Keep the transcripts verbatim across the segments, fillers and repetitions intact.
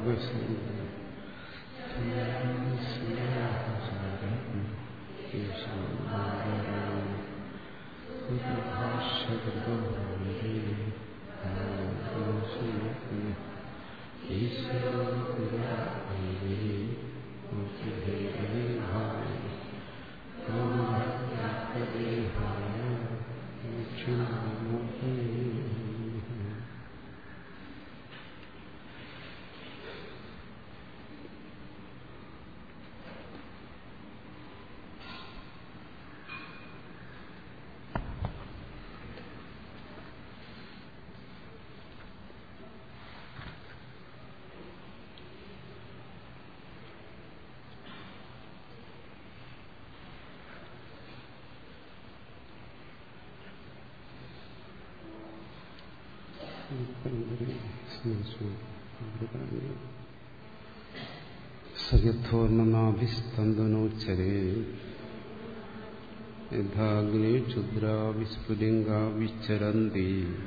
സയഥോർണനാഭിസ്തന്തനോച്ചരേ യഥാഗ്നി ക്ഷുദ്രാവിസ്ഫുലിംഗാവിശ്ചരന്തി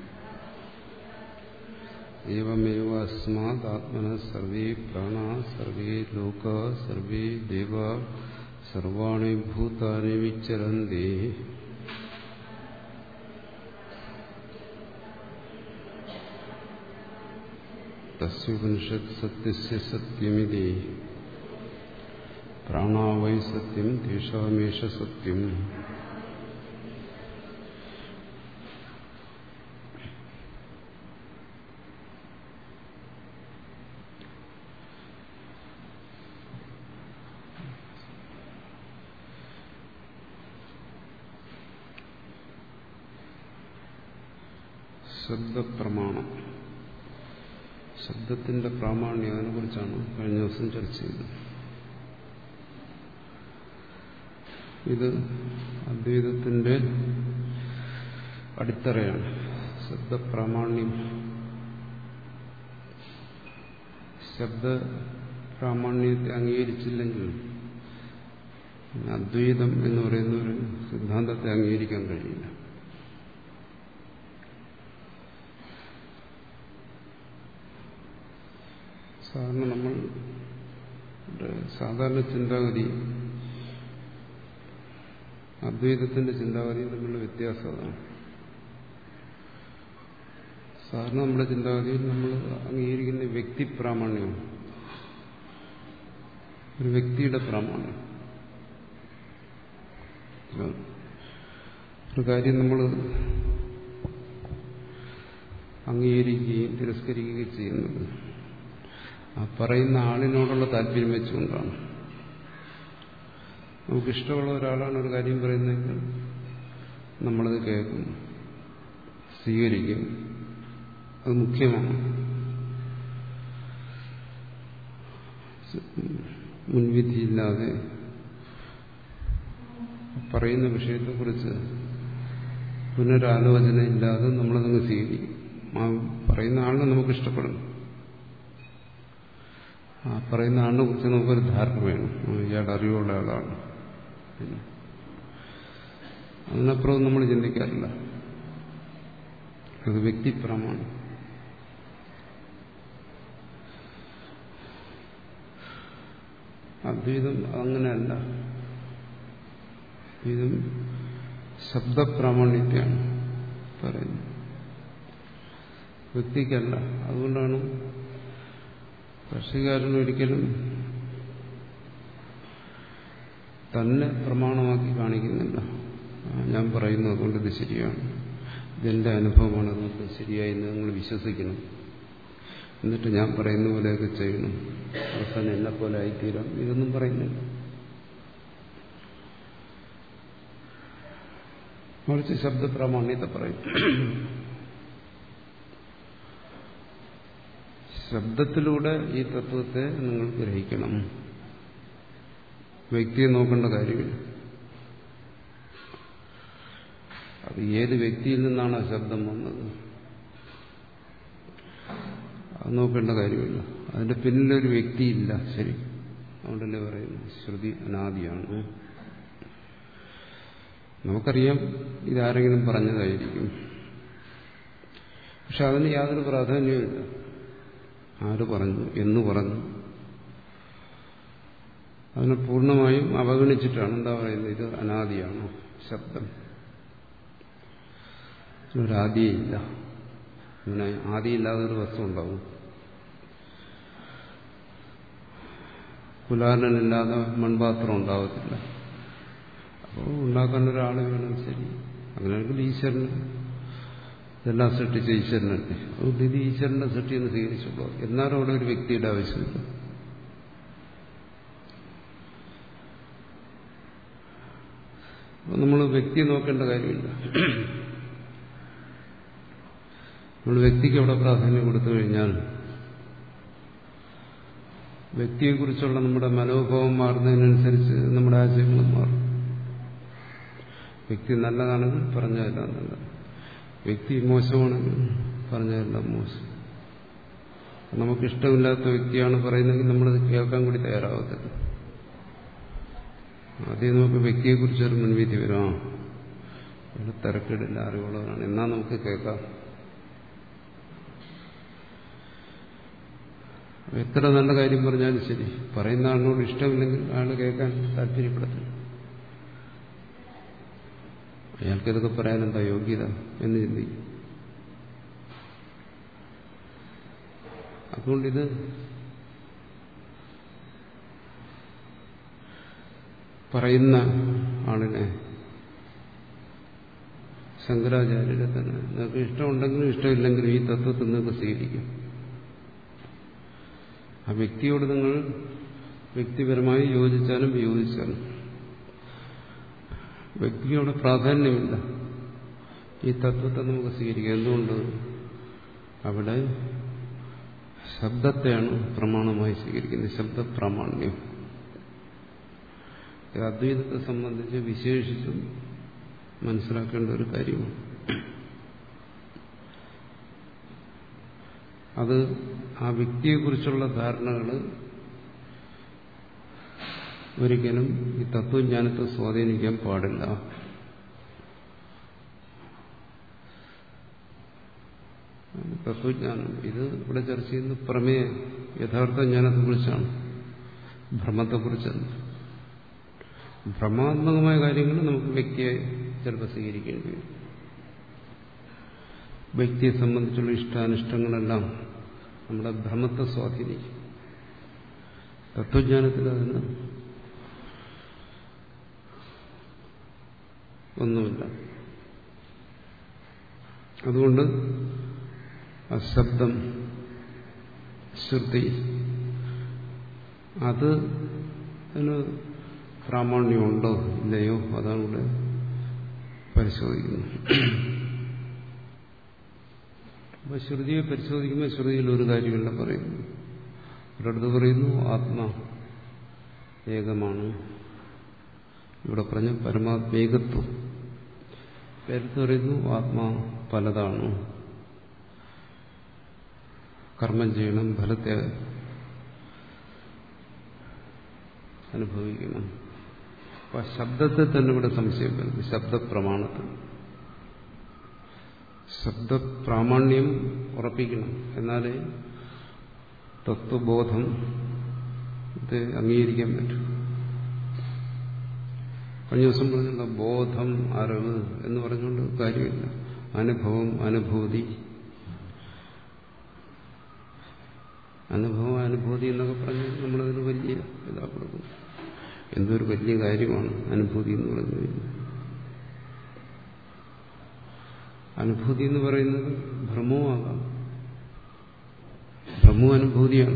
ഏവമേവ അസ്മാദാത്മനഃ സർവേ പ്രാണാ സർവേ ലോകാ സർവേ ദേവാ സർവാണി ഭൂതാനി വിചരന്തി. തസ്യോപനിഷത് സത്യസ്യ സത്യമിതി പ്രാണാ വൈ സത്യം തേഷാമേഷ സത്യം. ശബ്ദപ്രമാണം, ശബ്ദത്തിന്റെ പ്രാമാണ്യം, അതിനെ കുറിച്ചാണ് കഴിഞ്ഞ ദിവസം ചർച്ച ചെയ്തത്. ഇത് അദ്വൈതത്തിന്റെ അടിത്തറയാണ്. ശബ്ദപ്രാമാണ്യം, ശബ്ദ പ്രാമാണ്യത്തെ അംഗീകരിച്ചില്ലെങ്കിൽ അദ്വൈതം എന്ന് പറയുന്ന ഒരു സിദ്ധാന്തത്തെ അംഗീകരിക്കാൻ കഴിയില്ല. സാധാരണ നമ്മൾ സാധാരണ ചിന്താഗതി അദ്വൈതത്തിന്റെ ചിന്താഗതിയും തമ്മിലുള്ള വ്യത്യാസം അതാണ്. സാധാരണ നമ്മുടെ ചിന്താഗതിയിൽ നമ്മൾ അംഗീകരിക്കുന്ന വ്യക്തി പ്രാമാണ്യമാണ്, ഒരു വ്യക്തിയുടെ പ്രാമാണ്യം. ഒരു കാര്യം നമ്മൾ അംഗീകരിക്കുകയും തിരസ്കരിക്കുകയും ചെയ്യുന്നത് ആ പറയുന്ന ആളിനോടുള്ള താല്പര്യം വെച്ചുകൊണ്ടാണ്. നമുക്കിഷ്ടമുള്ള ഒരാളാണ് ഒരു കാര്യം പറയുന്നതെങ്കിൽ നമ്മളത് കേൾക്കും, സ്വീകരിക്കും, അത് മുഖ്യമാണ്. മുൻവിധിയില്ലാതെ പറയുന്ന വിഷയത്തെക്കുറിച്ച് പുനരാലോചന ഇല്ലാതെ നമ്മളതങ്ങ് സ്വീകരിക്കും. ആ പറയുന്ന ആളിനെ നമുക്ക് ഇഷ്ടപ്പെടും, ആ പറയുന്ന ആളിനെ കുറിച്ച് നമുക്കൊരു ധാരണ വേണം, ഇയാളുടെ അറിവുള്ള ആളാണ്. അതിനപ്പുറം നമ്മൾ ചിന്തിക്കാറില്ല. അത് വ്യക്തിപ്രമാണ്. അദ്വൈതം അങ്ങനെയല്ല. ഇതും ശബ്ദപ്രാമാണ്യത്തെയാണ് പറയുന്നത്, വ്യക്തിക്കല്ല. അതുകൊണ്ടാണ് ഭാഷ്യകാരൻ ഒരിക്കലും തന്നെ പ്രമാണമാക്കി കാണിക്കുന്നില്ല. ഞാൻ പറയുന്നു, അതുകൊണ്ട് ഇത് ശരിയാണ്, ഇതെന്റെ അനുഭവമാണ്, അതുകൊണ്ട് ശരിയായി നിങ്ങൾ വിശ്വസിക്കണം, എന്നിട്ട് ഞാൻ പറയുന്ന പോലെയൊക്കെ ചെയ്യണം, അവസാനം എന്നെ പോലെ ആയിത്തീരാം, ഇതൊന്നും പറയുന്നില്ല. മറിച്ച് ശബ്ദപ്രാമാണ്യത്തെ പറയും. ശബ്ദത്തിലൂടെ ഈ തത്വത്തെ നിങ്ങൾ ഗ്രഹിക്കണം, വ്യക്തിയെ നോക്കേണ്ട കാര്യമില്ല. അത് ഏത് വ്യക്തിയിൽ നിന്നാണ് ആ ശബ്ദം വന്നത് അത് നോക്കേണ്ട കാര്യമില്ല. അതിന്റെ പിന്നിലൊരു വ്യക്തിയില്ല. ശരി, അതുകൊണ്ടല്ലേ പറയുന്നു ശ്രുതി അനാദിയാണ്. നമുക്കറിയാം ഇതാരെങ്കിലും പറഞ്ഞതായിരിക്കും, പക്ഷെ അതിന് യാതൊരു പ്രാധാന്യവുമില്ല. ആര് പറഞ്ഞു, എന്ന് പറഞ്ഞു, അതിനെ പൂർണ്ണമായും അവഗണിച്ചിട്ടാണ് എന്താ പറയുന്നത്, ഇത് അനാദിയാണോ ശബ്ദം, ഒരാദിയില്ല. ഇങ്ങനെ ആദിയില്ലാതെ ഒരു വസ്തു ഉണ്ടാവും. കുലാലനില്ലാതെ മൺപാത്രം ഉണ്ടാവത്തില്ല. അപ്പോൾ ഉണ്ടാക്കേണ്ട ഒരാൾ വേണം. ശരി, അങ്ങനെയാണെങ്കിൽ ഈശ്വരന് ഇതെല്ലാം സൃഷ്ടിച്ച ഈശ്വരനല്ലേ, അതുകൊണ്ട് ഇത് ഈശ്വരന്റെ സൃഷ്ടിയെന്ന് സ്വീകരിച്ചുള്ളൂ. എന്നാലും അവിടെ ഒരു വ്യക്തിയുടെ ആവശ്യമില്ല. അപ്പോൾ നമ്മൾ വ്യക്തിയെ നോക്കേണ്ട കാര്യമില്ല. നമ്മൾ വ്യക്തിക്ക് അവിടെ പ്രാധാന്യം കൊടുത്തു കഴിഞ്ഞാൽ വ്യക്തിയെക്കുറിച്ചുള്ള നമ്മുടെ മനോഭാവം മാറുന്നതിനനുസരിച്ച് നമ്മുടെ ആശയങ്ങളും മാറും. വ്യക്തി നല്ലതാണെങ്കിൽ പറഞ്ഞതെല്ലാം നല്ലത്, വ്യക്തി മോശമാണെങ്കിൽ പറഞ്ഞതെല്ലാം മോശം. നമുക്കിഷ്ടമില്ലാത്ത വ്യക്തിയാണ് പറയുന്നതെങ്കിൽ നമ്മളത് കേൾക്കാൻ കൂടി തയ്യാറാവത്തില്ല. ആദ്യം നമുക്ക് വ്യക്തിയെക്കുറിച്ചൊരു മുൻവിധി വരും. ആ തിരക്കിടില്ല, അറിവുള്ളവരാണ്, എന്നാൽ നമുക്ക് കേൾക്കാം. എത്ര നല്ല കാര്യം പറഞ്ഞാലും ശരി, പറയുന്ന ആളിനോട് ഇഷ്ടമില്ലെങ്കിൽ അയാൾ കേൾക്കാൻ താല്പര്യപ്പെടത്തില്ല. അയാൾക്കിതൊക്കെ പറയാൻ എന്താ യോഗ്യത എന്ന് ചിന്തിക്കും. അതുകൊണ്ടിത് പറയുന്ന ആളിനെ ശങ്കരാചാര്യരെ തന്നെ നിങ്ങൾക്ക് ഇഷ്ടമുണ്ടെങ്കിലും ഇഷ്ടമില്ലെങ്കിലും ഈ തത്വത്തിൽ നിങ്ങൾക്ക് സ്വീകരിക്കും. ആ വ്യക്തിയോട് നിങ്ങൾ വ്യക്തിപരമായി യോജിച്ചാലും വിയോജിച്ചാലും വ്യക്തിയോട് പ്രാധാന്യമില്ല. ഈ തത്വത്തെ നമുക്ക് സ്വീകരിക്കാം. എന്തുകൊണ്ട്? അവിടെ ശബ്ദത്തെയാണ് പ്രമാണമായി സ്വീകരിക്കുന്നത്, ശബ്ദപ്രാമാണ്യം. അദ്വൈതത്തെ സംബന്ധിച്ച് വിശേഷിച്ചും മനസ്സിലാക്കേണ്ട ഒരു കാര്യമാണ്. അത് ആ വ്യക്തിയെക്കുറിച്ചുള്ള ധാരണകൾ ഒരിക്കലും ഈ തത്വജ്ഞാനത്തെ സ്വാധീനിക്കാൻ പാടില്ല. തത്വജ്ഞാനം ഇത് ഇവിടെ ചർച്ച ചെയ്യുന്ന പ്രമേയ യഥാർത്ഥ ജ്ഞാനത്തെക്കുറിച്ചാണ്, ഭ്രമത്തെക്കുറിച്ചല്ല. ഭ്രമാത്മകമായ കാര്യങ്ങൾ നമുക്ക് വ്യക്തിയെ ചിലപ്പോൾ സ്വീകരിക്കേണ്ടി വരും. വ്യക്തിയെ സംബന്ധിച്ചുള്ള ഇഷ്ടാനിഷ്ടങ്ങളെല്ലാം നമ്മുടെ ഭ്രമത്തെ സ്വാധീനിക്കും. തത്വജ്ഞാനത്തിൽ അതിന് ഒന്നുമില്ല. അതുകൊണ്ട് ആ ശബ്ദം, ശ്രുതി, അത് അതിന് പ്രാമാണ്യമുണ്ടോ ഇല്ലയോ അതാണ് ഇവിടെ പരിശോധിക്കുന്നത്. അപ്പൊ ശ്രുതിയെ പരിശോധിക്കുമ്പോൾ ശ്രുതിയിൽ ഒരു കാര്യമല്ല പറയുന്നു. ഒരിടത്ത് പറയുന്നു ആത്മാ ഏകമാണ്, ഇവിടെ പറഞ്ഞ പരമാത്മേകത്വം. പേരത്ത് പറയുന്നു ആത്മാ പലതാണ്, കർമ്മം ചെയ്യണം, ഫലത്തെ അനുഭവിക്കണം. അപ്പൊ ശബ്ദത്തെ തന്നെ ഇവിടെ സംശയം വരുന്നു. ശബ്ദപ്രമാണത്തിൽ ശബ്ദപ്രാമാണ്യം ഉറപ്പിക്കണം, എന്നാലേ തത്വബോധം ഇത് അംഗീകരിക്കാൻ പറ്റും. കഴിഞ്ഞ ദിവസം പറഞ്ഞുള്ള ബോധം, അറിവ് എന്ന് പറഞ്ഞുകൊണ്ട് കാര്യമില്ല. അനുഭവം, അനുഭൂതി, അനുഭവം അനുഭൂതി എന്നൊക്കെ പറഞ്ഞ് നമ്മളതിന് വലിയ ഇതാ കൊടുക്കും. എന്തൊരു വലിയ കാര്യമാണ് അനുഭൂതി എന്ന് പറഞ്ഞു കഴിഞ്ഞാൽ. അനുഭൂതി എന്ന് പറയുന്നത് ഭ്രമവും ആകാം. ഭ്രമവും അനുഭൂതിയാണ്.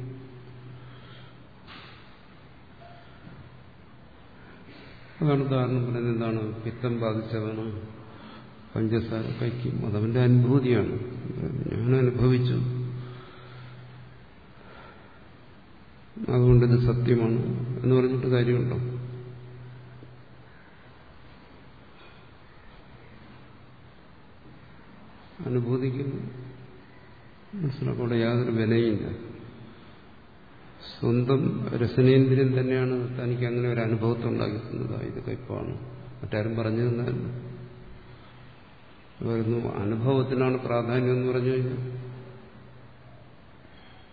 അതാണ് ഉദാഹരണം പറയുന്നത്. എന്താണ്? പിത്തം ബാധിച്ചവന് പഞ്ചസാര കഴിക്കും, അതവന്റെ അനുഭൂതിയാണ്. ഞാൻ അനുഭവിച്ചു, അതുകൊണ്ടിത് സത്യമാണ് എന്ന് പറഞ്ഞിട്ട് കാര്യമുണ്ടോ? അനുഭൂതിക്ക് മനസ്സിലാക്കൂടെ യാതൊരു വിലയില്ല. സ്വന്തം രസനേന്ദ്രിയം തന്നെയാണ് തനിക്ക് അങ്ങനെ ഒരു അനുഭവത്തെ ഉണ്ടാക്കിക്കുന്നത്. ഇത് കയ്പാണ്, മറ്റാരും പറഞ്ഞു തന്നതല്ല. വരുന്നു അനുഭവത്തിനാണ് പ്രാധാന്യം എന്ന് പറഞ്ഞു കഴിഞ്ഞാൽ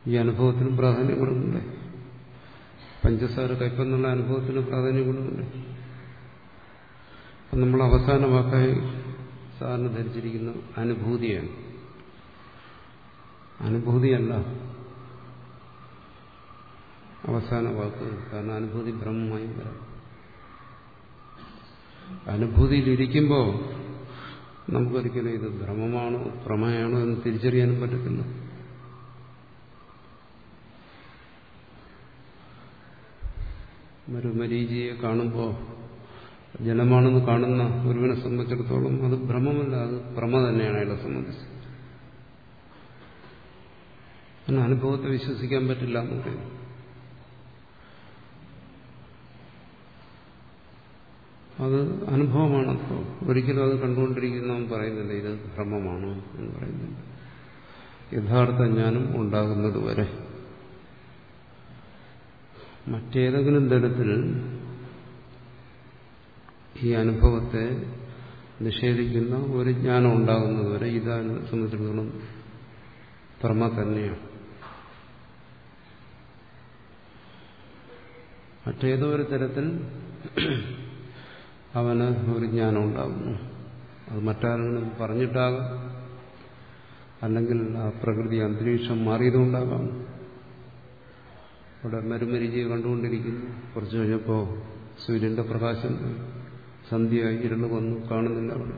ഈ അനുഭവത്തിനും പ്രാധാന്യം കൊടുക്കണ്ടേ? പഞ്ചസാര കയ്പെന്നുള്ള അനുഭവത്തിന് പ്രാധാന്യം കൊടുക്കണ്ടേ? അപ്പം നമ്മൾ അവസാന വാക്കായി സാധാരണ ധരിച്ചിരിക്കുന്ന അനുഭൂതിയാണ്. അനുഭൂതിയല്ല അവസാന വാക്ക്. കാരണം അനുഭൂതി ബ്രഹ്മമായി വരാം. അനുഭൂതിയിലിരിക്കുമ്പോൾ നമുക്കൊരിക്കലും ഇത് ഭ്രമമാണോ പ്രമേയാണോ എന്ന് തിരിച്ചറിയാനും പറ്റത്തില്ല. മരുമരീചിയെ കാണുമ്പോൾ ജലമാണെന്ന് കാണുന്ന ഒരുവനെ സംബന്ധിച്ചിടത്തോളം അത് ഭ്രമമല്ല, അത് പ്രമ തന്നെയാണ് അയാളെ സംബന്ധിച്ച്. അങ്ങനെ അനുഭവത്തെ വിശ്വസിക്കാൻ പറ്റില്ല എന്ന് പറയുന്നു. അത് അനുഭവമാണപ്പോൾ ഒരിക്കലും അത് കണ്ടുകൊണ്ടിരിക്കുന്നവൻ പറയുന്നില്ല ഇത് ഭ്രമമാണ് എന്ന് പറയുന്നില്ല. യഥാർത്ഥ ജ്ഞാനം ഉണ്ടാകുന്നത് വരെ മറ്റേതെങ്കിലും തരത്തിൽ ഈ അനുഭവത്തെ നിഷേധിക്കുന്ന ഒരു ജ്ഞാനം ഉണ്ടാകുന്നത് വരെ ഇതാണ് സംബന്ധിച്ചിടത്തോളം പ്രമ തന്നെയാണ്. മറ്റേതോ ഒരു തരത്തിൽ അവന് ഒരു ജ്ഞാനം ഉണ്ടാകുന്നു. അത് മറ്റാരെങ്കിലും പറഞ്ഞിട്ടാകാം, അല്ലെങ്കിൽ ആ പ്രകൃതി അന്തരീക്ഷം മാറിയതുകൊണ്ടാകാം. അവിടെ മരുമരിചിയെ കണ്ടുകൊണ്ടിരിക്കുന്നു. കുറച്ചു കഴിഞ്ഞപ്പോൾ സൂര്യന്റെ പ്രകാശം സന്ധ്യയായി, ഇരുള് വന്നു, കാണുന്നില്ല. അവിടെ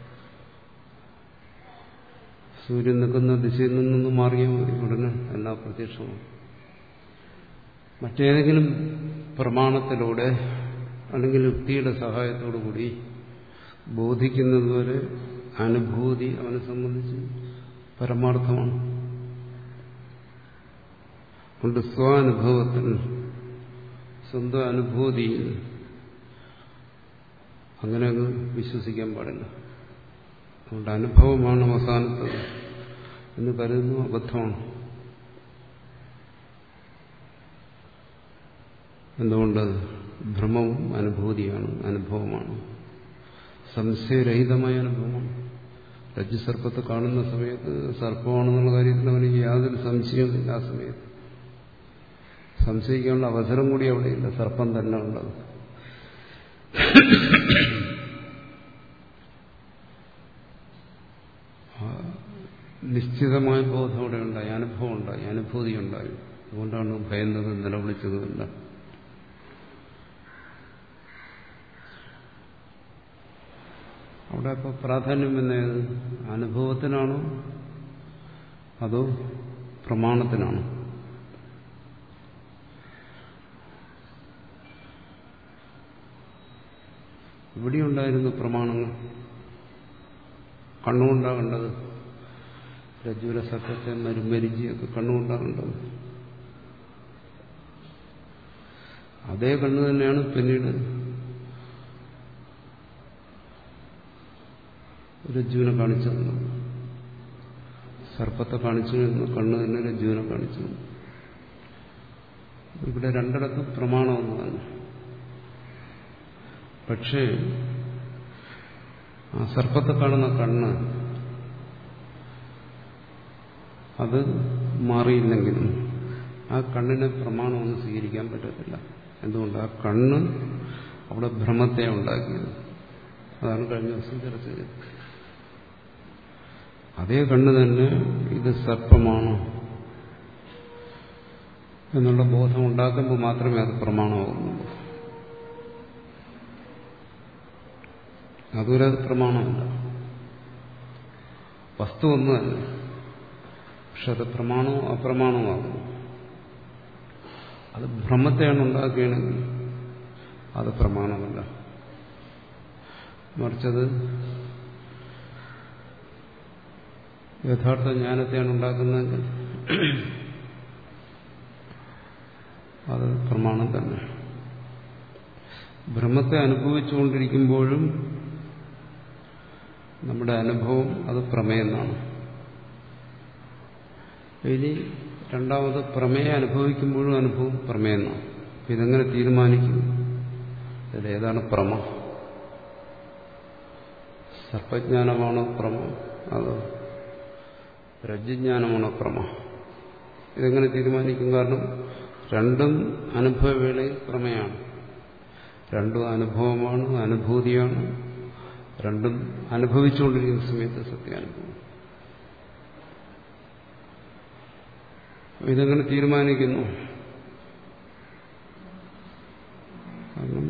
സൂര്യൻ നിൽക്കുന്ന ദിശയിൽ നിന്നൊന്നും മാറിയാൽ മതി, ഉടനെ എല്ലാം പ്രത്യക്ഷമാണ്. മറ്റേതെങ്കിലും പ്രമാണത്തിലൂടെ അല്ലെങ്കിൽ യുക്തിയുടെ സഹായത്തോടുകൂടി ബോധിക്കുന്നതുവരെ അനുഭൂതി അവനെ സംബന്ധിച്ച് പരമാർത്ഥമാണ്. കൊണ്ട് സ്വാനുഭവത്തിൽ, സ്വന്തം അനുഭൂതിയിൽ അങ്ങനെ അങ്ങ് വിശ്വസിക്കാൻ പാടില്ല. അതുകൊണ്ട് അനുഭവമാണ് അവസാനത്തത് എന്ന് കരുതുന്നു അബദ്ധമാണ്. എന്തുകൊണ്ട്? ഭ്രമവും അനുഭൂതിയാണ്, അനുഭവമാണ്, സംശയരഹിതമായ അനുഭവമാണ്. രജ്ജുസർപ്പത്തെ കാണുന്ന സമയത്ത് സർപ്പമാണെന്നുള്ള കാര്യത്തിൽ അവനിക്ക് യാതൊരു സംശയവുമില്ല. ആ സമയത്ത് സംശയിക്കാനുള്ള അവസരം കൂടി അവിടെയില്ല, സർപ്പം തന്നെ ഉള്ളത്. നിശ്ചിതമായ ബോധം അവിടെ ഉണ്ടായി, അനുഭവം ഉണ്ടായി, അനുഭൂതി ഉണ്ടായി. അതുകൊണ്ടാണ് ഭയന്നതും നിലവിളിച്ചതുമില്ല. അവിടെ ഇപ്പോൾ പ്രാധാന്യം എന്നത് അനുഭവത്തിനാണോ അതോ പ്രമാണത്തിനാണോ? ഇവിടെയുണ്ടായിരുന്നു പ്രമാണങ്ങൾ. കണ്ണുകൊണ്ടാകേണ്ടത് രജ്ജുവിലെ സർപ്പത്തെ മരുമരിജിയൊക്കെ കണ്ണുകൊണ്ടാകേണ്ടത്. അതേ കണ്ണ് തന്നെയാണ് പിന്നീട് രജ്ജുവിനെ കാണിച്ചു തന്നത്. സർപ്പത്തെ കാണിച്ചു എന്ന കണ്ണ് തന്നെ രജ്ജുവിനെ കാണിച്ചു. ഇവിടെ രണ്ടിടത്തും പ്രമാണമൊന്നതാണ്. പക്ഷേ ആ സർപ്പത്തെ കാണുന്ന കണ്ണ് അത് മാറിയില്ലെങ്കിലും ആ കണ്ണിനെ പ്രമാണമൊന്നും സ്വീകരിക്കാൻ പറ്റത്തില്ല. എന്തുകൊണ്ട്? ആ കണ്ണ് അവിടെ ഭ്രമത്തെ ഉണ്ടാക്കിയത്. അതാണ് കഴിഞ്ഞ ദിവസം ചർച്ച ചെയ്തത്. അതേ കണ്ണ് തന്നെ ഇത് സർപ്പമാണോ എന്നുള്ള ബോധം ഉണ്ടാക്കുമ്പോൾ മാത്രമേ അത് പ്രമാണമാകുന്നുള്ളൂ. അതുവരെ അത് പ്രമാണമല്ല. വസ്തു ഒന്ന് തന്നെ, പക്ഷെ അത് പ്രമാണമോ അപ്രമാണമാകുന്നു. അത് ഭ്രമത്തെയാണ് ഉണ്ടാക്കുകയാണെങ്കിൽ അത് പ്രമാണമല്ല. മറിച്ചത് യഥാർത്ഥ ജ്ഞാനത്തെയാണ് ഉണ്ടാക്കുന്നതെങ്കിൽ അത് പ്രമാണം തന്നെ. ഭ്രമത്തെ അനുഭവിച്ചുകൊണ്ടിരിക്കുമ്പോഴും നമ്മുടെ അനുഭവം അത് പ്രമേയെന്നാണ്. ഇനി രണ്ടാമത് പ്രമേയം അനുഭവിക്കുമ്പോഴും അനുഭവം പ്രമേയെന്നാണ്. ഇതെങ്ങനെ തീരുമാനിക്കും? ഇതിലേതാണ് പ്രമ? സർപ്പജ്ഞാനമാണോ പ്രമ, അതോ രജ്ജുജ്ഞാനമാണോ പ്രമ? ഇതെങ്ങനെ തീരുമാനിക്കും? കാരണം രണ്ടും അനുഭവവേളയിൽ പ്രമേയാണ്, രണ്ടും അനുഭവമാണ്, അനുഭൂതിയാണ്, രണ്ടും അനുഭവിച്ചുകൊണ്ടിരിക്കുന്ന സമയത്ത് സത്യാനുഭവം. ഇതെങ്ങനെ തീരുമാനിക്കുന്നു? കാരണം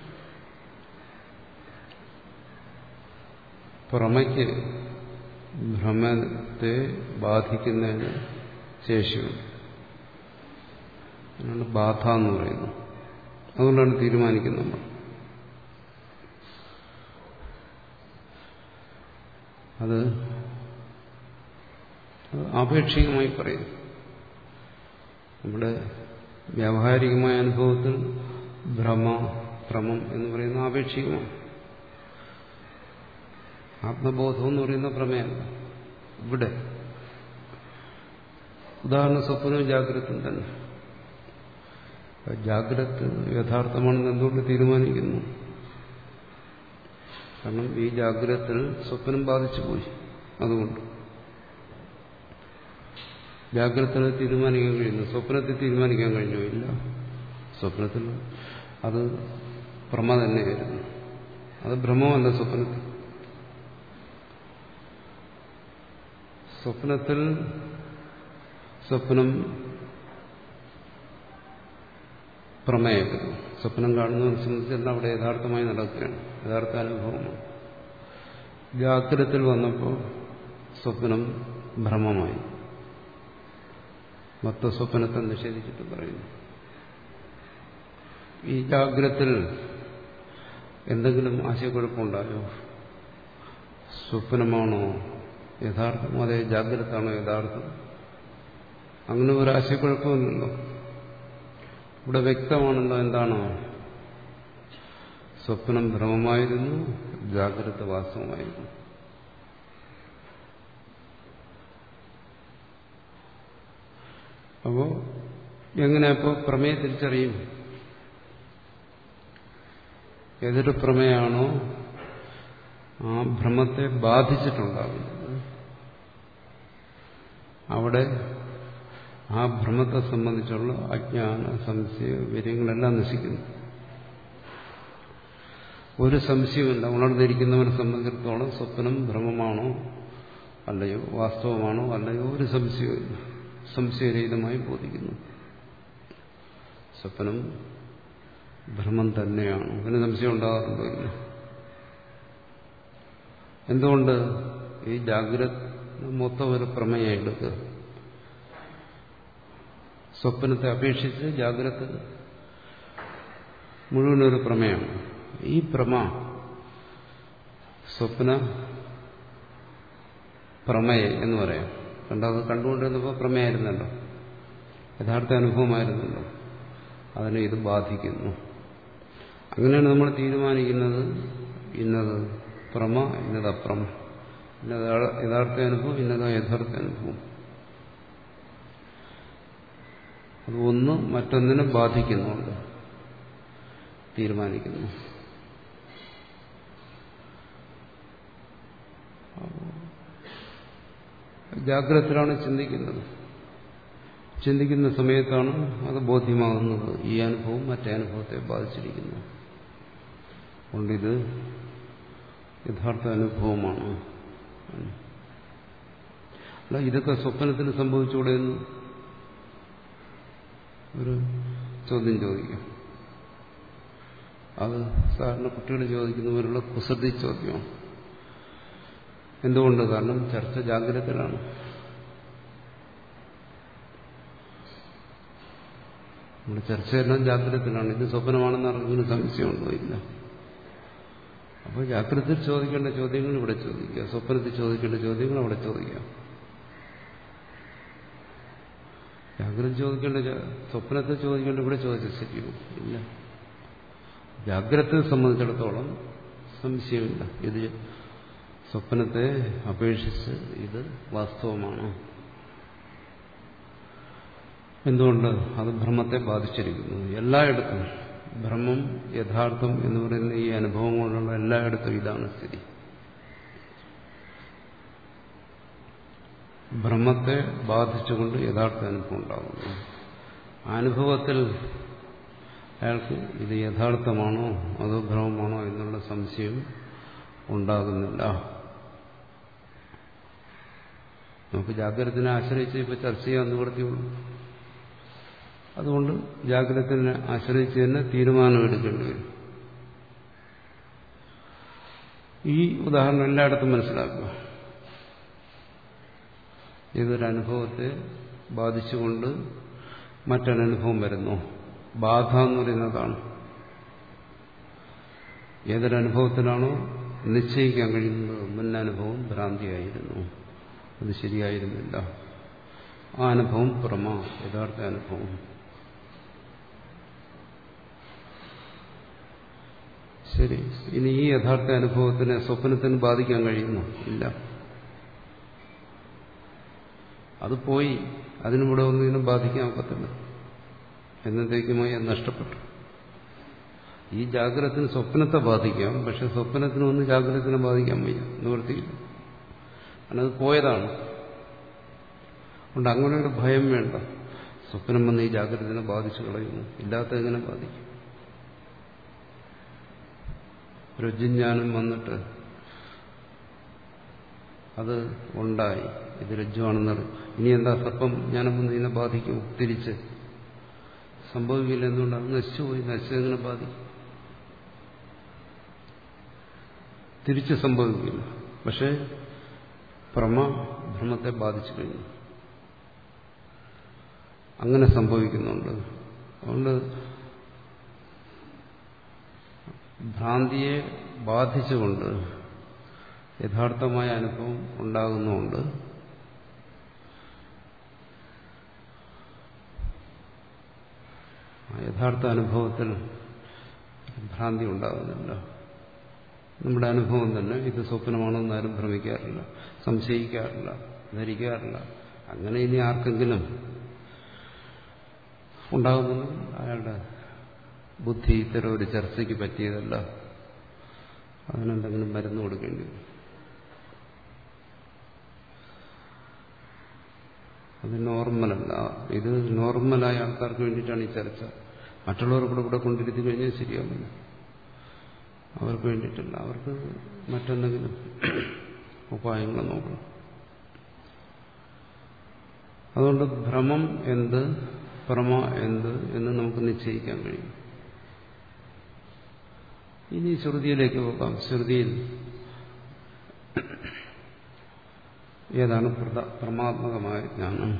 പ്രമയ്ക്ക് ഭ്രമത്തെ ബാധിക്കുന്നതിന് ശേഷിയുണ്ട്. അതിനാണ് ബാധ എന്ന് പറയുന്നത്. അതുകൊണ്ടാണ് തീരുമാനിക്കുന്നത് നമ്മൾ. അത് ആപേക്ഷികമായി പറയുന്നു. നമ്മുടെ വ്യാവഹാരികമായ അനുഭവത്തിൽ ഭ്രമ ഭ്രമം എന്ന് പറയുന്ന ആപേക്ഷികമാണ്. ആത്മബോധം എന്ന് പറയുന്ന പ്രമേയമല്ല. ഇവിടെ ഉദാഹരണം സ്വപ്നവും ജാഗ്രതയും തന്നെ. ജാഗ്രത യഥാർത്ഥമാണെന്ന് എന്തുകൊണ്ട് തീരുമാനിക്കുന്നു? കാരണം ഈ ജാഗ്രതത്തിൽ സ്വപ്നം ബാധിച്ചു പോയി. അതുകൊണ്ട് ജാഗ്രതയെ തീരുമാനിക്കാൻ കഴിയുന്നു. സ്വപ്നത്തെ തീരുമാനിക്കാൻ കഴിഞ്ഞോ? ഇല്ല. സ്വപ്നത്തിൽ അത് ഭ്രമ തന്നെയായിരുന്നു. അത് ഭ്രമമല്ല. സ്വപ്നത്തിൽ സ്വപ്നത്തിൽ സ്വപ്നം പ്രമേയമായിരുന്നു. സ്വപ്നം കാണുന്നതിനെ സംബന്ധിച്ചെല്ലാം അവിടെ യഥാർത്ഥമായി നടക്കുകയാണ്, യഥാർത്ഥ അനുഭവമാണ്. ജാഗ്രതത്തിൽ വന്നപ്പോൾ സ്വപ്നം ഭ്രമമായി. മൊത്തസ്വപ്നത്തെ നിഷേധിച്ചിട്ട് പറയുന്നു. ഈ ജാഗ്രതത്തിൽ എന്തെങ്കിലും ആശയക്കുഴപ്പമുണ്ടായോ? സ്വപ്നമാണോ യഥാർത്ഥം, അതേ ജാഗ്രതാണോ യഥാർത്ഥം? അങ്ങനെ ഒരു ആശയക്കുഴപ്പമില്ലല്ലോ. ഇവിടെ വ്യക്തമാണല്ലോ എന്താണോ? സ്വപ്നം ഭ്രമമായിരുന്നു, ജാഗ്രത വാസ്തവമായിരുന്നു. അപ്പോ എങ്ങനെയപ്പോ പ്രമേയ തിരിച്ചറിയും? ഏതൊരു പ്രമേയാണോ ആ ഭ്രമത്തെ ബാധിച്ചിട്ടുണ്ടാകുന്നത്, അവിടെ ആ ഭ്രമത്തെ സംബന്ധിച്ചുള്ള അജ്ഞാന സംശയ വിവരങ്ങളെല്ലാം നശിക്കുന്നു. ഒരു സംശയമില്ല. ഉണർന്നിരിക്കുന്നവനെ സംബന്ധിച്ചിടത്തോളം സ്വപ്നം ഭ്രമമാണോ അല്ലയോ, വാസ്തവമാണോ അല്ലയോ, ഒരു സംശയമില്ല. സംശയരഹിതമായി ബോധിക്കുന്നു. സ്വപ്നം ഭ്രമം തന്നെയാണ്. അതിന് സംശയം ഉണ്ടാകാറുണ്ടോ? ഇല്ല. എന്തുകൊണ്ട്? ഈ ജാഗ്രത മൊത്തം ഒരു പ്രമേയം എടുക്കുക. സ്വപ്നത്തെ അപേക്ഷിച്ച് ജാഗ്രത മുഴുവനൊരു പ്രമേയമാണ്. ഈ പ്രമ സ്വപ്ന പ്രമേയ എന്ന് പറയാം. രണ്ടാമത് കണ്ടുകൊണ്ടിരുന്നപ്പോൾ പ്രമേയായിരുന്നല്ലോ, യഥാർത്ഥ അനുഭവമായിരുന്നല്ലോ. അതിനെ ഇത് ബാധിക്കുന്നു. അങ്ങനെയാണ് നമ്മൾ തീരുമാനിക്കുന്നത്. ഇന്നത് പ്രമ, ഇന്നത് അപ്രമ, ഇന്നത് യഥാർത്ഥ അനുഭവം, ഇന്നത് യഥാർത്ഥ അനുഭവം. അത് ഒന്ന് മറ്റൊന്നിനെ ബാധിക്കുന്നുണ്ട് തീരുമാനിക്കുന്നു. ജാഗ്രതത്തിലാണ് ചിന്തിക്കുന്നത്. ചിന്തിക്കുന്ന സമയത്താണ് അത് ബോധ്യമാകുന്നത്. ഈ അനുഭവം മറ്റേ അനുഭവത്തെ ബാധിച്ചിരിക്കുന്നു. അതുകൊണ്ടിത് യഥാർത്ഥ അനുഭവമാണ്. അല്ല, ഇതൊക്കെ സ്വപ്നത്തിന് സംഭവിച്ചുകൂടെ എന്ന് ഒരു ചോദ്യം ചോദിക്കും. അത് സാധാരണ കുട്ടികൾ ചോദിക്കുന്നവരുള്ള കുസൃതി ചോദ്യമാണ്. എന്തുകൊണ്ട്? കാരണം ചർച്ച ജാഗ്രതയിലാണ്. നമ്മുടെ ചർച്ചയെല്ലാം ജാഗ്രതയിലാണ്. ഇത് സ്വപ്നമാണെന്ന് അറിഞ്ഞതിന് സംശയമുണ്ടോ? ഇല്ല. അപ്പോൾ ജാഗ്രതയിൽ ചോദിക്കേണ്ട ചോദ്യങ്ങൾ ഇവിടെ ചോദിക്കുക, സ്വപ്നത്തിൽ ചോദിക്കേണ്ട ചോദ്യങ്ങൾ അവിടെ ചോദിക്കാം. ജാഗ്രത ചോദിക്കേണ്ട സ്വപ്നത്തെ ചോദിക്കേണ്ട ഇവിടെ ചോദിച്ചാൽ ശരിയോ? ഇല്ല. ജാഗ്രതയെ സംബന്ധിച്ചിടത്തോളം സംശയമില്ല. ഇത് സ്വപ്നത്തെ അപേക്ഷിച്ച് ഇത് വാസ്തവമാണ്. എന്തുകൊണ്ട്? അത് ഭ്രമത്തെ ബാധിച്ചിരിക്കുന്നു. എല്ലായിടത്തും ഭ്രമം യഥാർത്ഥം എന്ന് പറയുന്ന ഈ അനുഭവം കൊണ്ടുള്ള എല്ലായിടത്തും ഇതാണ് സ്ഥിതി. ഭ്രമത്തെ ബാധിച്ചുകൊണ്ട് യഥാർത്ഥ അനുഭവം ഉണ്ടാകുന്നു. അനുഭവത്തിൽ അയാൾക്ക് ഇത് യഥാർത്ഥമാണോ അതോ ഭ്രമമാണോ എന്നുള്ള സംശയം ഉണ്ടാകുന്നില്ല. നമുക്ക് ജാഗ്രതത്തിനെ ആശ്രയിച്ച് ഇപ്പോൾ ചർച്ച ചെയ്യാൻ നിവൃത്തിയുള്ളൂ. അതുകൊണ്ട് ജാഗ്രതത്തിനെ ആശ്രയിച്ച് തന്നെ തീരുമാനമെടുക്കേണ്ടി വരും. ഈ ഉദാഹരണം എല്ലായിടത്തും മനസ്സിലാക്കുക. ഏതൊരനുഭവത്തെ ബാധിച്ചുകൊണ്ട് മറ്റൊരനുഭവം വരുന്നു. ബാധ എന്ന് പറയുന്നതാണ്. ഏതൊരനുഭവത്തിലാണോ നിശ്ചയിക്കാൻ കഴിയുന്നത് മുന്നനുഭവം ഭ്രാന്തിയായിരുന്നു, അത് ശരിയായിരുന്നില്ല, ആ അനുഭവം പ്രമ, യഥാർത്ഥ അനുഭവം. ശരി, ഇനി ഈ യഥാർത്ഥ അനുഭവത്തിനെ സ്വപ്നത്തിന് ബാധിക്കാൻ കഴിയുമോ? ഇല്ല, അത് പോയി. അതിനിവിടെ ഒന്നിനും ബാധിക്കാൻ ഒക്കത്തില്ല. എന്നത്തേക്കുമായി അത് നഷ്ടപ്പെട്ടു. ഈ ജാഗ്രതത്തിന് സ്വപ്നത്തെ ബാധിക്കാം, പക്ഷെ സ്വപ്നത്തിനൊന്നും ജാഗ്രതത്തിനെ ബാധിക്കാൻ വയ്യ, നിവൃത്തിയില്ല. അത് പോയതാണ്. അതുകൊണ്ട് അങ്ങനെ ഒരു ഭയം വേണ്ട. സ്വപ്നം വന്ന് ഈ ജാഗ്രതത്തിനെ ബാധിച്ചു കളയുന്നു, ഇല്ലാത്ത എങ്ങനെ ബാധിക്കും? രജ്ജുജ്ഞാനം വന്നിട്ട് അത് ഉണ്ടായി, ഇത് രജ്ജുവാണെന്ന് ഇനി എന്താ സർപ്പം ജ്ഞാനം വന്ന് ഇതിനെ ബാധിക്കും? തിരിച്ച് സംഭവിക്കില്ല. എന്തുകൊണ്ട്? അത് നശിച്ചുപോയി. നശിച്ചെങ്ങനെ ബാധിക്കും? തിരിച്ച് സംഭവിക്കില്ല. പക്ഷെ പ്രമ ഭ്രമത്തെ ബാധിച്ചു കഴിഞ്ഞു. അങ്ങനെ സംഭവിക്കുന്നുണ്ട്. അതുകൊണ്ട് ഭ്രാന്തിയെ ബാധിച്ചുകൊണ്ട് യഥാർത്ഥമായ അനുഭവം ഉണ്ടാകുന്നുണ്ട്. യഥാർത്ഥ അനുഭവത്തിൽ ഭ്രാന്തി ഉണ്ടാകുന്നില്ല. നമ്മുടെ അനുഭവം തന്നെ ഇത് സ്വപ്നമാണെന്ന് ആരും ഭ്രമിക്കാറില്ല, സംശയിക്കാറില്ല, ധരിക്കാറില്ല. അങ്ങനെ ഇനി ആർക്കെങ്കിലും ഉണ്ടാകുന്നു, അയാളുടെ ബുദ്ധി ഇത്തരം ഒരു ചർച്ചയ്ക്ക് പറ്റിയതല്ല, അതിനെന്തെങ്കിലും മരുന്ന് കൊടുക്കേണ്ടി വരും. അത് നോർമലല്ല. ഇത് നോർമലായ ആൾക്കാർക്ക് വേണ്ടിയിട്ടാണ് ഈ ചർച്ച. മറ്റുള്ളവർ കൂടെ കൂടെ കൊണ്ടിരുത്തി കഴിഞ്ഞാൽ ശരിയാവില്ല. അവർക്ക് വേണ്ടിയിട്ടില്ല. അവർക്ക് മറ്റെന്തെങ്കിലും ഉപായങ്ങൾ നോക്കണം. അതുകൊണ്ട് ഭ്രമം എന്ത്, പ്രമ എന്ത് എന്ന് നമുക്ക് നിശ്ചയിക്കാൻ കഴിയും. ഇനി ശ്രുതിയിലേക്ക് പോകാം. ശ്രുതിയിൽ ഏതാണ് പ്രമാത്മകമായ ജ്ഞാനം?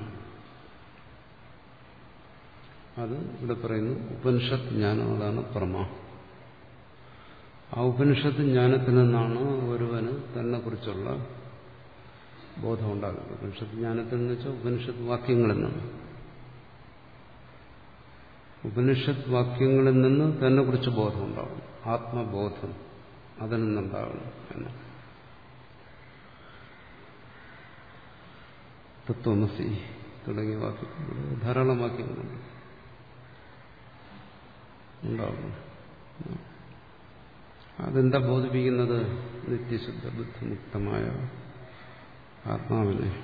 അത് ഇവിടെ പറയുന്നു ഉപനിഷത്ത് ജ്ഞാനം. അതാണ് പ്രമ. ആ ഉപനിഷത്ത് ജ്ഞാനത്തിൽ നിന്നാണ് ഒരുവന് തന്നെ കുറിച്ചുള്ള ബോധം ഉണ്ടാകുന്നത്. ഉപനിഷത്ത് ജ്ഞാനത്തിൽ നിന്ന് വെച്ചാൽ ഉപനിഷത്ത് വാക്യങ്ങളിൽ നിന്ന്. ഉപനിഷത്ത് വാക്യങ്ങളിൽ നിന്ന് തന്നെ കുറിച്ച് ബോധം ഉണ്ടാകും. ആത്മബോധം അതിൽ നിന്നുണ്ടാകണം എന്ന്. തത്വമസി തുടങ്ങിയ വാക്യങ്ങൾ, ധാരാളം വാക്യങ്ങളുണ്ട്, ഉണ്ടാകുന്നു. അതെന്താ ബോധിപ്പിക്കുന്നത്? നിത്യശുദ്ധ ബുദ്ധിമുക്തമായ ആത്മാവിനെ.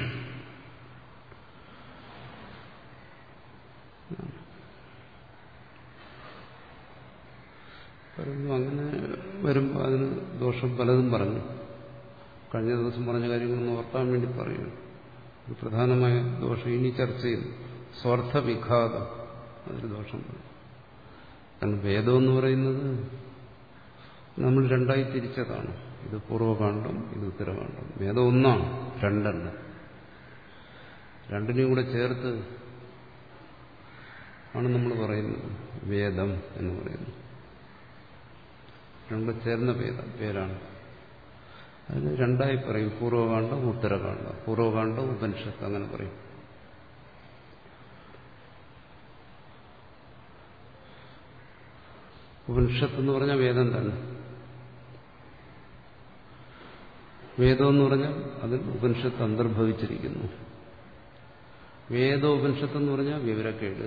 പറയുന്നു. അങ്ങനെ വരുമ്പോൾ അതിന് ദോഷം പലതും പറഞ്ഞു. കഴിഞ്ഞ ദിവസം പറഞ്ഞ കാര്യങ്ങളൊന്ന് ഓർക്കാൻ വേണ്ടി പറയുന്നു. പ്രധാനമായ ദോഷം ഇനി ചർച്ച ചെയ്യുന്നു. സ്വാർത്ഥവിഘാതം, അതൊരു ദോഷം. കാരണം വേദം എന്ന് പറയുന്നത് നമ്മൾ രണ്ടായി തിരിച്ചതാണ്. ഇത് പൂർവ്വകാണ്ഡം, ഇത് ഉത്തരകാണ്ഡം. വേദം ഒന്നാണ്, രണ്ടല്ല. രണ്ടിനെയും കൂടെ ചേർത്ത് ആണ് നമ്മൾ പറയുന്നത് വേദം എന്ന് പറയുന്നത്. രണ്ടും ചേർന്ന പേര പേരാണ്. അതിന് രണ്ടായി പറയും, പൂർവ്വകാണ്ഡം, ഉത്തരകാണ്ഡം. പൂർവ്വകാണ്ഡം ഉപനിഷത്ത് അങ്ങനെ പറയും. ഉപനിഷത്ത് എന്ന് പറഞ്ഞാൽ വേദം തന്നെ. വേദം എന്ന് പറഞ്ഞാൽ അതിൽ ഉപനിഷത്ത് അന്തർഭവിച്ചിരിക്കുന്നു. വേദോപനിഷത്ത് എന്ന് പറഞ്ഞാൽ വിവരക്കേട്.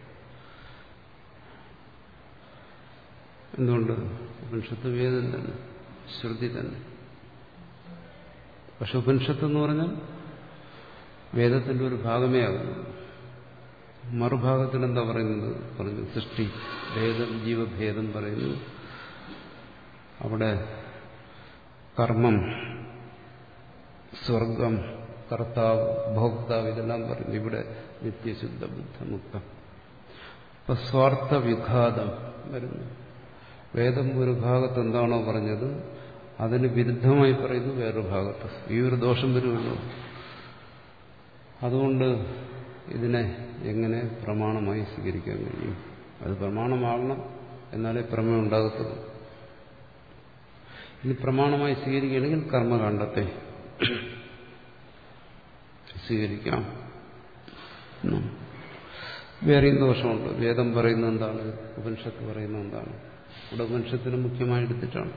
എന്തുകൊണ്ട്? ഉപനിഷത്ത് വേദം തന്നെ, ശ്രുതി തന്നെ. പക്ഷെ ഉപനിഷത്ത് എന്ന് പറഞ്ഞാൽ വേദത്തിന്റെ ഒരു ഭാഗമേ ആകുന്നു. മറുഭാഗത്തിൽ എന്താ പറയുന്നത്? പറഞ്ഞു സൃഷ്ടി ഭേദം ജീവഭേദം പറയുന്നു. അവിടെ കർമ്മം, സ്വർഗം, കർത്താവ്, ഭോക്താവ് ഇതെല്ലാം പറഞ്ഞു. ഇവിടെ നിത്യശുദ്ധ ബുദ്ധമുക്തം. അപ്പൊ സ്വാർത്ഥ വിഘാതം വരുന്നു. വേദം ഒരു ഭാഗത്ത് എന്താണോ പറഞ്ഞത് അതിന് വിരുദ്ധമായി പറയുന്നു വേറൊരു ഭാഗത്ത്. ഈ ഒരു ദോഷം വരുമല്ലോ. അതുകൊണ്ട് ഇതിനെ എങ്ങനെ പ്രമാണമായി സ്വീകരിക്കാൻ കഴിയും? അത് പ്രമാണമാകണം, എന്നാലേ പ്രമേയം ഉണ്ടാകത്തുള്ളൂ. ഇനി പ്രമാണമായി സ്വീകരിക്കുകയാണെങ്കിൽ കർമ്മകാണ്ഡത്തെ സ്വീകരിക്കാം. വേറെയും ദോഷമുണ്ട്. വേദം പറയുന്നത് എന്താണ്? ഉപനിഷത്ത് പറയുന്നത് എന്താണ്? ഇവിടെ ഉപനിഷത്തിന് മുഖ്യമായി എടുത്തിട്ടാണ്.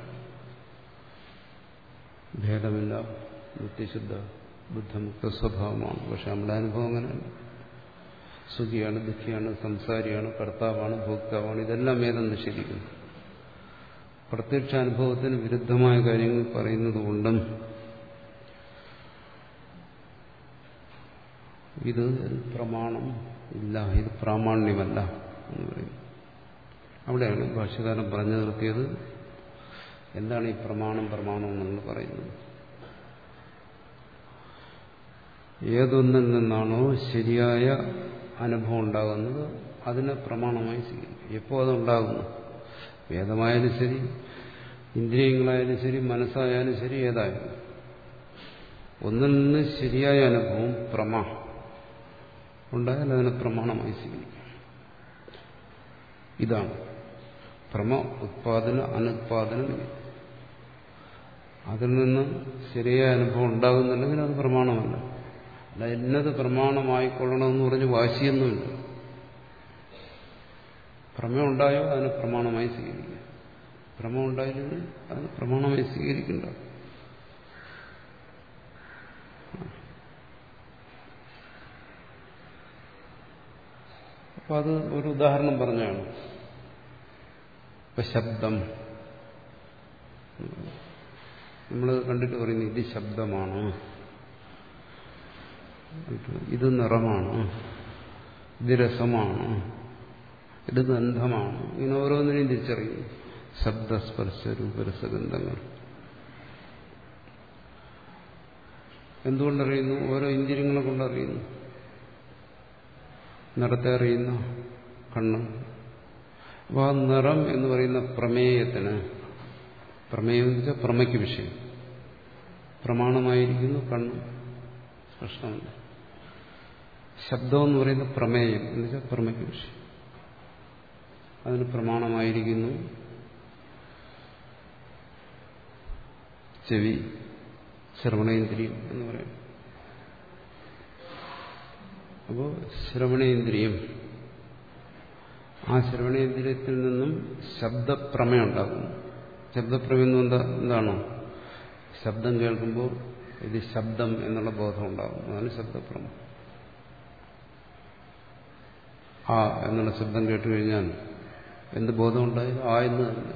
ഭേദമില്ല, നിത്യശുദ്ധ ബുദ്ധമുക്ത സ്വഭാവമാണ്. പക്ഷെ നമ്മുടെ അനുഭവം അങ്ങനെയല്ല. സുഖിയാണ്, ദുഃഖിയാണ്, സംസാരിയാണ്, കർത്താവാണ്, ഭോക്താവാണ്, ഇതെല്ലാം വേദം നിഷേധിക്കുന്നു. പ്രത്യക്ഷ അനുഭവത്തിന് വിരുദ്ധമായ കാര്യങ്ങൾ പറയുന്നത് കൊണ്ടും ഇത് പ്രമാണം ഇല്ല, ഇത് പ്രാമാണ്യമല്ല എന്ന് പറയും. അവിടെയാണ് ഭാഷ്യകാരൻ പറഞ്ഞു നിർത്തിയത്. എന്താണ് ഈ പ്രമാണം പ്രമാണം എന്ന് പറയുന്നത്? ഏതൊന്നിൽ നിന്നാണോ ശരിയായ അനുഭവം ഉണ്ടാകുന്നത് അതിനെ പ്രമാണമായി സ്വീകരിക്കും. എപ്പോൾ അതുണ്ടാകുന്നു? വേദമായാലും ശരി, ഇന്ദ്രിയങ്ങളായാലും ശരി, മനസ്സായാലും ശരി, ഏതായാലും ഒന്നിൽ നിന്ന് ശരിയായ അനുഭവം പ്രമാ ഉണ്ടായാൽ അതിനെ പ്രമാണമായി സ്വീകരിക്കും. ഇതാണ് പ്രമ ഉത്പാദന അനുത്പാദനം. അതിൽ നിന്ന് ശരിയായ അനുഭവം ഉണ്ടാകുന്നുണ്ടെങ്കിൽ അത് പ്രമാണമല്ല. അല്ല ഇന്നത് പ്രമാണമായിക്കൊള്ളണമെന്ന് പറഞ്ഞ് വാശിയൊന്നുമില്ല. പ്രമേയം ഉണ്ടായോ അതിനെ പ്രമാണമായി സ്വീകരിക്കുക. പ്രമം ഉണ്ടായില്ലെങ്കിൽ അതിനെ പ്രമാണമായി സ്വീകരിക്കണ്ട. അപ്പൊ അത് ഒരു ഉദാഹരണം പറഞ്ഞാണ്. ഇപ്പൊ ശബ്ദം നമ്മൾ കണ്ടിട്ട് പറയുന്നു ഇത് ശബ്ദമാണ്, ഇത് നിറമാണ്, ഇത് രസമാണ്, ഇത് ഗന്ധമാണ്. ഇങ്ങനെ ഓരോന്നിനെയും തിരിച്ചറിയുന്നു. ശബ്ദസ്പർശ രൂപരസഗന്ധങ്ങൾ എന്തുകൊണ്ടറിയുന്നു? ഓരോ ഇന്ദ്രിയങ്ങളെ കൊണ്ടറിയുന്നു. നിറത്തെ അറിയുന്ന കണ്ണ്. അപ്പോൾ ആ നിറം എന്ന് പറയുന്ന പ്രമേയത്തിന്, പ്രമേയം എന്ന് വെച്ചാൽ പ്രമയ്ക്ക് വിഷയം, പ്രമാണമായിരിക്കുന്നു കണ്ണ്, പ്രശ്നമില്ല. ശബ്ദം എന്ന് പറയുന്ന പ്രമേയം എന്ന് വെച്ചാൽ പ്രമയ്ക്ക് വിഷയം, അതിന് പ്രമാണമായിരിക്കുന്നു ചെവി, ശ്രവണേന്ദ്രിയം എന്ന് പറയും. അപ്പോൾ ശ്രവണേന്ദ്രിയം, ആ ശ്രവണേന്ദ്രിയത്തിൽ നിന്നും ശബ്ദപ്രമേയം ഉണ്ടാകുന്നു. ശബ്ദപ്രമേയം എന്താ എന്താണോ? ശബ്ദം കേൾക്കുമ്പോൾ ഇത് ശബ്ദം എന്നുള്ള ബോധം ഉണ്ടാകും. അതാണ് ശബ്ദപ്രമം. ആ എന്നുള്ള ശബ്ദം കേട്ടുകഴിഞ്ഞാൽ എന്ത് ബോധം ഉണ്ടായത്? ആ എന്ന് തന്നെ.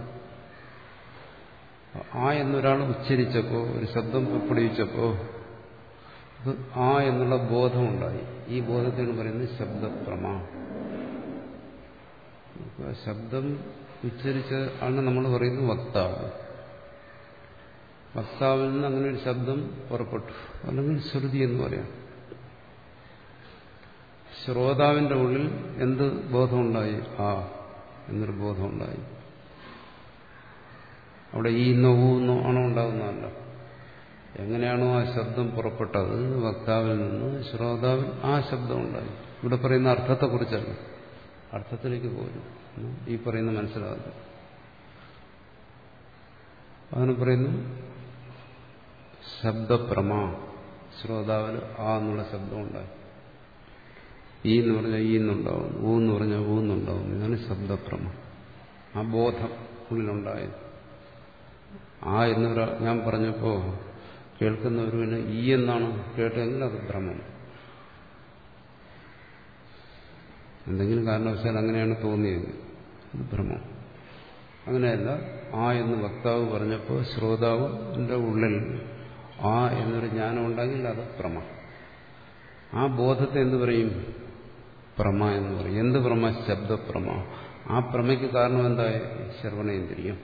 ആ എന്നൊരാൾ ഉച്ചരിച്ചപ്പോ, ഒരു ശബ്ദം പുറപ്പെടുവിച്ചപ്പോ ആ എന്നുള്ള ബോധമുണ്ടായി. ഈ ബോധത്തിന് പറയുന്നത് ശബ്ദപ്രമ. ശബ്ദം ഉച്ചരിച്ച ആണ് നമ്മൾ പറയുന്നത് വക്താവ്. വക്താവിൽ നിന്ന് അങ്ങനെ ഒരു ശബ്ദം പുറപ്പെട്ടു, അല്ലെങ്കിൽ ശ്രുതി എന്ന് പറയാം. ശ്രോതാവിന്റെ ഉള്ളിൽ എന്ത് ബോധമുണ്ടായി? ആ എന്നൊരു ബോധമുണ്ടായി. അവിടെ ഈ എന്നോ ഊന്നോ ആണോ ഉണ്ടാകുന്നതല്ല. എങ്ങനെയാണോ ആ ശബ്ദം പുറപ്പെട്ടത് വക്താവിൽ നിന്ന്, ശ്രോതാവിൽ ആ ശബ്ദം ഉണ്ടായി. ഇവിടെ പറയുന്ന അർത്ഥത്തെക്കുറിച്ചല്ല, അർത്ഥത്തിലേക്ക് പോലും ഈ പറയുന്ന മനസ്സിലാകുന്നു. അതിന് പറയുന്നു ശബ്ദപ്രമ. ശ്രോതാവിൽ ആ എന്നുള്ള ശബ്ദം ഉണ്ടായി. ഈ എന്ന് പറഞ്ഞാൽ ഈ എന്നുണ്ടാവും, ഊ എന്ന് പറഞ്ഞാൽ ഊ എന്നുണ്ടാവും. ഇതാണ് ശബ്ദപ്രമ. ആ ബോധം ഉള്ളിലുണ്ടായത്. ആ എന്നൊരു ഞാൻ പറഞ്ഞപ്പോ കേൾക്കുന്നവരുവിന് ഈ എന്നാണ് കേട്ടെങ്കിൽ അത് ഭ്രമം. എന്തെങ്കിലും കാരണവശാൽ അങ്ങനെയാണ് തോന്നിയത്, അത് ഭ്രമം. അങ്ങനെയല്ല. ആ എന്ന് വക്താവ് പറഞ്ഞപ്പോൾ ശ്രോതാവിന്റെ ഉള്ളിൽ ആ എന്നൊരു ജ്ഞാനം ഉണ്ടെങ്കിൽ അത് ഭ്രമം. ആ ബോധത്തെ എന്ത് പറയും? പ്രമ എന്ന് പറയും. എന്ത് പ്രമ? ശബ്ദപ്രമ. ആ പ്രമയ്ക്ക് കാരണം എന്താ? ശ്രവണേന്ദ്രിയം.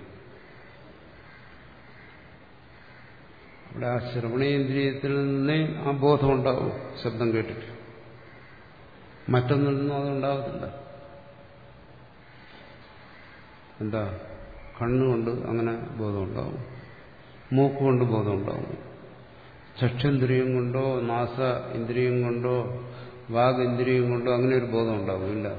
അവിടെ ആ ശ്രവണേന്ദ്രിയത്തിൽ നിന്നേ ആ ബോധം ഉണ്ടാവും, ശബ്ദം കേട്ടിട്ട്. മറ്റൊന്നിൽ നിന്നും അതുണ്ടാകത്തില്ല. എന്താ? കണ്ണുകൊണ്ട് അങ്ങനെ ബോധം ഉണ്ടാവും, മൂക്കുകൊണ്ട് ബോധം ഉണ്ടാവും, ചക്ഷേന്ദ്രിയം കൊണ്ടോ നാസ ഇന്ദ്രിയം കൊണ്ടോ വാഗ് ഇന്ദ്രിയം കൊണ്ടോ അങ്ങനെ ഒരു ബോധം ഉണ്ടാവില്ല.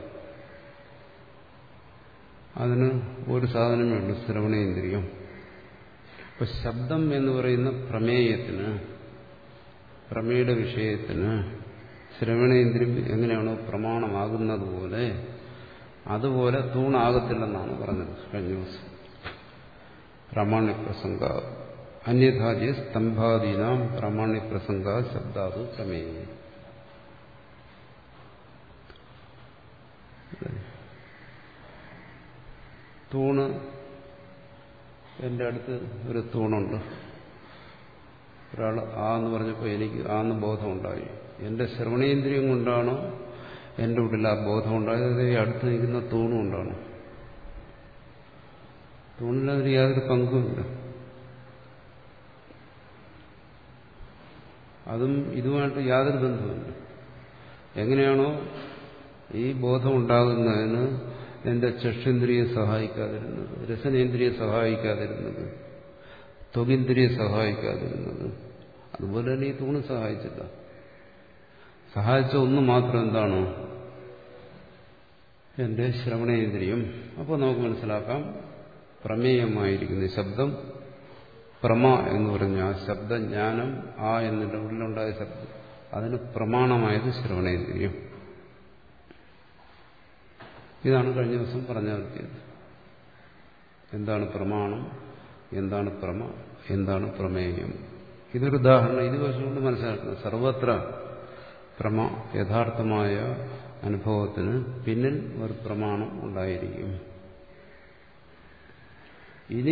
അതിന് ഒരു സാധനമേ ഉള്ളൂ, ശ്രവണേന്ദ്രിയം. അപ്പൊ ശബ്ദം എന്ന് പറയുന്ന പ്രമേയത്തിന്, പ്രമേയുടെ വിഷയത്തിന് ശ്രവണേന്ദ്രിയം എങ്ങനെയാണോ പ്രമാണമാകുന്നത് പോലെ അതുപോലെ തൂണാകത്തില്ലെന്നാണ് പറഞ്ഞത് കഴിഞ്ഞ ദിവസം. പ്രാമാണ്യപ്രസംഗ അന്യഥാജി സ്തംഭാദീനാം പ്രാമാണ്യപ്രസംഗ ശബ്ദാതു പ്രമേയ. തൂണ്, എൻ്റെ അടുത്ത് ഒരു തൂണുണ്ട്. ഒരാൾ ആ എന്ന് പറഞ്ഞപ്പോൾ എനിക്ക് ആ എന്ന് ബോധമുണ്ടായി. എൻ്റെ ശ്രവണേന്ദ്രിയം കൊണ്ടാണോ എൻ്റെ ഉള്ളിൽ ആ ബോധം ഉണ്ടായത്? ഈ അടുത്ത് നിൽക്കുന്ന തൂണും കൊണ്ടാണ്. തൂണിലതിന് യാതൊരു പങ്കുമില്ല. അതും ഇതുമായിട്ട് യാതൊരു ബന്ധവുമില്ല. എങ്ങനെയാണോ ഈ ബോധം ഉണ്ടാകുന്നതിന് എന്റെ ചക്ഷേന്ദ്രിയെ സഹായിക്കാതിരുന്നത്, രസനേന്ദ്രിയെ സഹായിക്കാതിരുന്നത്, ത്വകിന്ദ്രിയെ സഹായിക്കാതിരുന്നത്, അതുപോലെ തന്നെ ഈ തൂണ് സഹായിച്ചില്ല. സഹായിച്ച ഒന്ന് മാത്രം എന്താണ്? എന്റെ ശ്രവണേന്ദ്രിയം. അപ്പോൾ നമുക്ക് മനസ്സിലാക്കാം, പ്രമേയമായിരിക്കുന്ന ശബ്ദം, പ്രമ എന്ന് പറഞ്ഞ ആ ശബ്ദജ്ഞാനം, ആ എന്നിന്റെ ഉള്ളിലുണ്ടായ ശബ്ദം, അതിന് പ്രമാണമായത് ശ്രവണേന്ദ്രിയം. ഇതാണ് കഴിഞ്ഞ ദിവസം പറഞ്ഞു നിർത്തിയത്. എന്താണ് പ്രമാണം, എന്താണ് പ്രമ, എന്താണ് പ്രമേയം. ഇതൊരു ഉദാഹരണം ഇത് വെച്ചുകൊണ്ട് മനസ്സിലാക്കുന്നത്. സർവത്ര പ്രമ, യഥാർത്ഥമായ അനുഭവത്തിന് പിന്നിൽ ഒരു പ്രമാണം ഉണ്ടായിരിക്കും. ഇനി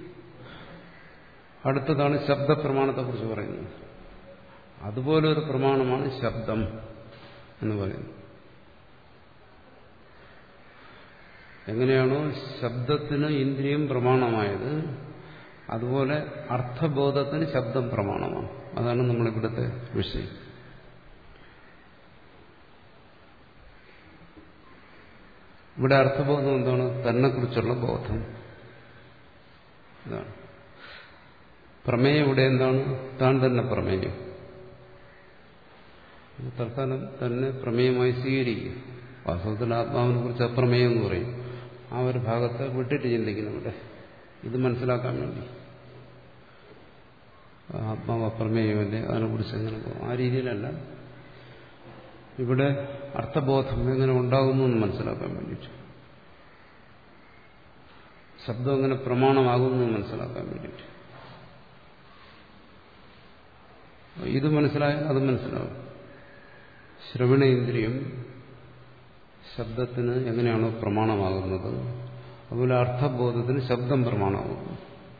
അടുത്തതാണ് ശബ്ദപ്രമാണത്തെക്കുറിച്ച് പറയുന്നത്. അതുപോലെ ഒരു പ്രമാണമാണ് ശബ്ദം എന്ന് പറയുന്നത്. എങ്ങനെയാണോ ശബ്ദത്തിന് ഇന്ദ്രിയം പ്രമാണമായത്, അതുപോലെ അർത്ഥബോധത്തിന് ശബ്ദം പ്രമാണമാണ്. അതാണ് നമ്മളിവിടുത്തെ വിഷയം. ഇവിടെ അർത്ഥബോധം എന്താണ്? തന്നെക്കുറിച്ചുള്ള ബോധം. ഇതാണ് പ്രമേയം. ഇവിടെ എന്താണ്? താൻ തന്നെ പ്രമേയം. തൽക്കാലം തന്നെ പ്രമേയമായി സ്വീകരിക്കുക. വാസ്തവത്തിൽ ആത്മാവിനെ കുറിച്ച് അപ്രമേയം എന്ന് പറയും. ആ ഒരു ഭാഗത്തെ വിട്ടിട്ട് ചിന്തിക്കണം ഇവിടെ, ഇത് മനസ്സിലാക്കാൻ വേണ്ടി. ആത്മാവ് അപ്രമേയമല്ലേ, അതിനെക്കുറിച്ച് എങ്ങനെ പോകും, ആ രീതിയിലല്ല. ഇവിടെ അർത്ഥബോധം എങ്ങനെ ഉണ്ടാകുന്നു എന്ന് മനസ്സിലാക്കാൻ വേണ്ടിയിട്ട്, ശബ്ദം എങ്ങനെ പ്രമാണമാകുന്നു എന്ന് മനസ്സിലാക്കാൻ വേണ്ടിയിട്ട്. ഇത് മനസ്സിലായാൽ അത് മനസ്സിലാവും. ശ്രവണേന്ദ്രിയം ശബ്ദത്തിന് എങ്ങനെയാണോ പ്രമാണമാകുന്നത്, അതുപോലെ അർത്ഥബോധത്തിന് ശബ്ദം പ്രമാണമാകുന്നു.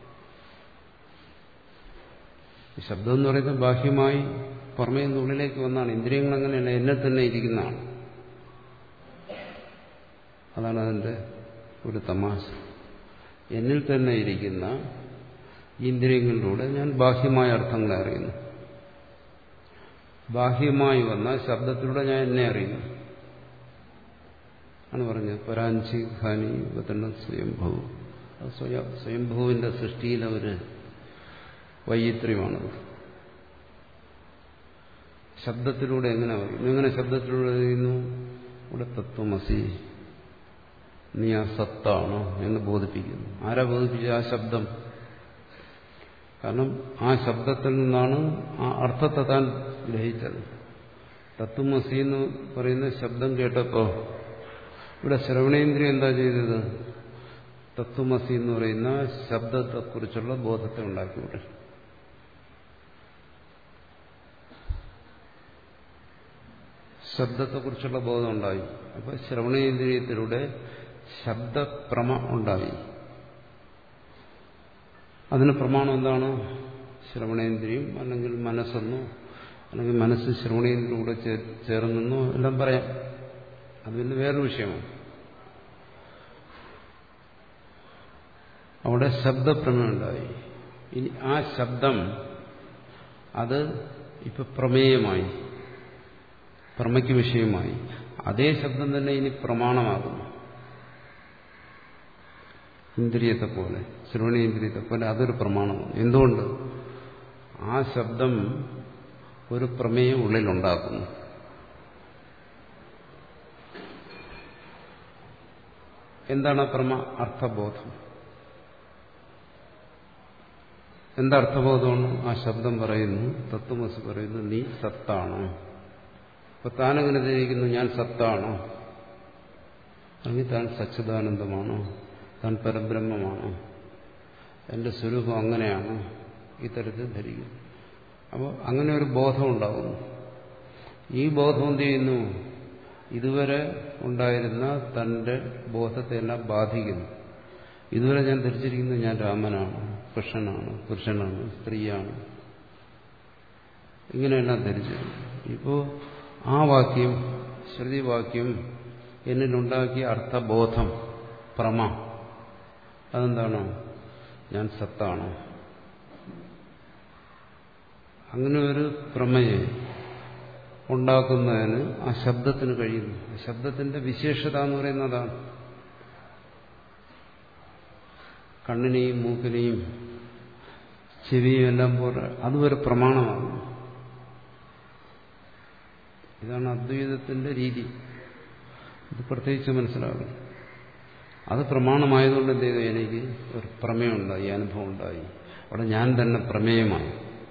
ശബ്ദം എന്ന് പറയുന്നത് ബാഹ്യമായി പുറമേ ഉള്ളിലേക്ക് വന്നാണ്. ഇന്ദ്രിയങ്ങൾ അങ്ങനെയല്ല, എന്നെ തന്നെ ഇരിക്കുന്നതാണ്. അതാണ് അതിൻ്റെ ഒരു തമാശ. എന്നിൽ തന്നെ ഇരിക്കുന്ന ഇന്ദ്രിയങ്ങളിലൂടെ ഞാൻ ബാഹ്യമായ അർത്ഥങ്ങളെ അറിയുന്നു. ബാഹ്യമായി വന്ന ശബ്ദത്തിലൂടെ ഞാൻ എന്നെ അറിയുന്നു ആണ് പറഞ്ഞത്. പരാഞ്ചി ഖാനി വതന സ്വയംഭൂ. സ്വയംഭൂവിന്റെ സൃഷ്ടിയിലെ ഒരു വൈചിത്ര്യമാണത്. ശബ്ദത്തിലൂടെ എങ്ങനെ അറിയുന്നു? എങ്ങനെ ശബ്ദത്തിലൂടെ അറിയുന്നു? ഇവിടെ തത്വമസി, നീ ആ സത്താണ് എന്ന് ബോധിപ്പിക്കുന്നു. ആരാ ബോധിപ്പിച്ചത്? ആ ശബ്ദം. കാരണം ആ ശബ്ദത്തിൽ നിന്നാണ് ആ അർത്ഥത്തെ താൻ ഗ്രഹിച്ചത്. തത്വമസി എന്ന് പറയുന്ന ശബ്ദം കേട്ടപ്പോ ഇവിടെ ശ്രവണേന്ദ്രിയം എന്താ ചെയ്തത്? തത്വമസി എന്ന് പറയുന്ന ശബ്ദത്തെക്കുറിച്ചുള്ള ബോധത്തെ ഉണ്ടാക്കിവിടെ. ശബ്ദത്തെക്കുറിച്ചുള്ള ബോധം ഉണ്ടായി. അപ്പൊ ശ്രവണേന്ദ്രിയത്തിലൂടെ ശബ്ദപ്രമ ഉണ്ടായി. അതിന് പ്രമാണം എന്താണ്? ശ്രവണേന്ദ്രിയം അല്ലെങ്കിൽ മനസ്സെന്നോ അല്ലെങ്കിൽ മനസ്സ് ശ്രവണീയത്തിലൂടെ ചേർന്നെന്നോ എല്ലാം പറയാം. അത് പിന്നെ വേറൊരു വിഷയമാണ്. അവിടെ ശബ്ദപ്രമേയം ഉണ്ടായി. ഇനി ആ ശബ്ദം അത് ഇപ്പൊ പ്രമേയമായി, പ്രമയ്ക്ക് വിഷയമായി. അതേ ശബ്ദം തന്നെ ഇനി പ്രമാണമാകുന്നു. ഇന്ദ്രിയത്തെ പോലെ, ശ്രവണേന്ദ്രിയത്തെ പോലെ അതൊരു പ്രമാണമാണ്. എന്തുകൊണ്ട്? ആ ശബ്ദം ഒരു പ്രമേയം ഉള്ളിലുണ്ടാക്കുന്നു. എന്താണ് പ്രമ? അർത്ഥബോധം. എന്തർത്ഥബോധമാണ്? ആ ശബ്ദം പറയുന്നു, തത്വമസി പറയുന്നു, നീ സത്താണ്. അപ്പൊ താനെങ്ങനെ ധരിക്കുന്നു? ഞാൻ സത്താണ്, അല്ലെങ്കിൽ താൻ സച്ചിദാനന്ദമാണ്, താൻ പരബ്രഹ്മമാണ്, എന്റെ സ്വരൂപം അങ്ങനെയാണ്, ഇത്തരത്തിൽ ധരിക്കുന്നു. അപ്പോൾ അങ്ങനെ ഒരു ബോധം ഉണ്ടാകുന്നു. ഈ ബോധം എന്ത് ചെയ്യുന്നു? ഇതുവരെ ഉണ്ടായിരുന്ന തന്റെ ബോധത്തെ എല്ലാം ബാധിക്കുന്നു. ഇതുവരെ ഞാൻ ധരിച്ചിരിക്കുന്നത് ഞാൻ രാമനാണ്, കൃഷ്ണനാണ്, പുരുഷനാണ്, സ്ത്രീയാണ്, ഇങ്ങനെയെല്ലാം ധരിച്ചിരുന്നു. ഇപ്പോൾ ആ വാക്യം, ശ്രുതിവാക്യം എന്നിലുണ്ടാക്കിയ അർത്ഥബോധം, പ്രമ, അതെന്താണ്? ഞാൻ സത്താണ്. അങ്ങനെ ഒരു പ്രമയെ ഉണ്ടാക്കുന്നതിന് ആ ശബ്ദത്തിന് കഴിയുന്നു. ശബ്ദത്തിന്റെ വിശേഷത എന്ന് പറയുന്നതാണ്. കണ്ണിനെയും മൂക്കിനെയും ചെവിയും എല്ലാം പോലെ അതും ഒരു പ്രമാണമാകുന്നു. ഇതാണ് അദ്വൈതത്തിന്റെ രീതി. ഇത് പ്രത്യേകിച്ച് മനസ്സിലാകും. അത് പ്രമാണമായതുകൊണ്ട് എന്ത് ചെയ്തു? എനിക്ക് ഒരു പ്രമേയം ഉണ്ടായി, അനുഭവം ഉണ്ടായി. അവിടെ ഞാൻ തന്നെ പ്രമേയമായി.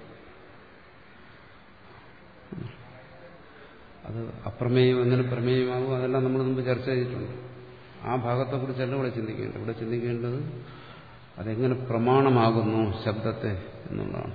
അത് അപ്രമേയം എങ്ങനെ പ്രമേയമാകും? അതെല്ലാം നമ്മൾ മുമ്പ് ചർച്ച ചെയ്തിട്ടുണ്ട്. ആ ഭാഗത്തെക്കുറിച്ചല്ല ഇവിടെ ചിന്തിക്കേണ്ടത്. ഇവിടെ ചിന്തിക്കേണ്ടത് അതെങ്ങനെ പ്രമാണമാകുന്നു ശബ്ദത്തെ എന്നുള്ളതാണ്.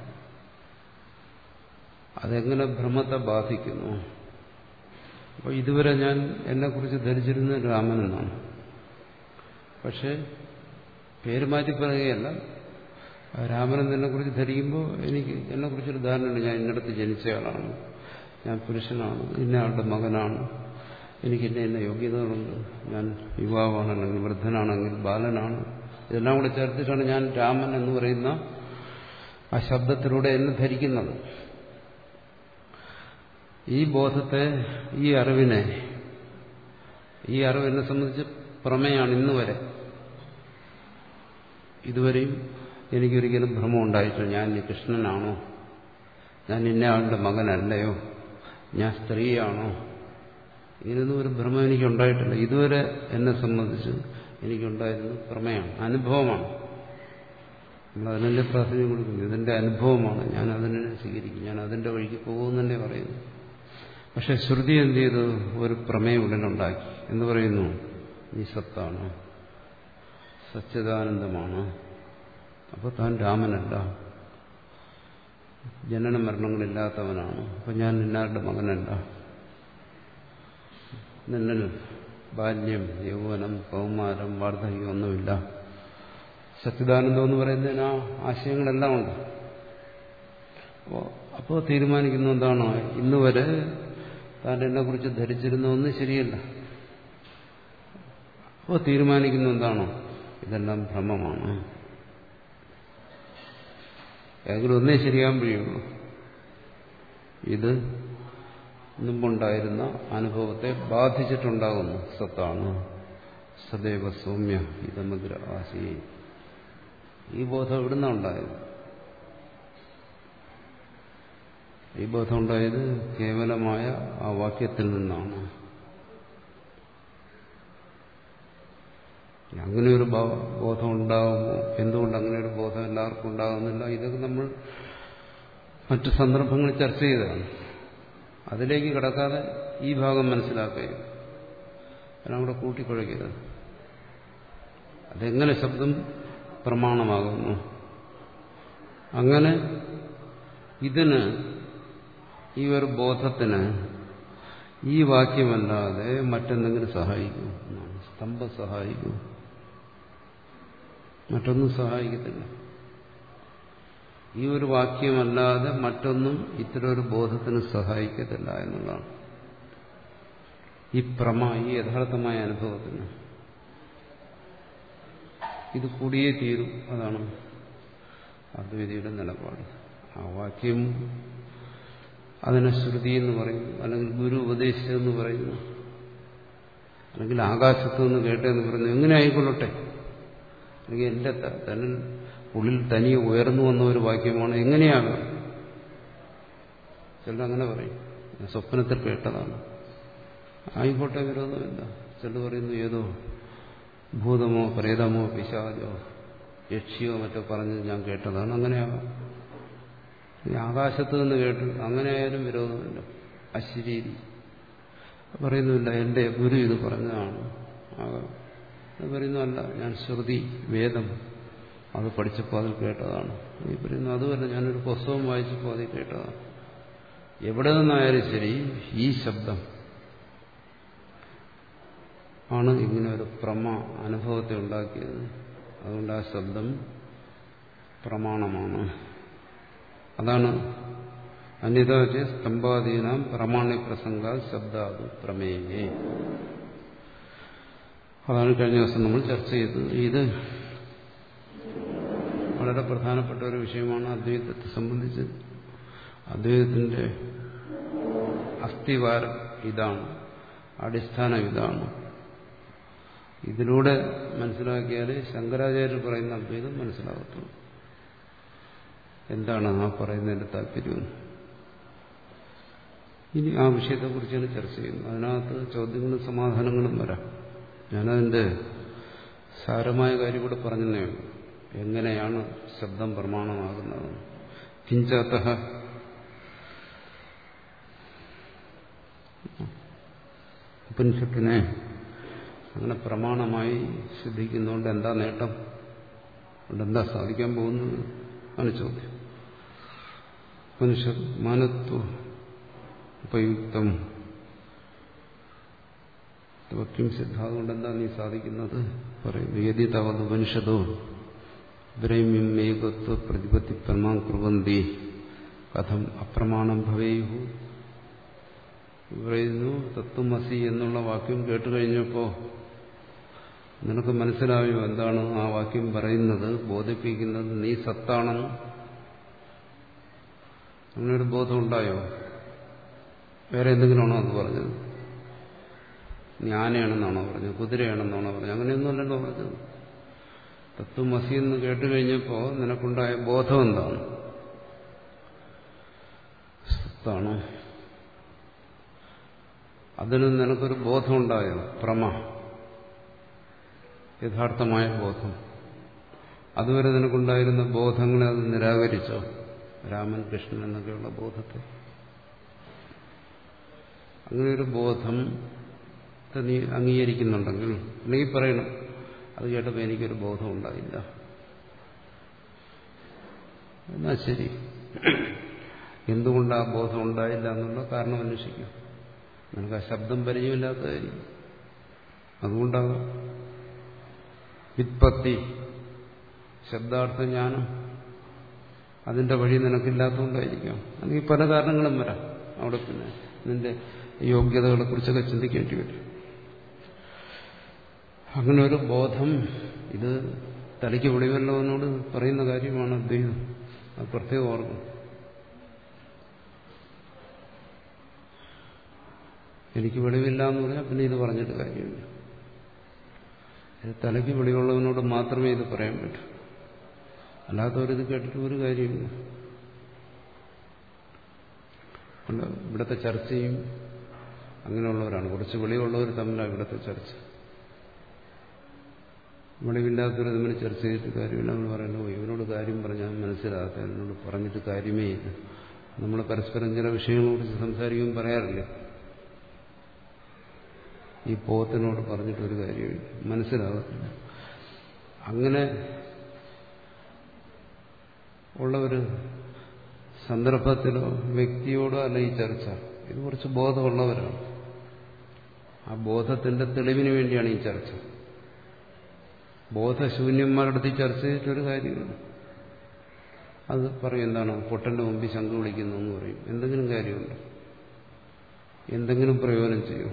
അതെങ്ങനെ ഭ്രമത്തെ ബാധിക്കുന്നു. അപ്പോൾ ഇതുവരെ ഞാൻ എന്നെക്കുറിച്ച് ധരിച്ചിരുന്നത് രാമനെന്നാണ്. പക്ഷെ പേര് മാറ്റി പറയുകയല്ല. രാമനെന്ന് എന്നെക്കുറിച്ച് ധരിക്കുമ്പോൾ എനിക്ക് എന്നെക്കുറിച്ചൊരു ധാരണയുണ്ട്. ഞാൻ ഇന്നടത്ത് ജനിച്ചയാളാണ്, ഞാൻ പുരുഷനാണ്, ഇന്നയാളുടെ മകനാണ്, എനിക്ക് ഇന്ന ഇന്ന യോഗ്യതകളുണ്ട്, ഞാൻ യുവാവാണെങ്കിൽ വൃദ്ധനാണെങ്കിൽ ബാലനാണ്. ഇതെല്ലാം കൂടെ ചേർത്തിട്ടാണ് ഞാൻ രാമൻ എന്ന് പറയുന്ന ആ ശബ്ദത്തിലൂടെ എന്നെ ധരിക്കുന്നത്. ഈ ബോധത്തെ, ഈ അറിവിനെ, ഈ അറിവ് എന്നെ സംബന്ധിച്ച് പ്രമേയാണ് ഇന്ന് വരെ. ഇതുവരെയും എനിക്കൊരിക്കലും ഭ്രമം ഉണ്ടായിട്ടില്ല. ഞാൻ കൃഷ്ണനാണോ, ഞാൻ ഇന്നയാളുടെ മകനല്ലയോ, ഞാൻ സ്ത്രീയാണോ, ഇങ്ങനൊന്നും ഒരു ഭ്രമം എനിക്കുണ്ടായിട്ടില്ല. ഇതുവരെ എന്നെ സംബന്ധിച്ച് എനിക്കുണ്ടായിരുന്ന പ്രമേയാണ്, അനുഭവമാണ്. നമ്മൾ അതിനെ പ്രാധാന്യം കൊടുക്കുന്നു. ഇതിന്റെ അനുഭവമാണ്, ഞാൻ അതിനെ സ്വീകരിക്കും, ഞാൻ അതിന്റെ വഴിക്ക് പോകുമെന്നെ പറയുന്നു. പക്ഷെ ശ്രുതി എന്ത് ചെയ്തു? ഒരു പ്രമേയം ഉടനുണ്ടാക്കി. എന്ന് പറയുന്നു, നീ സത്താണ്, സച്ചിദാനന്ദമാണ്. അപ്പോൾ താൻ രാമനല്ല, ജനന മരണങ്ങളില്ലാത്തവനാണ്. അപ്പം ഞാൻ നിന്നാരുടെ മകനല്ല, നിന്നിൽ ബാല്യം, യൗവനം, കൗമാരം, വാർദ്ധക്യം ഒന്നുമില്ല. സച്ചിദാനന്ദം എന്ന് പറയുന്നതിന് ആ ആശയങ്ങളെല്ലാം ഉണ്ട്. അപ്പോൾ അപ്പോൾ തീരുമാനിക്കുന്നു എന്താണ്? ഇന്ന് വരെ താൻ എന്നെക്കുറിച്ച് ധരിച്ചിരുന്നതൊന്നും ശരിയല്ല. അപ്പോൾ തീരുമാനിക്കുന്നു എന്താണ്? ഇതെല്ലാം ഭ്രമമാണ്. ഏതെങ്കിലും ഒന്നേ ശരിയാകാൻ കഴിയുള്ളൂ. ഇത് മുമ്പുണ്ടായിരുന്ന അനുഭവത്തെ ബാധിച്ചിട്ടുണ്ടാകുന്നു. സത്താണ്, സദൈവ സൗമ്യ ഇതമഗ്ര ആസി. ഈ ബോധം എവിടുന്നാണ് ഉണ്ടായത്? ഈ ബോധം ഉണ്ടായത് കേവലമായ ആ വാക്യത്തിൽ നിന്നാണ്. അങ്ങനെ ഒരു ബോധം ഉണ്ടാകുമോ? എന്തുകൊണ്ട് അങ്ങനെ ഒരു ബോധം എല്ലാവർക്കും ഉണ്ടാകുന്നില്ല? ഇതൊക്കെ നമ്മൾ മറ്റു സന്ദർഭങ്ങളിൽ ചർച്ച ചെയ്തതാണ്. അതിലേക്ക് കിടക്കാതെ ഈ ഭാഗം മനസ്സിലാക്കുകയും എല്ലാം കൂടെ കൂട്ടിക്കുഴയ്ക്കരുത്. അതെങ്ങനെ ശബ്ദം പ്രമാണമാകുന്നു? അങ്ങനെ ഇതിന്, ഈ ഒരു ബോധത്തിന് ഈ വാക്യമല്ലാതെ മറ്റെന്തെങ്കിലും സഹായിക്കും? സ്തംഭം സഹായിക്കും? മറ്റൊന്നും സഹായിക്കത്തില്ല. ഈ ഒരു വാക്യമല്ലാതെ മറ്റൊന്നും ഇത്തരം ഒരു ബോധത്തിന് സഹായിക്കത്തില്ല എന്നുള്ളതാണ്. ഈ പ്രമ, ഈ യഥാർത്ഥമായ അനുഭവത്തിന് ഇത് കൂടിയേ തീരും. അതാണ് അദ്വൈതിയുടെ നിലപാട്. ആ വാക്യം അതിനെ ശ്രുതി എന്ന് പറയുന്നു, അല്ലെങ്കിൽ ഗുരു ഉപദേശിച്ചതെന്ന് പറയുന്നു, അല്ലെങ്കിൽ ആകാശത്തു നിന്ന് കേട്ടെന്ന് പറയുന്നു. എങ്ങനെ ആയിക്കൊള്ളട്ടെ, അല്ലെങ്കിൽ എന്റെ തന്നെ ഉള്ളിൽ തനിയെ ഉയർന്നു വന്ന ഒരു വാക്യമാണ്, എങ്ങനെയാകാം. ചിലർ അങ്ങനെ പറയും, സ്വപ്നത്തിൽ കേട്ടതാണ്, ആയിക്കോട്ടെ, വിരോധമില്ല. ചിലർ പറയുന്നു ഏതോ ഭൂതമോ പ്രേതമോ പിശാചോ യക്ഷിയോ മറ്റോ പറഞ്ഞ് ഞാൻ കേട്ടതാണ്, അങ്ങനെയാകാം. ആകാശത്ത് നിന്ന് കേട്ടു, അങ്ങനെയായാലും വിരോധമില്ല. അശരീരി പറയുന്നുമില്ല, എന്റെ ഗുരു ഇത് പറഞ്ഞതാണ് ആകാം. അത് പറയുന്നതല്ല, ഞാൻ ശ്രുതി വേദം അത് പഠിച്ചപ്പോൾ അതിൽ കേട്ടതാണ്. ഈ പറയുന്നു അതുമല്ല, ഞാനൊരു പുസ്തകം വായിച്ചപ്പോൾ അതിൽ കേട്ടതാണ്. എവിടെ നിന്നായാലും ശരി, ഈ ശബ്ദം ആണ് ഇങ്ങനെ ഒരു പ്രമ അനുഭവത്തെ ഉണ്ടാക്കിയത്. അതുകൊണ്ട് ആ ശബ്ദം പ്രമാണമാണ്. അതാണ് അന്യതാച സ്തംഭാദീനാം പ്രമാണ്യ പ്രസംഗ ശബ്ദാത് പ്രമേയേ. അതാണ് കഴിഞ്ഞ ദിവസം നമ്മൾ ചർച്ച ചെയ്തത്. ഇത് വളരെ പ്രധാനപ്പെട്ട ഒരു വിഷയമാണ് അദ്വൈതത്തെ സംബന്ധിച്ച്. അദ്വൈതത്തിന്റെ അസ്ഥിവാരം ഇതാണ്, അടിസ്ഥാനം ഇതാണ്. ഇതിലൂടെ മനസ്സിലാക്കിയാൽ ശങ്കരാചാര്യർ പറയുന്ന അദ്വൈതം മനസ്സിലാകത്തുള്ളൂ. എന്താണ് ആ പറയുന്നതിന്റെ താല്പര്യം? ഇനി ആ വിഷയത്തെക്കുറിച്ചാണ് ചർച്ച ചെയ്യുന്നത്. അതിനകത്ത് ചോദ്യങ്ങളും സമാധാനങ്ങളും വരാം. ഞാനതിന്റെ സാരമായ കാര്യം കൂടെ പറഞ്ഞതേ ഉള്ളൂ. എങ്ങനെയാണ് ശബ്ദം പ്രമാണമാകുന്നത്? കിഞ്ചാത്തഃ ഉപനിഷത്തിനെ അങ്ങനെ പ്രമാണമായി സിദ്ധിക്കുന്നതുകൊണ്ട് എന്താ നേട്ടം, അതുകൊണ്ട് എന്താ സാധിക്കാൻ പോകുന്നത് ആണ് ചോദ്യം. ഉപനിഷത്ത് മാനത്വ ഉപയുക്തം വാക്യം സിദ്ധാതുകൊണ്ട് എന്താ നീ സാധിക്കുന്നത് പറയുന്നു. യതി തവത് ഉപനിഷത്തോ ബ്രഹ്മ്യം ഏകത്വ പ്രതിപത്തി പ്രമാം കുർവന്തി കഥം അപ്രമാണം ഭവേയു. പറയുന്നു, തത്വമസി എന്നുള്ള വാക്യം കേട്ടുകഴിഞ്ഞപ്പോ നിനക്ക് മനസ്സിലായോ എന്താണ് ആ വാക്യം പറയുന്നത്, ബോധിപ്പിക്കുന്നത്? നീ സത്താണെന്ന് അങ്ങനൊരു ബോധം ഉണ്ടായോ? വേറെ എന്തെങ്കിലുമാണോ അത് പറഞ്ഞത്? നീ ആനയാണെന്നാണോ പറഞ്ഞത്, കുതിരയാണെന്നാണോ പറഞ്ഞത്? അങ്ങനെയൊന്നുമല്ലല്ലോ പറഞ്ഞത്. തത്വമസി എന്ന് കേട്ടുകഴിഞ്ഞപ്പോ നിനക്കുണ്ടായ ബോധം എന്താണ്? സത്താണ്. അതിന് നിനക്കൊരു ബോധമുണ്ടായോ? പ്രമ, യഥാർത്ഥമായ ബോധം. അതുവരെ നിനക്കുണ്ടായിരുന്ന ബോധങ്ങളെ അത് നിരാകരിച്ചോ? രാമൻ, കൃഷ്ണൻ എന്നൊക്കെയുള്ള ബോധത്തെ. അങ്ങനെയൊരു ബോധം നീ അംഗീകരിക്കുന്നുണ്ടെങ്കിൽ നീ പറയണം, അത് കേട്ടപ്പോൾ എനിക്കൊരു ബോധം ഉണ്ടായില്ല. എന്നാ ശരി, എന്തുകൊണ്ട് ആ ബോധം ഉണ്ടായില്ല എന്നുള്ള കാരണം അന്വേഷിക്കും. നിനക്ക് ആ ശബ്ദം പരിചയമില്ലാത്തതായിരിക്കും, അതുകൊണ്ടാകാം. വിത്പത്തി, ശബ്ദാർത്ഥ ജ്ഞാനം, അതിന്റെ വഴി നിനക്കില്ലാത്തതുകൊണ്ടായിരിക്കാം. അല്ലെങ്കിൽ പല കാരണങ്ങളും വരാം. അവിടെ പിന്നെ നിന്റെ യോഗ്യതകളെ കുറിച്ചൊക്കെ ചിന്തിക്കേണ്ടി വരും. അങ്ങനെ ഒരു ബോധം, ഇത് തലയ്ക്ക് വെളിവല്ലവനോട് പറയുന്ന കാര്യമാണ് അദ്വൈതം. അത് പ്രത്യേകം ഓർക്കും. എനിക്ക് വെളിവില്ല എന്ന് പറഞ്ഞാൽ പിന്നെ ഇത് പറഞ്ഞിട്ട് കാര്യമില്ല. ഇത് തലയ്ക്ക് വെളിവുള്ളവനോട് മാത്രമേ ഇത് പറയാൻ പറ്റൂ, അല്ലാത്തവരിത് കേട്ടിട്ട് ഒരു കാര്യമില്ല. ഇവിടുത്തെ ചർച്ചയും അങ്ങനെയുള്ളവരാണ്, കുറച്ച് വെളിവുള്ളവർ തമ്മിലാണ് ഇവിടുത്തെ ചർച്ച. വെളിവില്ലാത്തവർ തമ്മിൽ ചർച്ച ചെയ്തിട്ട് കാര്യമില്ല. നമ്മൾ പറയുന്നു, ഇവനോട് കാര്യം പറഞ്ഞാൽ മനസ്സിലാകാത്ത, എന്നോട് പറഞ്ഞിട്ട് കാര്യമേ ഇല്ല. നമ്മൾ പരസ്പരം ചില വിഷയങ്ങളെ കുറിച്ച് സംസാരിക്കുമ്പോൾ പറയാറില്ല, ഈ പോത്തിനോട് പറഞ്ഞിട്ടൊരു കാര്യമില്ല, മനസ്സിലാകത്തില്ല. അങ്ങനെ ഉള്ള ഒരു സന്ദർഭത്തിലോ വ്യക്തിയോടോ അല്ല ഈ ചർച്ച. ഇത് കുറച്ച് ബോധമുള്ളവരാണ്. ആ ബോധത്തിന്റെ തെളിവിന് വേണ്ടിയാണ് ഈ ചർച്ച. ബോധശൂന്യന്മാരുടെ അടുത്ത് ചർച്ച ചെയ്തിട്ടൊരു കാര്യമില്ല. അത് പറയും എന്താണ് പൊട്ടന്റെ മുമ്പിൽ ശംഖ് വിളിക്കുന്നു എന്ന് പറയും. എന്തെങ്കിലും കാര്യമുണ്ട്, എന്തെങ്കിലും പ്രയോജനം ചെയ്യും.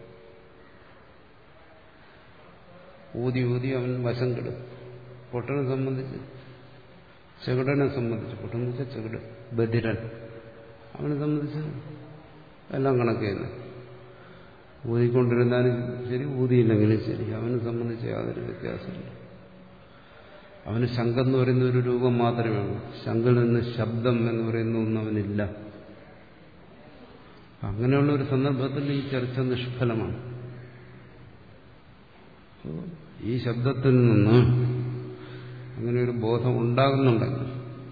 ഊതി ഊതി അവൻ വശം കെടും. പൊട്ടനെ സംബന്ധിച്ച്, ചെകിടനെ സംബന്ധിച്ച്, പൊട്ടൻ എന്ന് വെച്ചാൽ ചെകിട്, ബധിരൻ, അവനെ സംബന്ധിച്ച് എല്ലാം കണക്ക് തന്നെ. ഊതിക്കൊണ്ടിരുന്നാലും ശരി, ഊതിയില്ലെങ്കിലും ശരി, അവനെ സംബന്ധിച്ച് യാതൊരു വ്യത്യാസമില്ല. അവന് ശംഖം എന്ന് പറയുന്ന ഒരു രൂപം മാത്രമേ ഉള്ളൂ. ശംഖിൽ നിന്ന് ശബ്ദം എന്ന് പറയുന്ന ഒന്നും അവനില്ല. അങ്ങനെയുള്ള ഒരു സന്ദർഭത്തിൽ ഈ ചർച്ച നിഷ്ഫലമാണ്. ഈ ശബ്ദത്തിൽ നിന്ന് അങ്ങനെ ഒരു ബോധം ഉണ്ടാകുന്നുണ്ടെങ്കിൽ,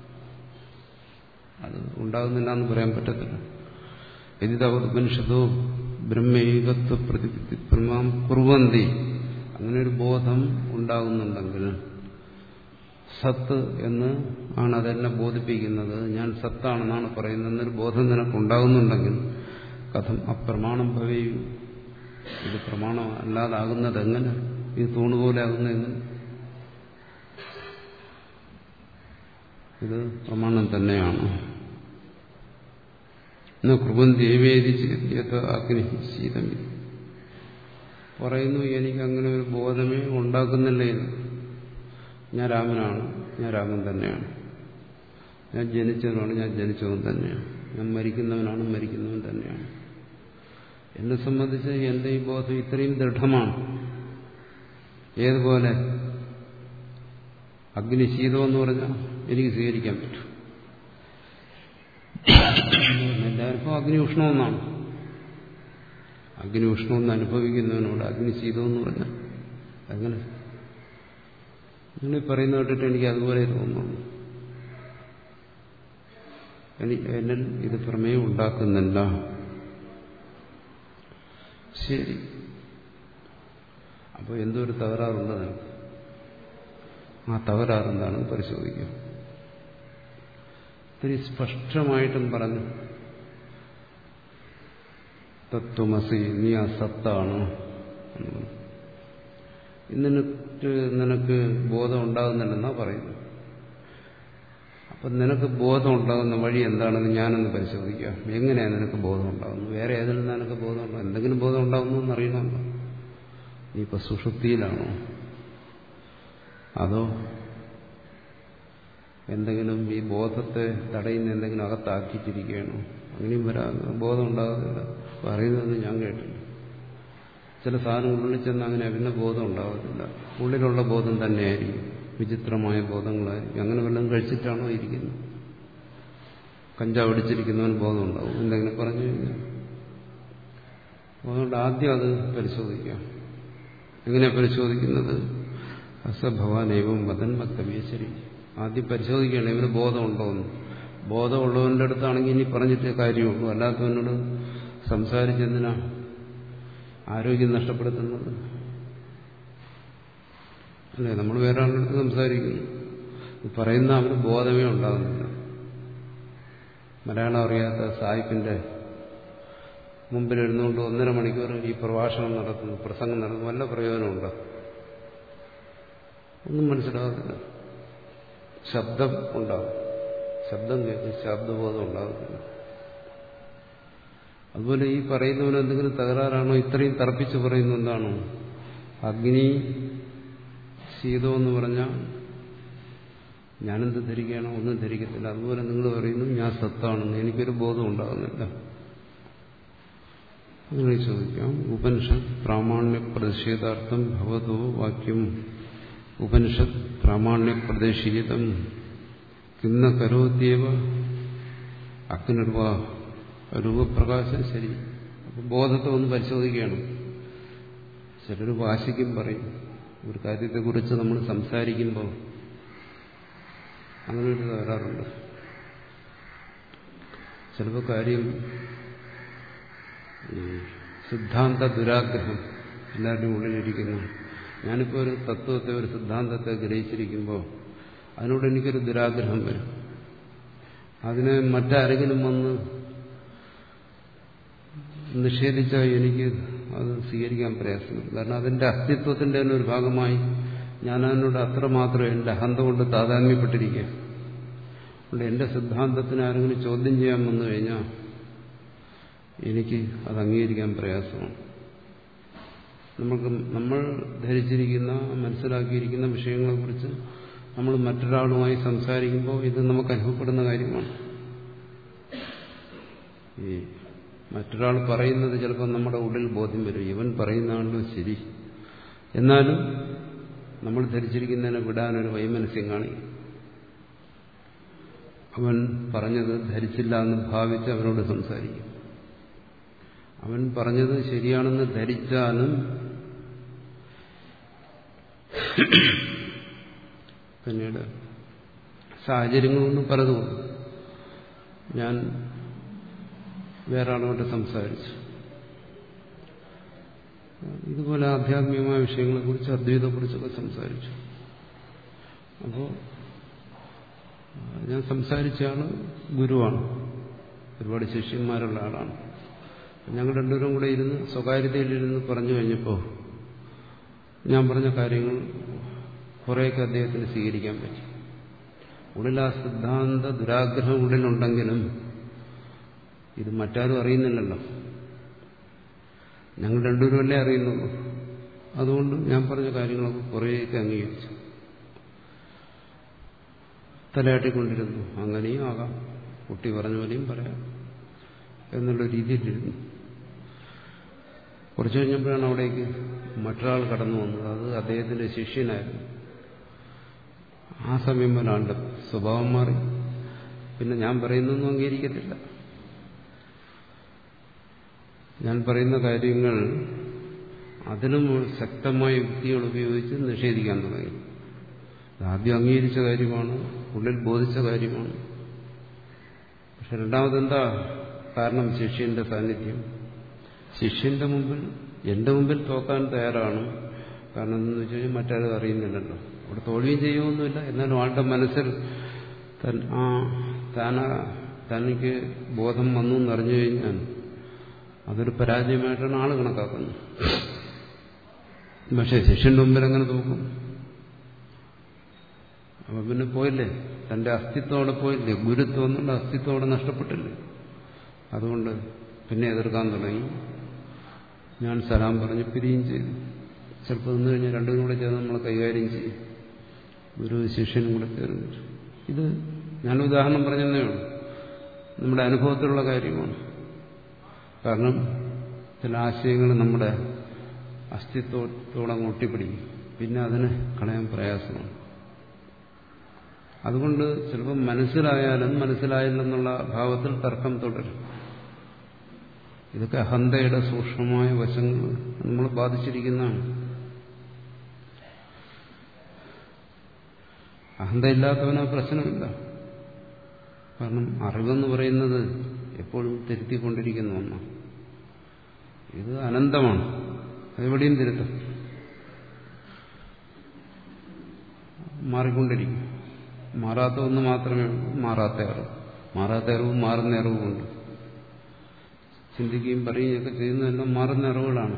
അത് ഉണ്ടാകുന്നില്ല എന്ന് പറയാൻ പറ്റത്തില്ല. യതിതവദ്മനുഷ്യതോ ബ്രഹ്മൈകത്വ പ്രതിപത്തി പ്രമാം കുർവന്തി, അങ്ങനെ ഒരു ബോധം ഉണ്ടാകുന്നുണ്ടെങ്കിൽ, സത്ത് എന്ന് ആണ് അതെന്നെ ബോധിപ്പിക്കുന്നത്, ഞാൻ സത്താണെന്നാണ് പറയുന്നത് എന്നൊരു ബോധം നിനക്കുണ്ടാകുന്നുണ്ടെങ്കിൽ, കഥം അപ്രമാണം ഭവേയു, ഇത് പ്രമാണം അല്ലാതാകുന്നത് എങ്ങനെ, ഇത് തൂണുപോലെ ആകുന്നതെന്ന്, ഇത് പ്രമാണം തന്നെയാണ്. കൃപന്തിവേദിച്ച് അഗ്നി ശീതം പറയുന്നു. എനിക്ക് അങ്ങനെ ഒരു ബോധമേ ഉണ്ടാക്കുന്നില്ല. ഞാൻ രാമനാണ്, ഞാൻ രാമൻ തന്നെയാണ്. ഞാൻ ജനിച്ചവനാണ്, ഞാൻ ജനിച്ചവൻ തന്നെയാണ്. ഞാൻ മരിക്കുന്നവനാണ്, മരിക്കുന്നവൻ തന്നെയാണ്. എന്നെ സംബന്ധിച്ച് എന്റെ ഈ ബോധം ഇത്രയും ദൃഢമാണ്. ഏതുപോലെ അഗ്നി ശീതം എന്ന് പറഞ്ഞാൽ എനിക്ക് സ്വീകരിക്കാൻ പറ്റും. എല്ലാവർക്കും അഗ്നി ഉഷ്ണമെന്നാണ്. അഗ്നി ഉഷ്ണമെന്ന് അനുഭവിക്കുന്നവനോട് അഗ്നി ശീതം എന്ന് പറഞ്ഞാൽ അങ്ങനെ നിങ്ങൾ പറയുന്ന കേട്ടിട്ട് എനിക്ക് അതുപോലെ തോന്നുന്നു. എന്നിൽ ഇത് പ്രമേയം ഉണ്ടാക്കുന്നില്ല. ശരി, അപ്പോൾ എന്തോ ഒരു തകരാറുണ്ട് നിനക്ക്. ആ തകരാറെന്താണെന്ന് പരിശോധിക്കാം. ഇത്തിരി സ്പഷ്ടമായിട്ടും പറഞ്ഞു, തത്വമസി, നീ ആ സത്താണ്. എന്നിട്ട് നിനക്ക് ബോധം ഉണ്ടാകുന്നില്ലെന്നാ പറയുന്നു. അപ്പം നിനക്ക് ബോധം ഉണ്ടാകുന്ന വഴി എന്താണെന്ന് ഞാനൊന്ന് പരിശോധിക്കാം. എങ്ങനെയാണ് നിനക്ക് ബോധം ഉണ്ടാകുന്നത്? വേറെ ഏതെങ്കിലും നിനക്ക് ബോധം ഉണ്ടാകും, എന്തെങ്കിലും ബോധം ഉണ്ടാകുന്നു അറിയണമല്ലോ. നീ ഇപ്പൊ സുഷുപ്തിയിലാണോ, അതോ എന്തെങ്കിലും ഈ ബോധത്തെ തടയുന്ന എന്തെങ്കിലും അകത്താക്കിച്ചിരിക്കുകയാണോ? അങ്ങനെയും വരാൻ ബോധം ഉണ്ടാകുന്നില്ല. പറയുന്നത് ഞാൻ കേട്ടില്ല. ചില സാധനങ്ങൾ ഉള്ളിൽ ചെന്ന് അങ്ങനെ പിന്നെ ബോധം ഉണ്ടാകത്തില്ല. ഉള്ളിലുള്ള ബോധം തന്നെയായിരിക്കും, വിചിത്രമായ ബോധങ്ങളായിരിക്കും. അങ്ങനെ വല്ലതും കഴിച്ചിട്ടാണോ ഇരിക്കുന്നത്? കഞ്ചാവ് അടിച്ചിരിക്കുന്നവന് ബോധം ഉണ്ടാവും എന്തെങ്കിലും പറഞ്ഞു കഴിഞ്ഞാൽ. അതുകൊണ്ട് ആദ്യം അത് പരിശോധിക്കാം. എങ്ങനെയാണ് പരിശോധിക്കുന്നത്? അസഭവാനേവം വദൻ വക്തവ്യ. ശരി, ആദ്യം പരിശോധിക്കണം ഇവന് ബോധമുണ്ടോന്ന്. ബോധമുള്ളവന്റെ അടുത്താണെങ്കിൽ ഇനി പറഞ്ഞിട്ടേ കാര്യമുള്ളൂ. അല്ലാത്തവനോട് സംസാരിച്ചെന്തിനാ ആരോഗ്യം നഷ്ടപ്പെടുത്തുന്നത്? അല്ലേ, നമ്മൾ വേറെ ആളുടെ സംസാരിക്കുന്നു, പറയുന്ന അവന് ബോധമേ ഉണ്ടാകുന്നില്ല. മലയാളം അറിയാത്ത സായിപ്പിന്റെ മുമ്പിൽ എഴുന്നുകൊണ്ട് ഒന്നര മണിക്കൂർ ഈ പ്രഭാഷണം നടത്തുന്നു, പ്രസംഗം നടത്തുന്നു, വല്ല പ്രയോജനമുണ്ടോ? ഒന്നും മനസ്സിലാകത്തില്ല. ശബ്ദം ഉണ്ടാകും, ശബ്ദം കേൾക്കും, ശബ്ദബോധം ഉണ്ടാകത്തില്ല. അതുപോലെ ഈ പറയുന്നവന് എന്തെങ്കിലും തകരാറാണോ ഇത്രയും തറപ്പിച്ച് പറയുന്ന എന്താണോ? അഗ്നി ശീതം എന്ന് പറഞ്ഞാൽ ഞാനെന്ത് ധരിക്കുകയാണോ? ഒന്നും ധരിക്കത്തില്ല. അതുപോലെ നിങ്ങൾ പറയുന്നു ഞാൻ സത്താണെന്ന്, എനിക്കൊരു ബോധം ഉണ്ടാകുന്നില്ല. അങ്ങനെ ചോദിക്കാം. ഉപനിഷത്ത് പ്രാമാണ്യ പ്രതിഷേധാർത്ഥം ഭവതോ വാക്യം ഉപനിഷത്ത് പ്രാമാണ്യ പ്രതിഷേധം കിന്ന കരോത്യവ അഗ്നിർവാ രൂപപ്രകാശം. ശരി, അപ്പം ബോധത്തെ ഒന്ന് പരിശോധിക്കുകയാണ്. ചിലർ വാശിക്കും പറയും, ഒരു കാര്യത്തെക്കുറിച്ച് നമ്മൾ സംസാരിക്കുമ്പോൾ അങ്ങനെ ഒരു തകരാറുണ്ട്. ചിലപ്പോൾ കാര്യം സിദ്ധാന്ത ദുരാഗ്രഹം എല്ലാവരുടെയും ഉള്ളിലിരിക്കുന്നു. ഞാനിപ്പോൾ ഒരു തത്വത്തെ, ഒരു സിദ്ധാന്തത്തെ ഗ്രഹിച്ചിരിക്കുമ്പോൾ അതിനോട് എനിക്കൊരു ദുരാഗ്രഹം വരും. അതിനെ മറ്റാരെങ്കിലും വന്ന് നിഷേധിച്ചാൽ എനിക്ക് അത് സ്വീകരിക്കാൻ പ്രയാസമില്ല. കാരണം അതിന്റെ അസ്തിത്വത്തിന്റെ തന്നെ ഒരു ഭാഗമായി ഞാൻ അതിനോട് അത്രമാത്രം എന്റെ അഹന്ത കൊണ്ട് താതാത്മ്യപ്പെട്ടിരിക്കുക. അതുകൊണ്ട് എന്റെ സിദ്ധാന്തത്തിന് ആരെങ്കിലും ചോദ്യം ചെയ്യാൻ വന്നു കഴിഞ്ഞാൽ എനിക്ക് അത് അംഗീകരിക്കാൻ പ്രയാസമാണ്. നമുക്ക് നമ്മൾ ധരിച്ചിരിക്കുന്ന മനസ്സിലാക്കിയിരിക്കുന്ന വിഷയങ്ങളെക്കുറിച്ച് നമ്മൾ മറ്റൊരാളുമായി സംസാരിക്കുമ്പോൾ ഇത് നമുക്ക് അനുഭവപ്പെടുന്ന കാര്യമാണ്. ഈ മറ്റൊരാൾ പറയുന്നത് ചിലപ്പോൾ നമ്മുടെ ഉള്ളിൽ ബോധ്യം വരും, ഇവൻ പറയുന്നതാണല്ലോ ശരി. എന്നാലും നമ്മൾ ധരിച്ചിരിക്കുന്നതിനെ വിടാനൊരു വൈമനസ്യം കാണിക്കും. അവൻ പറഞ്ഞത് ധരിച്ചില്ല എന്ന് ഭാവിച്ച് അവനോട് സംസാരിക്കും. അവൻ പറഞ്ഞത് ശരിയാണെന്ന് ധരിച്ചാലും പിന്നീട് സാഹചര്യങ്ങളൊന്നും പലതും ഞാൻ വേറെ ആളോട്ട് സംസാരിച്ചു. ഇതുപോലെ ആധ്യാത്മികമായ വിഷയങ്ങളെക്കുറിച്ച് അദ്വൈതത്തെക്കുറിച്ചൊക്കെ സംസാരിച്ചു. അപ്പോൾ ഞാൻ സംസാരിച്ചാണ് ഗുരുവാണ്, ഒരുപാട് ശിഷ്യന്മാരുള്ള ആളാണ്. ഞങ്ങൾ രണ്ടുപേരും കൂടെ ഇരുന്ന് സ്വകാര്യതയിലിരുന്ന് പറഞ്ഞു കഴിഞ്ഞപ്പോൾ ഞാൻ പറഞ്ഞ കാര്യങ്ങൾ കുറേയൊക്കെ അദ്ദേഹത്തിന് സ്വീകരിക്കാൻ പറ്റി. ഉള്ളിൽ ആ സിദ്ധാന്ത ദുരാഗ്രഹം ഉള്ളിലുണ്ടെങ്കിലും ഇത് മറ്റാരും അറിയുന്നില്ലല്ലോ, ഞങ്ങൾ രണ്ടുപേരുമല്ലേ അറിയുന്നുള്ളൂ. അതുകൊണ്ട് ഞാൻ പറഞ്ഞ കാര്യങ്ങളൊക്കെ കുറേയൊക്കെ അംഗീകരിച്ചു, തലയാട്ടിക്കൊണ്ടിരുന്നു. അങ്ങനെയും ആകാം, കുട്ടി പറഞ്ഞ പോലെയും പറയാം എന്നുള്ള രീതിയിലിരുന്നു. കുറച്ചു കഴിഞ്ഞപ്പോഴാണ് അവിടേക്ക് മറ്റൊരാൾ കടന്നു വന്നത്. അത് അദ്ദേഹത്തിന്റെ ശിഷ്യനായിരുന്നു. ആ സമയം പോലെ ആളുടെ സ്വഭാവം മാറി. പിന്നെ ഞാൻ പറയുന്നൊന്നും അംഗീകരിക്കത്തില്ല. ഞാൻ പറയുന്ന കാര്യങ്ങൾ അതിലും ശക്തമായ യുക്തികൾ ഉപയോഗിച്ച് നിഷേധിക്കാൻ തുടങ്ങി. ആദ്യം അംഗീകരിച്ച കാര്യമാണ്, ഉള്ളിൽ ബോധിച്ച കാര്യമാണ്. പക്ഷെ രണ്ടാമതെന്താ കാരണം? ശിഷ്യന്റെ സാന്നിധ്യം. ശിഷ്യന്റെ മുമ്പിൽ, എന്റെ മുമ്പിൽ തോക്കാൻ തയ്യാറാണ്. കാരണം എന്താണെന്ന് വെച്ച് കഴിഞ്ഞാൽ മറ്റാരും അറിയുന്നില്ലല്ലോ, അവിടെ തോൽവിയും ചെയ്യുമൊന്നുമില്ല. എന്നാലും ആളുടെ മനസ്സിൽ ആ താന തനിക്ക് ബോധം വന്നു എന്നറിഞ്ഞു കഴിഞ്ഞാൽ അതൊരു പരാജയമായിട്ടാണ് ആള് കണക്കാക്കുന്നത്. പക്ഷെ ശിഷ്യന്റെ മുമ്പിൽ എങ്ങനെ തോക്കും? അപ്പൊ പിന്നെ പോയില്ലേ, തന്റെ അസ്തിത്വത്തോടെ പോയില്ലേ, ഗുരുത്വം എന്നുള്ള അസ്തിത്വത്തോടെ നഷ്ടപ്പെട്ടില്ലേ. അതുകൊണ്ട് പിന്നെ എതിർക്കാൻ തുടങ്ങി. ഞാൻ സലാം പറഞ്ഞ് പിരിയും ചെയ്തു. ചിലപ്പോൾ നിന്ന് കഴിഞ്ഞാൽ രണ്ടുപേരും കൂടെ ചേർന്ന് നമ്മൾ കൈകാര്യം ചെയ്യും, ഗുരു ശിഷ്യനും കൂടെ ചേർന്നിട്ട്. ഇത് ഞാൻ ഉദാഹരണം പറഞ്ഞതേ ഉള്ളൂ, നമ്മുടെ അനുഭവത്തിലുള്ള കാര്യമാണ്. കാരണം ചില ആശയങ്ങൾ നമ്മുടെ അസ്തിത്വത്തോടെ ഒട്ടിപ്പിടിക്കും, പിന്നെ അതിനെ കളയാൻ പ്രയാസമാണ്. അതുകൊണ്ട് ചിലപ്പോൾ മനസ്സിലായാലും മനസ്സിലായില്ലെന്നുള്ള ഭാവത്തിൽ തർക്കം തുടരും. ഇതൊക്കെ അഹന്തയുടെ സൂക്ഷ്മമായ വശങ്ങൾ നമ്മൾ ബാധിച്ചിരിക്കുന്നതാണ്. അഹന്തയില്ലാത്തവന് പ്രശ്നമില്ല. കാരണം അറിവെന്ന് പറയുന്നത് എപ്പോഴും തിരുത്തിക്കൊണ്ടിരിക്കുന്ന ഒന്നാണ്. ഇത് അനന്തമാണ്, അതെവിടെയും തിരുത്തും, മാറിക്കൊണ്ടിരിക്കും. മാറാത്ത ഒന്ന് മാത്രമേ ഉള്ളൂ, മാറാത്ത അറിവ്. മാറാത്ത അറിവും മാറുന്ന അറിവുമുണ്ട്. ചിന്തിക്കുകയും പറയുകയൊക്കെ ചെയ്യുന്നതെല്ലാം മാറുന്ന അറിവുകളാണ്.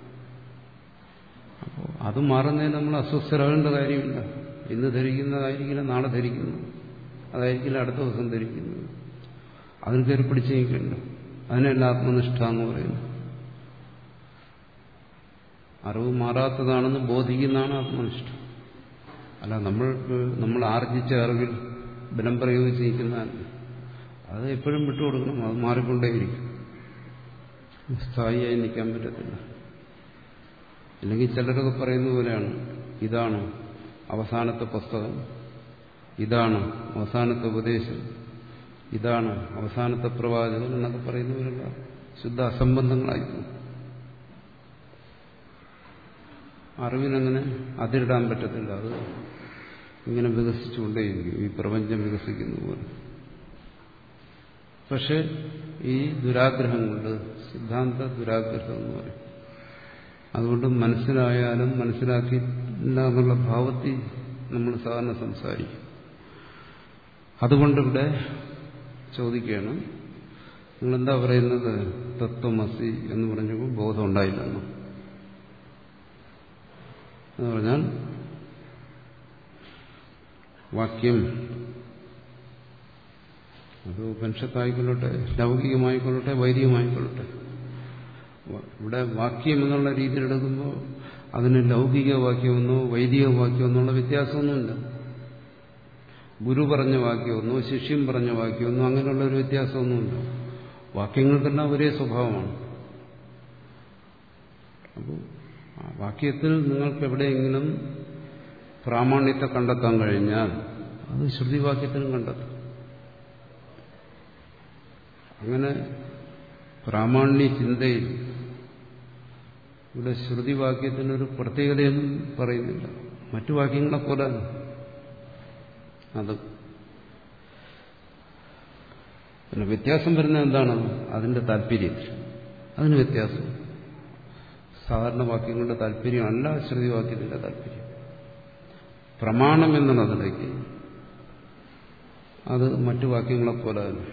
അപ്പോൾ അത് മാറുന്നതിന് നമ്മൾ അസ്വസ്ഥരാകേണ്ട കാര്യമില്ല. ഇന്ന് ധരിക്കുന്നതായിരിക്കില്ല നാളെ ധരിക്കുന്നു, അതായിരിക്കില്ല അടുത്ത ദിവസം ധരിക്കുന്നത്. അതിന് കയറി പിടിച്ച് നിൽക്കണ്ട. അതിനല്ല ആത്മനിഷ്ഠ എന്ന് പറയുന്നു. അറിവ് മാറാത്തതാണെന്ന് ബോധിക്കുന്നതാണ് ആത്മനിഷ്ഠ. അല്ല നമ്മൾക്ക് നമ്മൾ ആർജിച്ച അറിവിൽ ബലം പ്രയോഗിച്ച് നിൽക്കുന്നതല്ല. അത് എപ്പോഴും വിട്ടുകൊടുക്കണം, അത് മാറിക്കൊണ്ടേയിരിക്കും. സ്ഥായിയായി നിൽക്കാൻ പറ്റത്തില്ല. ഇല്ലെങ്കിൽ ചിലരൊക്കെ പറയുന്ന പോലെയാണ്, ഇതാണ് അവസാനത്തെ പുസ്തകം, ഇതാണ് അവസാനത്തെ ഉപദേശം, ഇതാണ് അവസാനത്തെ പ്രവാചകൻ എന്നൊക്കെ പറയുന്നവരുള്ള ശുദ്ധ അസംബന്ധങ്ങളായിരിക്കും. അറിവിനങ്ങനെ അതിരിടാൻ പറ്റത്തില്ല. അത് ഇങ്ങനെ വികസിച്ചുകൊണ്ടേയിരിക്കും, ഈ പ്രപഞ്ചം വികസിക്കുന്ന പോലെ. പക്ഷെ ഈ ദുരാഗ്രഹം കൊണ്ട്, സിദ്ധാന്ത ദുരാഗ്രഹം എന്ന് പറയും, അതുകൊണ്ട് മനസ്സിലായാലും മനസ്സിലാക്കിയില്ല എന്നുള്ള ഭാവത്തിൽ നമ്മൾ സാധാരണ സംസാരിക്കും. അതുകൊണ്ടിവിടെ ചോദിക്കുകയാണ്, നിങ്ങളെന്താ പറയുന്നത് തത്വമസി എന്ന് പറഞ്ഞപ്പോൾ ബോധം ഉണ്ടായില്ലെന്നോ എന്ന് പറഞ്ഞാൽ വാക്യം അത് ഉപനിഷത്തായിക്കൊള്ളട്ടെ, ലൗകികമായിക്കൊള്ളട്ടെ, വൈദികമായിക്കൊള്ളട്ടെ. ഇവിടെ വാക്യം എന്നുള്ള രീതിയിലെടുക്കുമ്പോൾ അതിന് ലൗകിക വാക്യമെന്നോ വൈദിക വാക്യമെന്നുള്ള വ്യത്യാസമൊന്നുമില്ല. ഗുരു പറഞ്ഞ വാക്യമൊന്നോ ശിഷ്യൻ പറഞ്ഞ വാക്യമൊന്നോ അങ്ങനെയുള്ള ഒരു വ്യത്യാസമൊന്നുമില്ല. വാക്യങ്ങൾക്കെല്ലാം ഒരേ സ്വഭാവമാണ്. അപ്പോൾ ആ വാക്യത്തിൽ നിങ്ങൾക്ക് എവിടെയെങ്കിലും പ്രാമാണ്യത്തെ കണ്ടെത്താൻ കഴിഞ്ഞാൽ അത് ശ്രുതിവാക്യത്തിനും കണ്ടെത്തും. അങ്ങനെ പ്രാമാണ്യ ചിന്തയിൽ ഇവിടെ ശ്രുതിവാക്യത്തിനൊരു പ്രത്യേകതയൊന്നും പറയുന്നില്ല. മറ്റു വാക്യങ്ങളെ പോലെ അത് പിന്നെ വ്യത്യാസം വരുന്നത് എന്താണ്? അതിന്റെ താല്പര്യത്തിൽ അതിന് വ്യത്യാസം. സാധാരണ വാക്യങ്ങളുടെ താല്പര്യമല്ല ശ്രുതിവാക്യത്തിന്റെ താല്പര്യം. പ്രമാണം എന്നുള്ളതിലേക്ക് അത് മറ്റു വാക്യങ്ങളെപ്പോലെ തന്നെ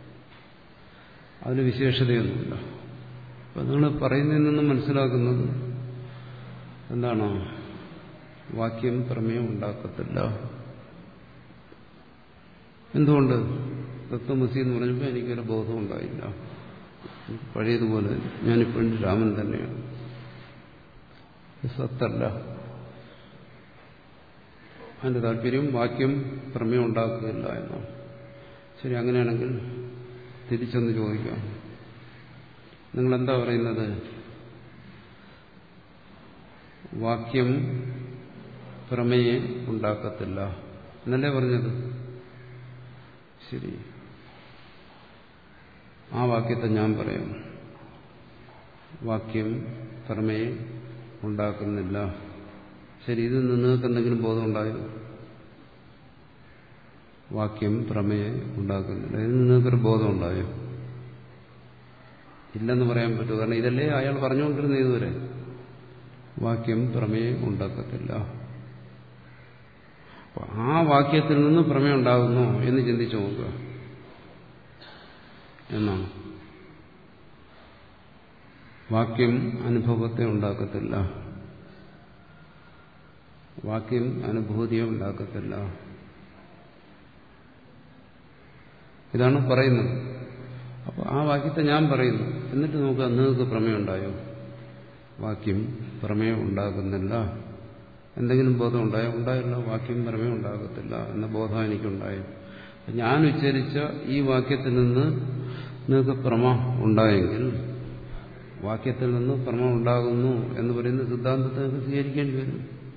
അതിന് വിശേഷതയൊന്നുമില്ല. അപ്പം നിങ്ങൾ പറയുന്നതിൽ നിന്നും മനസ്സിലാക്കുന്നത് എന്താണ്? വാക്യം പ്രമേയം ഉണ്ടാക്കത്തില്ല. എന്തുകൊണ്ട്? തത്വമസി എന്ന് പറഞ്ഞപ്പോൾ എനിക്കൊരു ബോധം ഉണ്ടായില്ല. പഴയതുപോലെ ഞാനിപ്പോഴും രാമൻ തന്നെയാണ്, സത്തല്ല. അതിന്റെ താല്പര്യം വാക്യം പ്രമേയം ഉണ്ടാക്കുകയില്ല എന്നാണ്. ശരി, അങ്ങനെയാണെങ്കിൽ തിരിച്ചൊന്ന് ചോദിക്കാം, നിങ്ങളെന്താ പറയുന്നത്? വാക്യം പ്രമേയെ ഉണ്ടാക്കത്തില്ല എന്നല്ലേ പറഞ്ഞത്? ശരി, ആ വാക്യത്തെ ഞാൻ പറയാം. വാക്യം പ്രമേയെ ഉണ്ടാക്കുന്നില്ല. ശരി, ഇത് നിങ്ങൾക്ക് എന്തെങ്കിലും ബോധം ഉണ്ടായോ? വാക്യം പ്രമേയെ ഉണ്ടാക്കുന്നില്ല, ഇതിന് നിങ്ങൾക്കൊരു ബോധം ഉണ്ടായോ? ഇല്ലെന്ന് പറയാൻ പറ്റുമോ? കാരണം ഇതല്ലേ അയാൾ പറഞ്ഞുകൊണ്ടിരുന്നത് ഇതുവരെ. വാക്യം പ്രമേയം ഉണ്ടാക്കത്തില്ല. ആ വാക്യത്തിൽ നിന്ന് പ്രമേയം ഉണ്ടാകുന്നു എന്ന് ചിന്തിച്ചു നോക്കുക എന്നാണ്. വാക്യം അനുഭവത്തെ ഉണ്ടാക്കത്തില്ല, വാക്യം അനുഭൂതിയെ ഉണ്ടാക്കത്തില്ല. ഇതാണ് പറയുന്നത്. അപ്പോൾ ആ വാക്യത്തെ ഞാൻ പറയുന്നു, എന്നിട്ട് നോക്കുക നിങ്ങൾക്ക് പ്രമേയം ഉണ്ടായോ? വാക്യം പ്രമേയം ഉണ്ടാകുന്നില്ല. എന്തെങ്കിലും ബോധം ഉണ്ടായോ? ഉണ്ടായല്ലോ. വാക്യം പ്രമേയം ഉണ്ടാകത്തില്ല എന്ന ബോധം എനിക്കുണ്ടായോ? ഞാൻ ഉച്ചരിച്ച ഈ വാക്യത്തിൽ നിന്ന് നിങ്ങൾക്ക് പ്രമ ഉണ്ടായെങ്കിൽ വാക്യത്തിൽ നിന്ന് പ്രമ ഉണ്ടാകുന്നു എന്ന് പറയുന്ന സിദ്ധാന്തത്തെ സ്വീകരിക്കേണ്ടി വരും.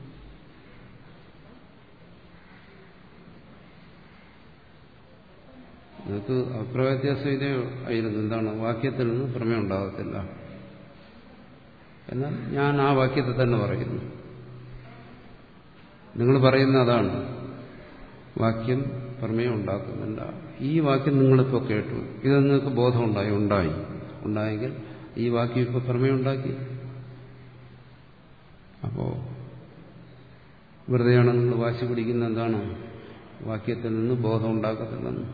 നിങ്ങൾക്ക് അഭിപ്രായ വ്യത്യാസം ഇതേ ആയിരുന്നു. എന്താണ്? വാക്യത്തിൽ നിന്ന് പ്രമേയം ഉണ്ടാകത്തില്ല. എന്നാൽ ഞാൻ ആ വാക്യത്തെ തന്നെ പറയുന്നു. നിങ്ങൾ പറയുന്ന അതാണ്, വാക്യം പ്രമേയം ഉണ്ടാക്കുന്നില്ല. ഈ വാക്യം നിങ്ങളിപ്പോൾ കേട്ടു, ഇത് നിങ്ങൾക്ക് ബോധം ഉണ്ടായി ഉണ്ടായി ഉണ്ടായെങ്കിൽ ഈ വാക്യം ഇപ്പോൾ പ്രമേയം ഉണ്ടാക്കി. അപ്പോൾ വെറുതെയാണ് നിങ്ങൾ വാശി പിടിക്കുന്ന എന്താണ്? വാക്യത്തിൽ നിന്ന് ബോധം ഉണ്ടാക്കത്തില്ലെന്ന്.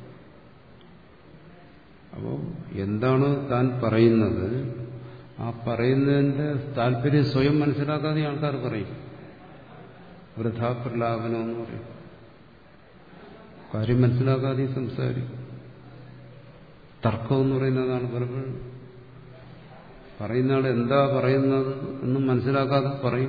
അപ്പോൾ എന്താണ് താൻ പറയുന്നത്, ആ പറയുന്നതിന്റെ താല്പര്യം സ്വയം മനസ്സിലാക്കാതെ ആൾക്കാർ പറയും. വൃഥാപ്രലാപനം എന്ന് പറയും. കാര്യം മനസ്സിലാക്കാതെ സംസാരിക്കും. തർക്കം എന്ന് പറയുന്നതാണ്. പലപ്പോഴും പറയുന്ന ആൾ എന്താ പറയുന്നത് എന്നും മനസ്സിലാക്കാതെ പറയും.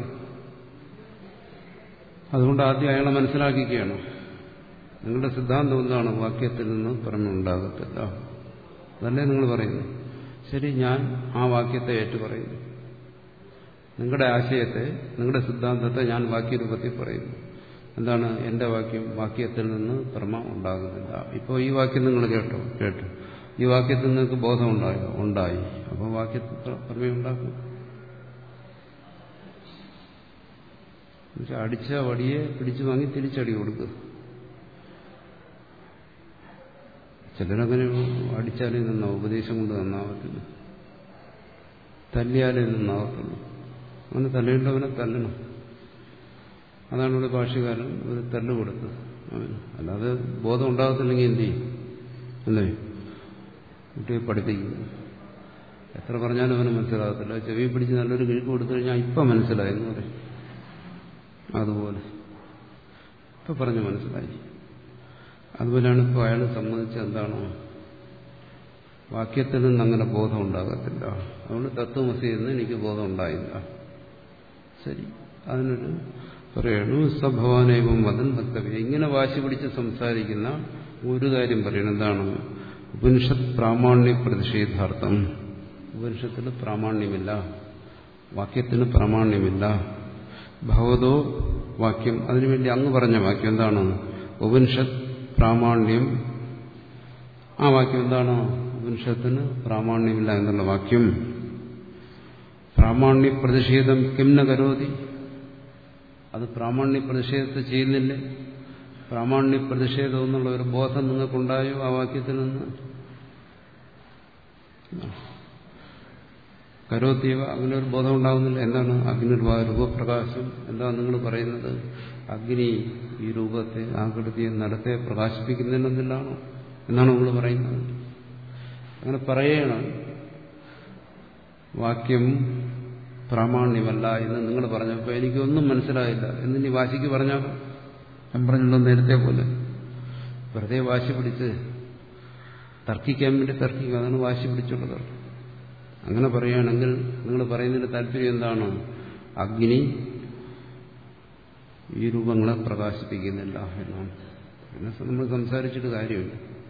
അതുകൊണ്ട് ആദ്യം അയാളെ മനസ്സിലാക്കിക്കുകയാണ്. നിങ്ങളുടെ സിദ്ധാന്തം എന്താണ്? വാക്യത്തിൽ നിന്ന് പ്രമേയം ഉണ്ടാകത്തില്ല. അതല്ലേ നിങ്ങൾ പറയുന്നു. ശരി, ഞാൻ ആ വാക്യത്തെ ഏറ്റു പറയുന്നു. നിങ്ങളുടെ ആശയത്തെ, നിങ്ങളുടെ സിദ്ധാന്തത്തെ ഞാൻ വാക്യരൂപത്തിൽ പറയുന്നു. എന്താണ് എന്റെ വാക്യം? വാക്യത്തിൽ നിന്ന് പ്രമ ഉണ്ടാകുന്നില്ല. ഇപ്പോൾ ഈ വാക്യം നിങ്ങൾ കേട്ടോ കേട്ടു ഈ വാക്യത്തിൽ നിങ്ങൾക്ക് ബോധം ഉണ്ടായോ? ഉണ്ടായി. അപ്പോൾ വാക്യത്തിൽ പ്രമേയം ഉണ്ടാക്കും. അടിച്ച വടിയെ പിടിച്ചു വാങ്ങി തിരിച്ചടി കൊടുക്കുക. ചിലരങ്ങനെ അടിച്ചാലേ നിന്നാ, ഉപദേശം കൊണ്ട് നന്നാവത്തില്ല, തല്ലിയാലേ നന്നാവത്തുള്ളൂ. അങ്ങനെ തല്ലേണ്ടവനെ തല്ലണം. അതാണ് ഇവിടെ ഭാഷ്യകാരൻ ഒരു തല്ല് കൊടുത്തത് അവന്. അല്ലാതെ ബോധം ഉണ്ടാകത്തില്ലെങ്കിൽ എന്ത് ചെയ്യും? അല്ലേ? കുട്ടിയെ പഠിപ്പിക്കുന്നു. എത്ര പറഞ്ഞാലും അവന് മനസ്സിലാകത്തില്ല. ചെവി പിടിച്ച് നല്ലൊരു കിഴക്ക് കൊടുത്തു കഴിഞ്ഞാൽ ഇപ്പം മനസ്സിലായെന്ന് പറയും. അതുപോലെ ഇപ്പം പറഞ്ഞു മനസ്സിലായി. അതുപോലെയാണ് ഇപ്പോൾ അയാൾ സമ്മതിച്ചത് എന്താണ്, വാക്യത്തിൽ നിന്ന് അങ്ങനെ ബോധം ഉണ്ടാകത്തില്ല, അതുകൊണ്ട് തത്വമസി എന്ന് എനിക്ക് ബോധം ഉണ്ടായില്ല. ശരി, അതിനൊരു പറയണു സഭവാനേവം വദൻ വക്തവ്യം. ഇങ്ങനെ വാശി പിടിച്ച് സംസാരിക്കുന്ന ഒരു കാര്യം പറയണം, എന്താണ്, ഉപനിഷത്ത് പ്രാമാണ്യ പ്രതിഷേധാർത്ഥം. ഉപനിഷത്തിന് പ്രാമാണ്യമില്ല, വാക്യത്തിന് പ്രാമാണ്യമില്ല. ഭഗവതോ വാക്യം, അതിനുവേണ്ടി അങ്ങ് പറഞ്ഞ വാക്യം എന്താണ്, ഉപനിഷത്ത് പ്രാമാണ്യം. ആ വാക്യം എന്താണ്, ഉപനിഷത്തിന് പ്രാമാണ്യമില്ല എന്നുള്ള വാക്യം. പ്രാമാണ്യ പ്രതിഷേധം കിംന കരോതി, അത് പ്രാമാണ്യ പ്രതിഷേധത്തെ ചെയ്യുന്നില്ലേ? പ്രാമാണ്യ പ്രതിഷേധം എന്നുള്ള ഒരു ബോധം നിങ്ങൾക്കുണ്ടായോ ആ വാക്യത്തിൽ നിന്ന്? കരോത്തീവ, അങ്ങനെ ഒരു ബോധം ഉണ്ടാകുന്നില്ല. എന്താണ് അഗ്നിർവാ രൂപപ്രകാശം? എന്താണ് നിങ്ങൾ പറയുന്നത്? അഗ്നി ഈ രൂപത്തെ, ആകൃതിയെ, നടത്തെ പ്രകാശിപ്പിക്കുന്നില്ലെന്നില്ലാണോ എന്നാണ് നിങ്ങൾ പറയുന്നത്? അങ്ങനെ പറയണം. വാക്യം പ്രാമാണ്യമല്ല എന്ന് നിങ്ങൾ പറഞ്ഞപ്പോൾ എനിക്കൊന്നും മനസ്സിലായില്ല എന്ന് നീ വാശിക്ക് പറഞ്ഞാൽ, ഞാൻ പറഞ്ഞല്ലോ നേരത്തെ പോലെ വെറുതെ വാശി പിടിച്ച് തർക്കിക്കാൻ വേണ്ടി തർക്കിക്കുക, അതാണ് വാശി പിടിച്ചുള്ള തർക്കം. അങ്ങനെ പറയുകയാണെങ്കിൽ നിങ്ങൾ പറയുന്നതിന്റെ താല്പര്യം എന്താണ്? അഗ്നി ഈ രൂപങ്ങളെ പ്രകാശിപ്പിക്കുന്നില്ല എന്നാണ്. പിന്നെ നമ്മൾ സംസാരിച്ചിട്ട് കാര്യമില്ല.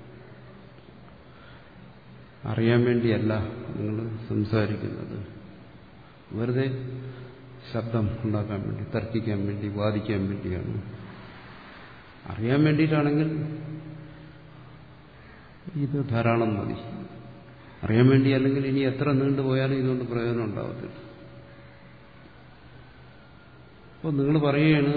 അറിയാൻ വേണ്ടിയല്ല നിങ്ങൾ സംസാരിക്കുന്നത്, വെറുതെ ശബ്ദം ഉണ്ടാക്കാൻ വേണ്ടി, തർക്കിക്കാൻ വേണ്ടി, വാദിക്കാൻ വേണ്ടിയാണ്. അറിയാൻ വേണ്ടിയിട്ടാണെങ്കിൽ ഇത് ധാരാളം മതി. അറിയാൻ വേണ്ടി അല്ലെങ്കിൽ ഇനി എത്ര നീണ്ടുപോയാലും ഇതുകൊണ്ട് പ്രയോജനം ഉണ്ടാവത്തില്ല. അപ്പോൾ നിങ്ങൾ പറയുകയാണ്,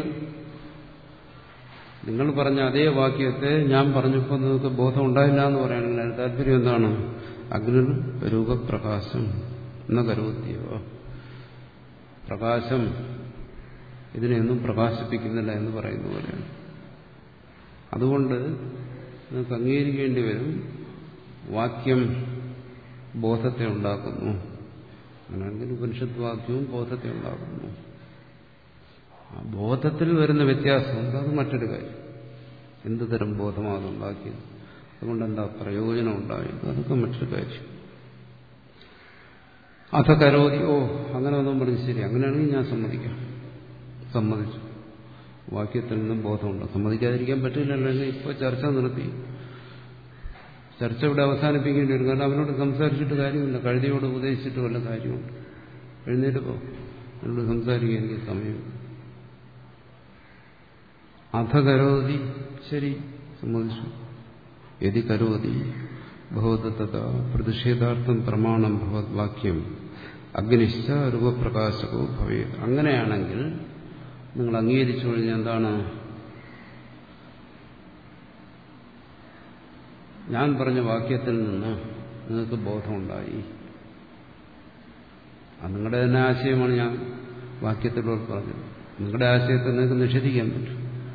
നിങ്ങൾ പറഞ്ഞ അതേ വാക്യത്തെ ഞാൻ പറഞ്ഞപ്പോൾ നിങ്ങൾക്ക് ബോധം ഉണ്ടായില്ല എന്ന് പറയുകയാണെങ്കിൽ അതിന് താല്പര്യം എന്താണ്? അഗ്നി രൂപപ്രകാശം എന്ന കരോത്തിയോ, പ്രകാശം ഇതിനെയൊന്നും പ്രകാശിപ്പിക്കുന്നില്ല എന്ന് പറയുന്ന പോലെയാണ്. അതുകൊണ്ട് നിങ്ങൾക്ക് അംഗീകരിക്കേണ്ടി വരും, വാക്യം ബോധത്തെ ഉണ്ടാക്കുന്നു. അങ്ങനെയാണെങ്കിൽ ഉപനിഷത്ത് വാക്യവും ബോധത്തെ ഉണ്ടാക്കുന്നു. ആ ബോധത്തിൽ വരുന്ന വ്യത്യാസം അത് മറ്റൊരു കാര്യം. എന്ത് തരം ബോധമാണ് ഉണ്ടാക്കിയത്, അതുകൊണ്ട് എന്താ പ്രയോജനം ഉണ്ടായത്, അതൊക്കെ മറ്റൊരു കാര്യം. അഥ കരോതി, ഓ അങ്ങനെ ഒന്നും പറഞ്ഞു, ശരി, അങ്ങനെയാണെങ്കിൽ ഞാൻ സമ്മതിക്കാം. സമ്മതിച്ചു, വാക്യത്തിൽ നിന്നും ബോധമുണ്ട്. സമ്മതിക്കാതിരിക്കാൻ പറ്റില്ലല്ലോ. ഇപ്പോൾ ചർച്ച നിർത്തി, ചർച്ച ഇവിടെ അവസാനിപ്പിക്കേണ്ടി വരും. കാരണം അവനോട് സംസാരിച്ചിട്ട് കാര്യമില്ല, കഴുതിയോട് ഉപദേശിച്ചിട്ട് വല്ല കാര്യമുണ്ട്. എഴുന്നേറ്റ് പോ, എന്നോട് സംസാരിക്കാൻ എനിക്ക് സമയം. അഥ കരോതി, ശരി, സമ്മതിച്ചു. യതി കരോതി ഭവതത പ്രതിഷേധാർത്ഥം പ്രമാണം ഭവത് വാക്യം അഗ്നിശ്ച രൂപപ്രകാശകോ ഭവേത്. അങ്ങനെയാണെങ്കിൽ നിങ്ങൾ അംഗീകരിച്ചു കഴിഞ്ഞാൽ എന്താണ്? ഞാൻ പറഞ്ഞ വാക്യത്തിൽ നിന്ന് നിങ്ങൾക്ക് ബോധമുണ്ടായി. അത് നിങ്ങളുടെ തന്നെ ആശയമാണ്. ഞാൻ വാക്യത്തിലൂടെ പറഞ്ഞത്. നിങ്ങളുടെ ആശയത്തെ നിങ്ങൾക്ക് നിഷേധിക്കാൻ പറ്റും.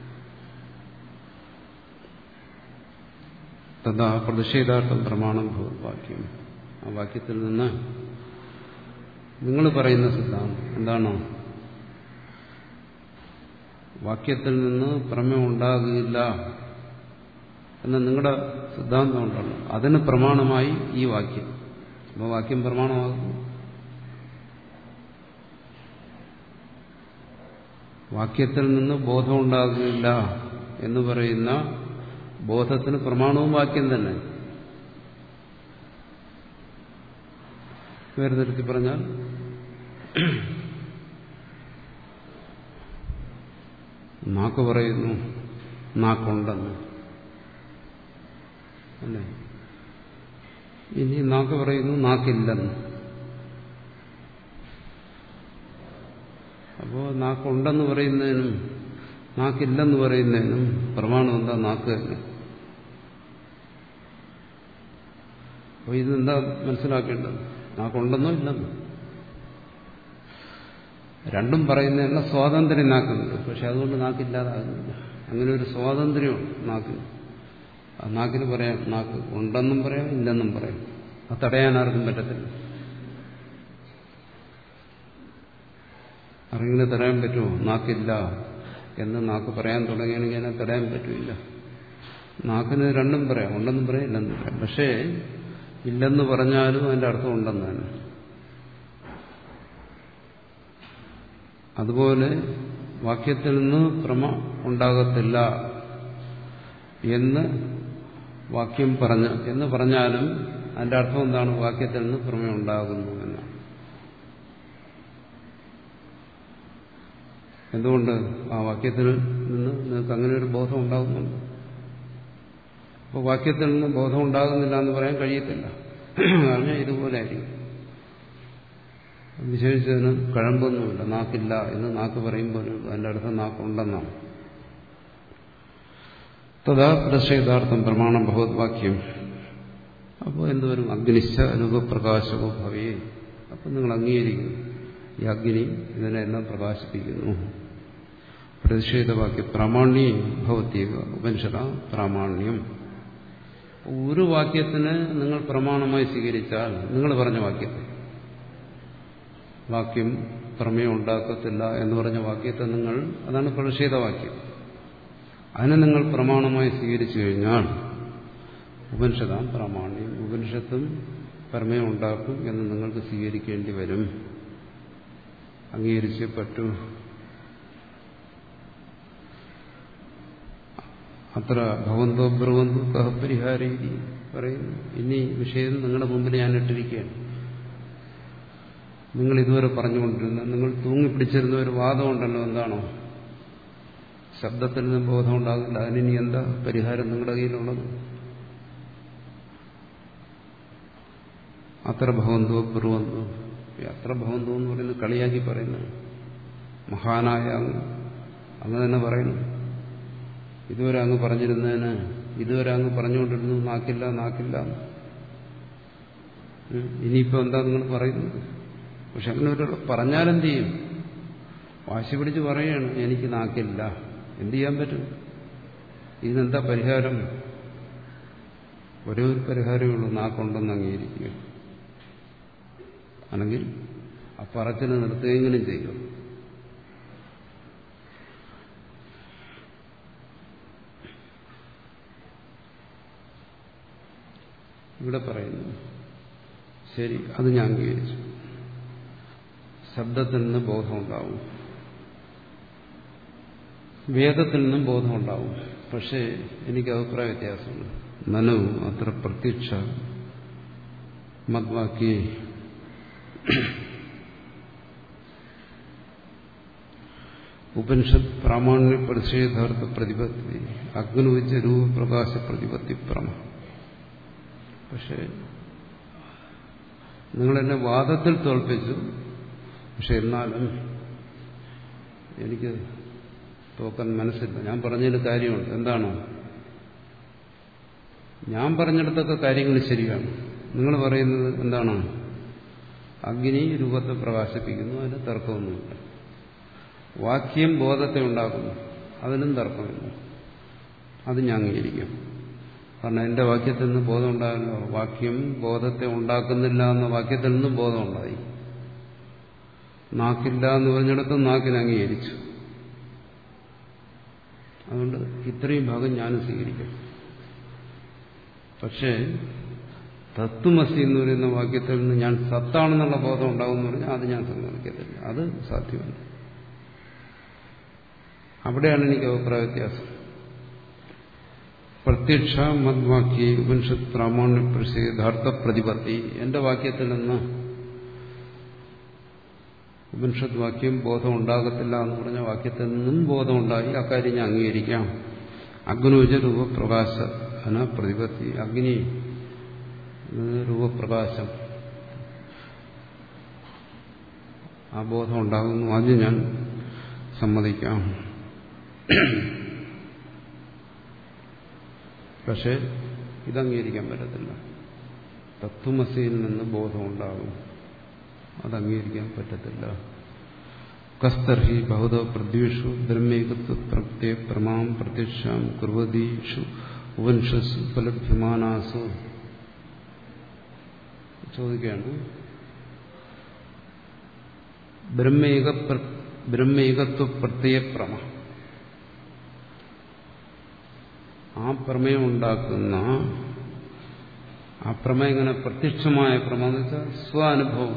തഥാ പ്രതിഷേധാർത്ഥം പ്രമാണം ഭവത് വാക്യം. ആ വാക്യത്തിൽ നിന്ന് നിങ്ങൾ പറയുന്ന സിദ്ധാന്തം എന്താണോ? വാക്യത്തിൽ നിന്ന് പ്രമേയം ഉണ്ടാകില്ല എന്ന നിങ്ങളുടെ സിദ്ധാന്തം ഉണ്ടല്ലോ, അതിന് പ്രമാണമായി ഈ വാക്യം. അപ്പോൾ വാക്യം പ്രമാണമാകുന്നു. വാക്യത്തിൽ നിന്ന് ബോധം ഉണ്ടാകില്ല എന്ന് പറയുന്ന ബോധത്തിന് പ്രമാണവും വാക്യം തന്നെ. വേറെ തരത്തിൽ പറഞ്ഞാൽ നാക്ക് പറയുന്നു നാക്കുണ്ടെന്ന് അല്ലേ, ഇനി നാക്ക് പറയുന്നു നാക്കില്ലെന്ന്. അപ്പോ നാക്കുണ്ടെന്ന് പറയുന്നതിനും നാക്കില്ലെന്ന് പറയുന്നതിനും പ്രമാണം എന്താ? നാക്ക് തന്നെ. അപ്പോൾ ഇതെന്താ മനസ്സിലാക്കേണ്ടത്? നാക്കുണ്ടെന്നോ ഇല്ലെന്നോ? രണ്ടും പറയുന്നതിനുള്ള സ്വാതന്ത്ര്യം നാക്കുന്നുണ്ട്. പക്ഷെ അതുകൊണ്ട് നാക്കില്ലാതാകുന്നില്ല. അങ്ങനെ ഒരു സ്വാതന്ത്ര്യമാണ് നാക്കിന്. ആ നാക്കിന് പറയാം, നാക്ക് ഉണ്ടെന്നും പറയാം ഇല്ലെന്നും പറയാം. അത് തടയാൻ ആർക്കും പറ്റത്തില്ല. ആരെങ്കിലും തടയാൻ പറ്റുമോ? നാക്കില്ല എന്ന് നാക്ക് പറയാൻ തുടങ്ങിയാണെങ്കിൽ അതിനെ തടയാൻ പറ്റില്ല. നാക്കിന് രണ്ടും പറയാം, ഉണ്ടെന്നും പറയാം ഇല്ലെന്നും പറയാം. പക്ഷേ ഇല്ലെന്ന് പറഞ്ഞാലും അതിന്റെ അർത്ഥം ഉണ്ടെന്ന് തന്നെ. അതുപോലെ വാക്യത്തിൽ നിന്ന് പ്രമ ഉണ്ടാകത്തില്ല എന്ന് വാക്യം പറഞ്ഞ് എന്ന് പറഞ്ഞാലും അതിന്റെ അർത്ഥം എന്താണ്? വാക്യത്തിൽ നിന്ന് പ്രമ ഉണ്ടാകുന്നു എന്നാണ്. എന്തുകൊണ്ട്? ആ വാക്യത്തിൽ നിന്ന് നിങ്ങൾക്ക് അങ്ങനെ ഒരു ബോധം ഉണ്ടാകുന്നുണ്ട്. അപ്പോൾ വാക്യത്തിൽ നിന്ന് ബോധം ഉണ്ടാകുന്നില്ല എന്ന് പറയാൻ കഴിയത്തില്ല. പറഞ്ഞാൽ ഇതുപോലെ ആയിരിക്കും. വിശേഷിച്ചതിന് കഴമ്പൊന്നുമില്ല. നാക്കില്ല എന്ന് നാക്ക് പറയുമ്പോൾ അതിൻ്റെ അർത്ഥം നാക്കുണ്ടെന്നാണ്. തഥാ പ്രതിഷേധാർത്ഥം പ്രമാണം ഭഗവത്വാക്യം. അപ്പോൾ എന്തുവരും? അഗ്നിശ്ച രൂപപ്രകാശകോ ഭവേ. അപ്പം നിങ്ങൾ അംഗീകരിക്കുന്നു ഈ അഗ്നി ഇതിനെല്ലാം പ്രകാശിപ്പിക്കുന്നു. പ്രതിഷേധവാക്യം പ്രാമാണ്യം ഭവത്യേക ഉപനിഷത പ്രാമാണ്യം. ഒരു വാക്യത്തിന് നിങ്ങൾ പ്രമാണമായി സ്വീകരിച്ചാൽ, നിങ്ങൾ പറഞ്ഞ വാക്യത്തെ, വാക്യം പ്രമേയം ഉണ്ടാക്കത്തില്ല എന്ന് പറഞ്ഞ വാക്യത്തെ നിങ്ങൾ, അതാണ് പ്രതിഷേധവാക്യം, അതിനെ നിങ്ങൾ പ്രമാണമായി സ്വീകരിച്ചു കഴിഞ്ഞാൽ ഉപനിഷത്താം പ്രാമാണ്യം, ഉപനിഷത്തും പ്രമേയം ഉണ്ടാക്കും എന്ന് നിങ്ങൾക്ക് സ്വീകരിക്കേണ്ടി വരും, അംഗീകരിച്ചേ പറ്റൂ. അത്ര ഭവന്തോ ബ്രുവന്തോ കഹ പരിഹാരീതി പറയുന്നു. ഇനി വിഷയം നിങ്ങളുടെ മുമ്പിൽ ഞാൻ ഇട്ടിരിക്കുകയാണ്. നിങ്ങൾ ഇതുവരെ പറഞ്ഞുകൊണ്ടിരുന്ന, നിങ്ങൾ തൂങ്ങിപ്പിടിച്ചിരുന്ന ഒരു വാദമുണ്ടല്ലോ, എന്താണോ? ശബ്ദത്തിൽ നിന്ന് ബോധം ഉണ്ടാകില്ല, അതിനി എന്താ പരിഹാരം നിങ്ങളുടെ കയ്യിലുള്ളത്? അത്ര ഭവന്തോ ബ്രുവന്തോ, അത്ര ഭവന്തോ എന്ന് പറയുന്നത് കളിയാക്കി പറയുന്നു. മഹാനായ അങ്ങ് തന്നെ പറയുന്നു. ഇതുവരെ അങ്ങ് പറഞ്ഞിരുന്നതിന്, ഇതുവരെ അങ്ങ് പറഞ്ഞുകൊണ്ടിരുന്നു നാക്കില്ല നാക്കില്ല, ഇനിയിപ്പോൾ എന്താ നിങ്ങൾ പറയുന്നത്? പക്ഷെ അങ്ങനെ ഒരു പറഞ്ഞാലെന്ത് ചെയ്യും? വാശി പിടിച്ച് പറയുകയാണ് എനിക്ക് നാക്കില്ല, എന്ത് ചെയ്യാൻ പറ്റും? ഇതിനെന്താ പരിഹാരം? ഒരേ ഒരു പരിഹാരമേ ഉള്ളൂ, നാക്കുണ്ടെന്ന് അംഗീകരിക്കുക. അല്ലെങ്കിൽ ആ പറച്ചിന് നിർത്തുകയെങ്കിലും ചെയ്യും. ഇവിടെ പറയുന്നു, ശരി, അത് ഞാൻ അംഗീകരിച്ചു, ശബ്ദത്തിൽ നിന്ന് ബോധമുണ്ടാവും, വേദത്തിൽ നിന്നും ബോധമുണ്ടാവും. പക്ഷേ എനിക്ക് അഭിപ്രായ വ്യത്യാസമുണ്ട്. നനു അത്ര പ്രത്യക്ഷ മദ്വാക്യേ ഉപനിഷത്ത് പ്രാമാണ്യ പ്രതിഷേധാർത്ഥ പ്രതിപത്തി അഗ്നുവിച്ച രൂപപ്രകാശ പ്രതിപത്തി പ്രമ. പക്ഷേ നിങ്ങളെന്നെ വാദത്തിൽ തോൽപ്പിച്ചു. പക്ഷെ എന്നാലും എനിക്ക് തോക്കാൻ മനസ്സില്ല. ഞാൻ പറഞ്ഞതിൽ കാര്യമുണ്ട്. എന്താണ്? ഞാൻ പറഞ്ഞിടത്തൊക്കെ കാര്യങ്ങൾ ശരിയാണ്. നിങ്ങൾ പറയുന്നത് എന്താണ്? അഗ്നി രൂപത്തെ പ്രകാശിപ്പിക്കുന്നു, അതിന് തർക്കമൊന്നുമില്ല. വാക്യം ബോധത്തെ ഉണ്ടാക്കുന്നു, അതിനും തർക്കമില്ല. അത് ഞാൻ അംഗീകരിക്കും. കാരണം എന്റെ വാക്യത്തിൽ നിന്ന് ബോധം ഉണ്ടായല്ലോ. വാക്യം ബോധത്തെ ഉണ്ടാക്കുന്നില്ല എന്ന വാക്യത്തിൽ നിന്നും ബോധം ഉണ്ടായി. നാക്കില്ല എന്ന് പറഞ്ഞിടത്തും നാക്കിനെ അംഗീകരിച്ചു. അതുകൊണ്ട് ഇത്രയും ഭാഗം ഞാനും സ്വീകരിക്കും. പക്ഷേ തത്വമസി എന്ന് പറയുന്ന വാക്യത്തിൽ നിന്ന് ഞാൻ സത്താണെന്നുള്ള ബോധം ഉണ്ടാകുമെന്ന് പറഞ്ഞാൽ അത് ഞാൻ സമ്മതിക്കത്തില്ല. അത് സാധ്യമല്ല. അവിടെയാണ് എനിക്ക് അഭിപ്രായ വ്യത്യാസം. പ്രത്യക്ഷ മദ്വാക്യ ഉപനിഷത്ത് പ്രാമാണ്യ പ്രതിഷേധാർത്ഥ പ്രതിപത്തി. എന്റെ വാക്യത്തിൽ നിന്ന് ഉപനിഷത്ത് വാക്യം ബോധം ഉണ്ടാകത്തില്ല എന്ന് പറഞ്ഞ വാക്യത്തിൽ നിന്നും ബോധമുണ്ടായി. അക്കാര്യം ഞാൻ അംഗീകരിക്കാം. അഗ്നുജ രൂപപ്രകാശ പ്രതിപത്തി. അഗ്നി രൂപപ്രകാശം, ആ ബോധം ഉണ്ടാകുന്നു, അത് ഞാൻ സമ്മതിക്കാം. പക്ഷെ ഇതംഗീകരിക്കാൻ പറ്റത്തില്ല. തത്വമസിയിൽ നിന്ന് ബോധമുണ്ടാകും, അത് അംഗീകരിക്കാൻ പറ്റത്തില്ല. കസ്തർഹി ബഹുതോ പ്രദ്വേഷു ബ്രഹ്മേകത്വ പ്രത്യയ പ്രമാം പ്രത്യക്ഷാം കുർവതീഷു ഉപനിഷത്സു ഉപലഭ്യമാനാസു. ചോദിക്കുകയാണ്, ബ്രഹ്മേക ബ്രഹ്മേകത്വ പ്രത്യയ പ്രമ, ആ പ്രമേയം ഉണ്ടാക്കുന്ന ആ പ്രമേയം ഇങ്ങനെ പ്രത്യക്ഷമായ പ്രമ എന്ന് വെച്ചാൽ സ്വാനുഭവം.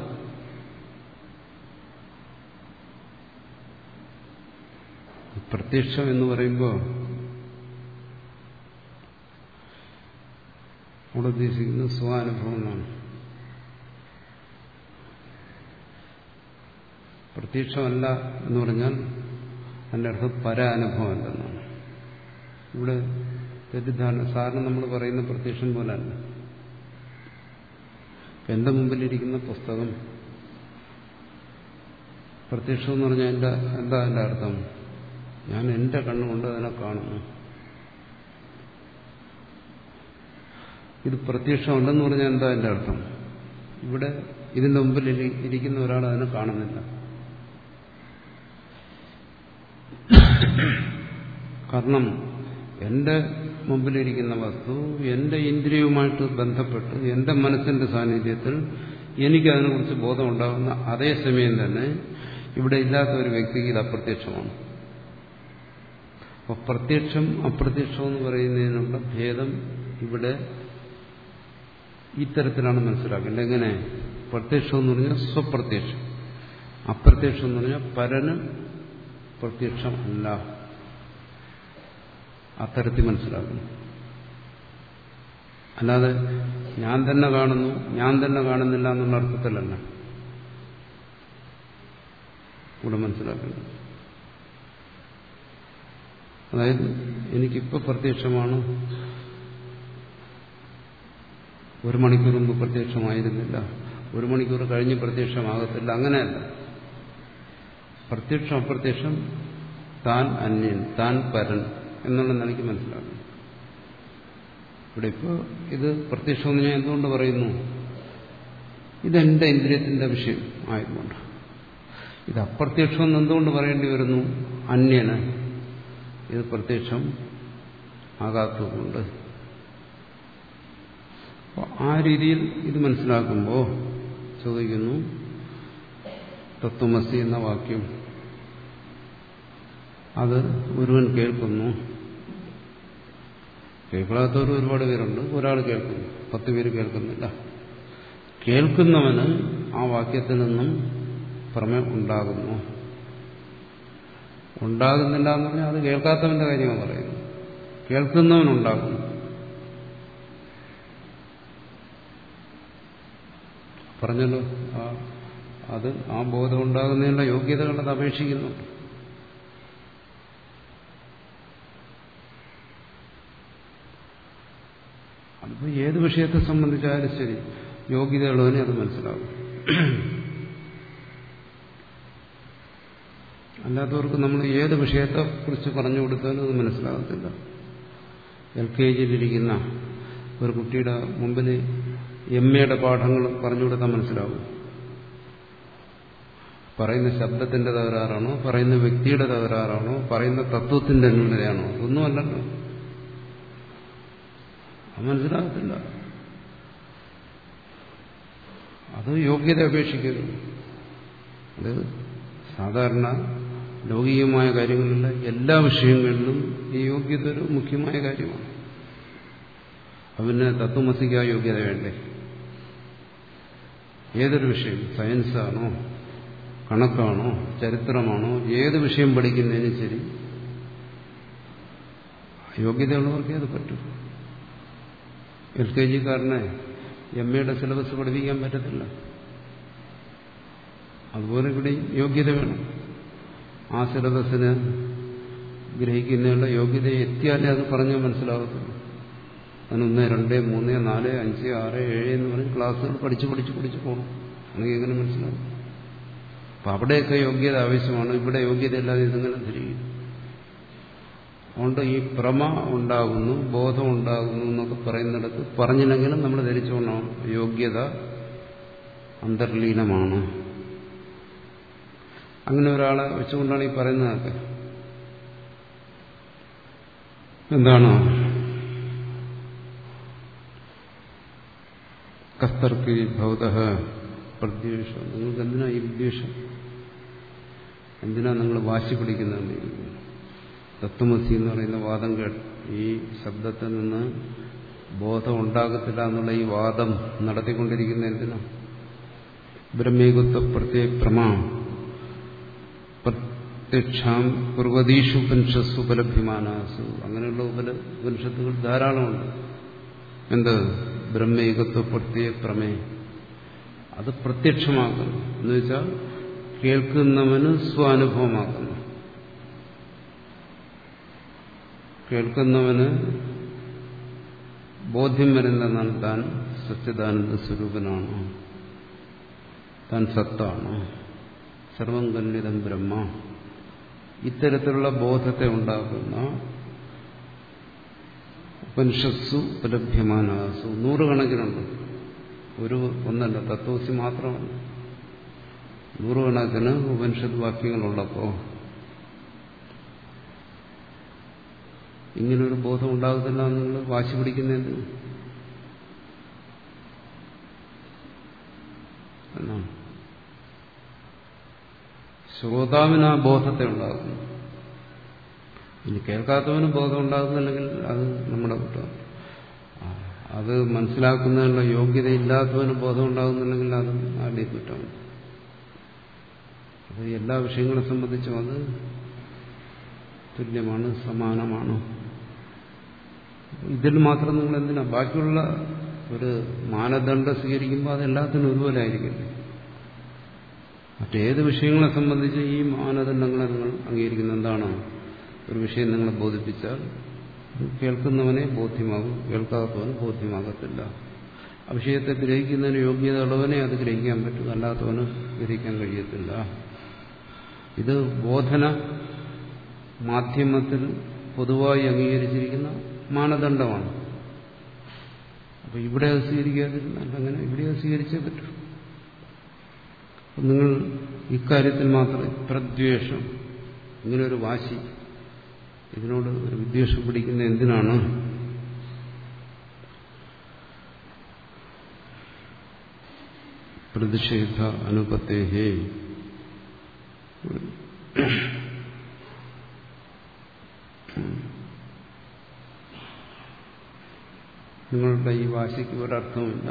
പ്രത്യക്ഷം എന്ന് പറയുമ്പോൾ അവിടെ ഉദ്ദേശിക്കുന്നത് സ്വാനുഭവം എന്നാണ്. പ്രത്യക്ഷമല്ല എന്ന് പറഞ്ഞാൽ അതിൻ്റെ അർത്ഥം പരാനുഭവം അല്ലെന്നാണ്. ഇവിടെ തെറ്റിദ്ധാരണ. സാറിന് നമ്മൾ പറയുന്ന പ്രത്യക്ഷം പോലല്ല. എന്റെ മുമ്പിലിരിക്കുന്ന പുസ്തകം പ്രത്യക്ഷം എന്ന് പറഞ്ഞാൽ എൻ്റെ എന്താ അതിൻ്റെ അർത്ഥം? ഞാൻ എൻ്റെ കണ്ണുകൊണ്ട് അതിനെ കാണുന്നു. ഇത് പ്രത്യക്ഷമല്ലെന്ന് പറഞ്ഞാൽ എന്താ അതിൻ്റെ അർത്ഥം? ഇവിടെ ഇതിന്റെ മുമ്പിൽ ഇരിക്കുന്ന ഒരാൾ അതിനെ കാണുന്നില്ല. കാരണം എന്റെ മുമ്പിലിരിക്കുന്ന വസ്തു എന്റെ ഇന്ദ്രിയവുമായിട്ട് ബന്ധപ്പെട്ട് എന്റെ മനസ്സിന്റെ സാന്നിധ്യത്തിൽ എനിക്കതിനെക്കുറിച്ച് ബോധമുണ്ടാകുന്ന അതേ സമയം തന്നെ ഇവിടെ ഇല്ലാത്ത ഒരു വ്യക്തിക്ക് ഇത് അപ്രത്യക്ഷമാണ്. അപ്പോൾ പ്രത്യക്ഷം അപ്രത്യക്ഷം എന്ന് പറയുന്നതിനുള്ള ഭേദം ഇവിടെ ഇത്തരത്തിലാണ് മനസ്സിലാക്കേണ്ടത്. എങ്ങനെ? പ്രത്യക്ഷം എന്ന് പറഞ്ഞാൽ സ്വപ്രത്യക്ഷം, അപ്രത്യക്ഷം എന്ന് പറഞ്ഞാൽ പരന് പ്രത്യക്ഷം അല്ല. അത്തരത്തിൽ മനസ്സിലാക്കുന്നു. അല്ലാതെ ഞാൻ തന്നെ കാണുന്നു, ഞാൻ തന്നെ കാണുന്നില്ല എന്നുള്ള അർത്ഥത്തിലല്ല ഇവിടെ മനസ്സിലാക്കുന്നത്. അതായത് എനിക്കിപ്പോൾ പ്രത്യക്ഷമാണ്, ഒരു മണിക്കൂർ മുമ്പ് പ്രത്യക്ഷമായിരുന്നില്ല, ഒരു മണിക്കൂർ കഴിഞ്ഞ് പ്രത്യക്ഷമാകത്തില്ല, അങ്ങനെയല്ല. പ്രത്യക്ഷം അപ്രത്യക്ഷം, താൻ അന്യൻ, താൻ പരൻ എന്നുള്ള നിലയ്ക്ക് മനസ്സിലാക്കുന്നു. ഇവിടെ ഇപ്പോൾ ഇത് പ്രത്യക്ഷമെന്ന് ഞാൻ എന്തുകൊണ്ട് പറയുന്നു? ഇതെന്റെ ഇന്ദ്രിയത്തിന്റെ വിഷയം ആയതുകൊണ്ട്. ഇത് അപ്രത്യക്ഷമെന്ന് എന്തുകൊണ്ട് പറയേണ്ടി വരുന്നു? അന്യന് ഇത് പ്രത്യക്ഷം ആകാത്തതുകൊണ്ട്. അപ്പോൾ ആ രീതിയിൽ ഇത് മനസ്സിലാക്കുമ്പോൾ ചോദിക്കുന്നു, തത്വമസി എന്ന വാക്യം അത് ഒരുവൻ കേൾക്കുന്നു. കേൾക്കാത്തവർ ഒരുപാട് പേരുണ്ട്. ഒരാൾ കേൾക്കുന്നു, പത്ത് പേര് കേൾക്കുന്നില്ല. കേൾക്കുന്നവന് ആ വാക്യത്തിൽ നിന്നും പ്രമേയം ഉണ്ടാകുന്നു. ഉണ്ടാകുന്നില്ല എന്ന് പറഞ്ഞാൽ അത് കേൾക്കാത്തവന്റെ കാര്യമാണ് പറയുന്നത്. കേൾക്കുന്നവനുണ്ടാകുന്നു. പറഞ്ഞല്ലോ, ആ അത് ആ ബോധം ഉണ്ടാകുന്നതിനുള്ള യോഗ്യതകളത് അപേക്ഷിക്കുന്നുണ്ട്. അതിപ്പോൾ ഏത് വിഷയത്തെ സംബന്ധിച്ചാലും ശരി, യോഗ്യതയുള്ളവനെ അത് മനസ്സിലാകും. അല്ലാത്തവർക്ക് നമ്മൾ ഏത് വിഷയത്തെക്കുറിച്ച് പറഞ്ഞു കൊടുത്താലും അത് മനസ്സിലാകത്തില്ല. എൽ കെ ജിയിലിരിക്കുന്ന ഒരു കുട്ടിയുടെ മുമ്പിൽ എം എയുടെ പാഠങ്ങൾ പറഞ്ഞു കൊടുത്താൽ മനസ്സിലാവും. പറയുന്ന ശബ്ദത്തിന്റെ തകരാറാണോ, പറയുന്ന വ്യക്തിയുടെ തകരാറാണോ, പറയുന്ന തത്വത്തിന്റെ ന്യൂനതയാണോ? ഒന്നുമല്ലല്ലോ, അത് മനസ്സിലാകത്തില്ല. അത് യോഗ്യത അപേക്ഷിക്കുന്നു. അത് സാധാരണ ലൗകികമായ കാര്യങ്ങളിലെ എല്ലാ വിഷയങ്ങളിലും ഈ യോഗ്യത ഒരു മുഖ്യമായ കാര്യമാണ്. അതിന് തത്വമസിക്ക് ആ യോഗ്യത വേണ്ടേ? ഏതൊരു വിഷയം, സയൻസാണോ, കണക്കാണോ, ചരിത്രമാണോ, ഏത് വിഷയം പഠിക്കുന്നതിനും ശരി യോഗ്യതയുള്ളവർക്കേ അത് പറ്റും. എൽ കെ ജിക്കാരനെ എം എയുടെ സിലബസ് പഠിപ്പിക്കാൻ പറ്റത്തില്ല. അതുപോലെ ഇവിടെ യോഗ്യത വേണം. ആ സിലബസിന് ഗ്രഹിക്കുന്നതിനുള്ള യോഗ്യതയെ എത്തിയാലേ അത് പറഞ്ഞാൽ മനസ്സിലാകത്തുള്ളൂ. അതിനൊന്ന് രണ്ട് മൂന്ന് നാല് അഞ്ച് ആറ് ഏഴ് എന്ന് പറഞ്ഞ് ക്ലാസ്സുകൾ പഠിച്ച് പഠിച്ച് പഠിച്ച് പോകണം. അല്ലെങ്കിൽ എങ്ങനെ മനസ്സിലാകും? അപ്പം അവിടെയൊക്കെ യോഗ്യത ആവശ്യമാണ്. ഇവിടെ യോഗ്യതയില്ലാതെ ഇതെങ്ങനെ തിരിയും? അതുകൊണ്ട് ഈ പ്രമ ഉണ്ടാകുന്നു, ബോധം ഉണ്ടാകുന്നു എന്നൊക്കെ പറയുന്നിടത്ത് പറഞ്ഞില്ലെങ്കിലും നമ്മൾ ധരിച്ചുകൊണ്ടാണ് യോഗ്യത അന്തർലീനമാണ്. അങ്ങനെ ഒരാളെ വെച്ചുകൊണ്ടാണ് ഈ പറയുന്നതൊക്കെ. എന്താണ് കസ്തർക്ക് ഭൗത പ്രദ്വേഷം? നിങ്ങൾക്ക് എന്തിനാ ഈ വിദ്വേഷം? എന്തിനാ നിങ്ങൾ വാശി പിടിക്കുന്നത്? തത്വമസി എന്ന് പറയുന്ന വാദം കേട്ട് ഈ ശബ്ദത്തിൽ നിന്ന് ബോധം ഉണ്ടാകത്തില്ല എന്നുള്ള ഈ വാദം നടത്തിക്കൊണ്ടിരിക്കുന്ന എന്തിനാ? ബ്രഹ്മേകത്വ പ്രത്യേക പ്രമാ പ്രത്യക്ഷാം കുർവതീഷു ഉപനിഷത്സു ഉപലഭ്യമാനാസു. അങ്ങനെയുള്ള ഉപല ഉപനിഷത്തുകൾ ധാരാളമുണ്ട്. എന്ത്? ബ്രഹ്മേകത്വ പ്രത്യേക പ്രമേ, അത് പ്രത്യക്ഷമാക്കുന്നു എന്ന് വെച്ചാൽ കേൾക്കുന്നവന് സ്വാനുഭവമാക്കുന്നു. കേൾക്കുന്നവന് ബോധ്യം വരുന്നതാണ് താൻ സച്ചിദാനന്ദ സ്വരൂപനാണ്, താൻ സത്താണ്, സർവം കല്ലിതം ബ്രഹ്മ. ഇത്തരത്തിലുള്ള ബോധത്തെ ഉണ്ടാക്കുന്ന ഉപനിഷത്സു ഉപലഭ്യമാനാസു നൂറുകണക്കിനുണ്ട്. ഒരു ഒന്നല്ല, തത്വസി മാത്രമല്ല, നൂറുകണക്കിന് ഉപനിഷത്ത് വാക്യങ്ങളുള്ളപ്പോൾ ഇങ്ങനൊരു ബോധം ഉണ്ടാകത്തില്ല നിങ്ങൾ വാശി പിടിക്കുന്നതിന് എന്നാണ്. ശ്രോതാവിന് ആ ബോധത്തെ ഉണ്ടാകുന്നു. ഇനി കേൾക്കാത്തവന് ബോധം ഉണ്ടാകുന്നില്ലെങ്കിൽ അത് നമ്മുടെ കുറ്റം. അത് മനസ്സിലാക്കുന്നതിനുള്ള യോഗ്യതയില്ലാത്തവന് ബോധം ഉണ്ടാകുന്നില്ലെങ്കിൽ അത് ആരുടെ കുറ്റമാണ്. അത് എല്ലാ വിഷയങ്ങളെ സംബന്ധിച്ചും അത് തുല്യമാണ്, സമാനമാണ്. ഇതിൽ മാത്രം നിങ്ങൾ എന്തിനാ ബാക്കിയുള്ള ഒരു മാനദണ്ഡം സ്വീകരിക്കുമ്പോൾ അതെല്ലാത്തിനും ഒരുപോലെ ആയിരിക്കില്ല. മറ്റേത് വിഷയങ്ങളെ സംബന്ധിച്ച് ഈ മാനദണ്ഡങ്ങളെ നിങ്ങൾ അംഗീകരിക്കുന്ന എന്താണ്? ഒരു വിഷയം നിങ്ങളെ ബോധിപ്പിച്ചാൽ കേൾക്കുന്നവനെ ബോധ്യമാകും, കേൾക്കാത്തവന് ബോധ്യമാകത്തില്ല. ആ വിഷയത്തെ ഗ്രഹിക്കുന്നതിന് യോഗ്യത ഉള്ളവനെ അത് ഗ്രഹിക്കാൻ പറ്റും, അല്ലാത്തവന് ഗ്രഹിക്കാൻ കഴിയത്തില്ല. ഇത് ബോധന മാധ്യമത്തിൽ പൊതുവായി അംഗീകരിച്ചിരിക്കുന്ന മാനദണ്ഡമാണ്. അപ്പൊ ഇവിടെ അത് സ്വീകരിക്കാതിരുന്നാൽ അങ്ങനെ ഇവിടെ അത് സ്വീകരിച്ചേ പറ്റൂ. നിങ്ങൾ ഇക്കാര്യത്തിൽ മാത്രം പ്രദ്വേഷം, ഇങ്ങനൊരു വാശി, ഇതിനോട് ഒരു വിദ്വേഷം പിടിക്കുന്ന എന്തിനാണ്? പ്രതിഷേധ അനുപത്തേഹേ, നിങ്ങളുടെ ഈ വാശിക്ക് ഒരർത്ഥവുമില്ല,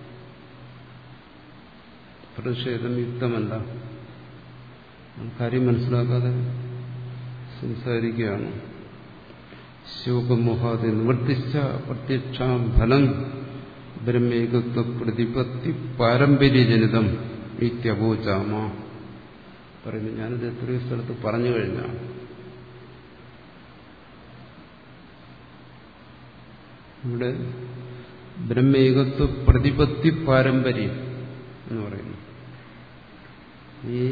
പ്രതിഷേധം യുക്തമല്ല. കാര്യം മനസ്സിലാക്കാതെ സംസാരിക്കുകയാണ്. ശോകമോഹാദി നിവർത്തിച്ച പ്രത്യക്ഷാം ഫലം ബ്രഹ്മേകത്വ പ്രതിപത്തി പാരമ്പര്യജനിതം ഇത്യവോചാമ പറയുന്നു. ഞാനിത് എത്രയോ സ്ഥലത്ത് പറഞ്ഞു കഴിഞ്ഞാണ്. ഇവിടെ ബ്രഹ്മേകത്വ പ്രതിപത്തി പാരമ്പര്യം എന്ന് പറയുന്നു. ഈ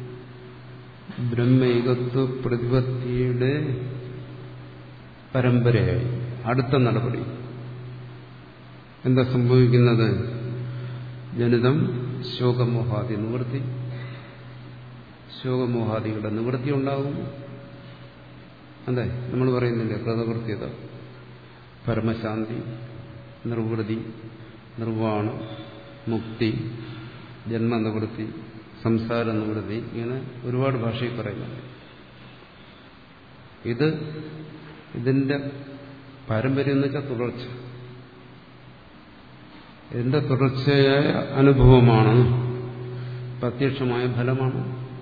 ബ്രഹ്മേകത്വ പ്രതിപത്തിയുടെ പരമ്പരയായി അടുത്ത നടപടി എന്താ സംഭവിക്കുന്നത്? ജനിതം ശോകമോഹാദി നിവൃത്തി, ശോകമോഹാദികളുടെ നിവൃത്തി ഉണ്ടാകും. അതെ, നമ്മൾ പറയുന്നില്ലേ കൃതകൃത്യത, പരമശാന്തി, നിർവൃതി, നിർവാണം, മുക്തി, ജന്മനിവൃത്തി, സംസാര നിവൃത്തി, ഇങ്ങനെ ഒരുപാട് ഭാഷയിൽ പറയുന്നുണ്ട്. ഇത് ഇതിന്റെ പാരമ്പര്യം എന്ന് വെച്ചാൽ തുടർച്ച, ഇതിന്റെ തുടർച്ചയായ അനുഭവമാണ്, പ്രത്യക്ഷമായ ഫലമാണ്.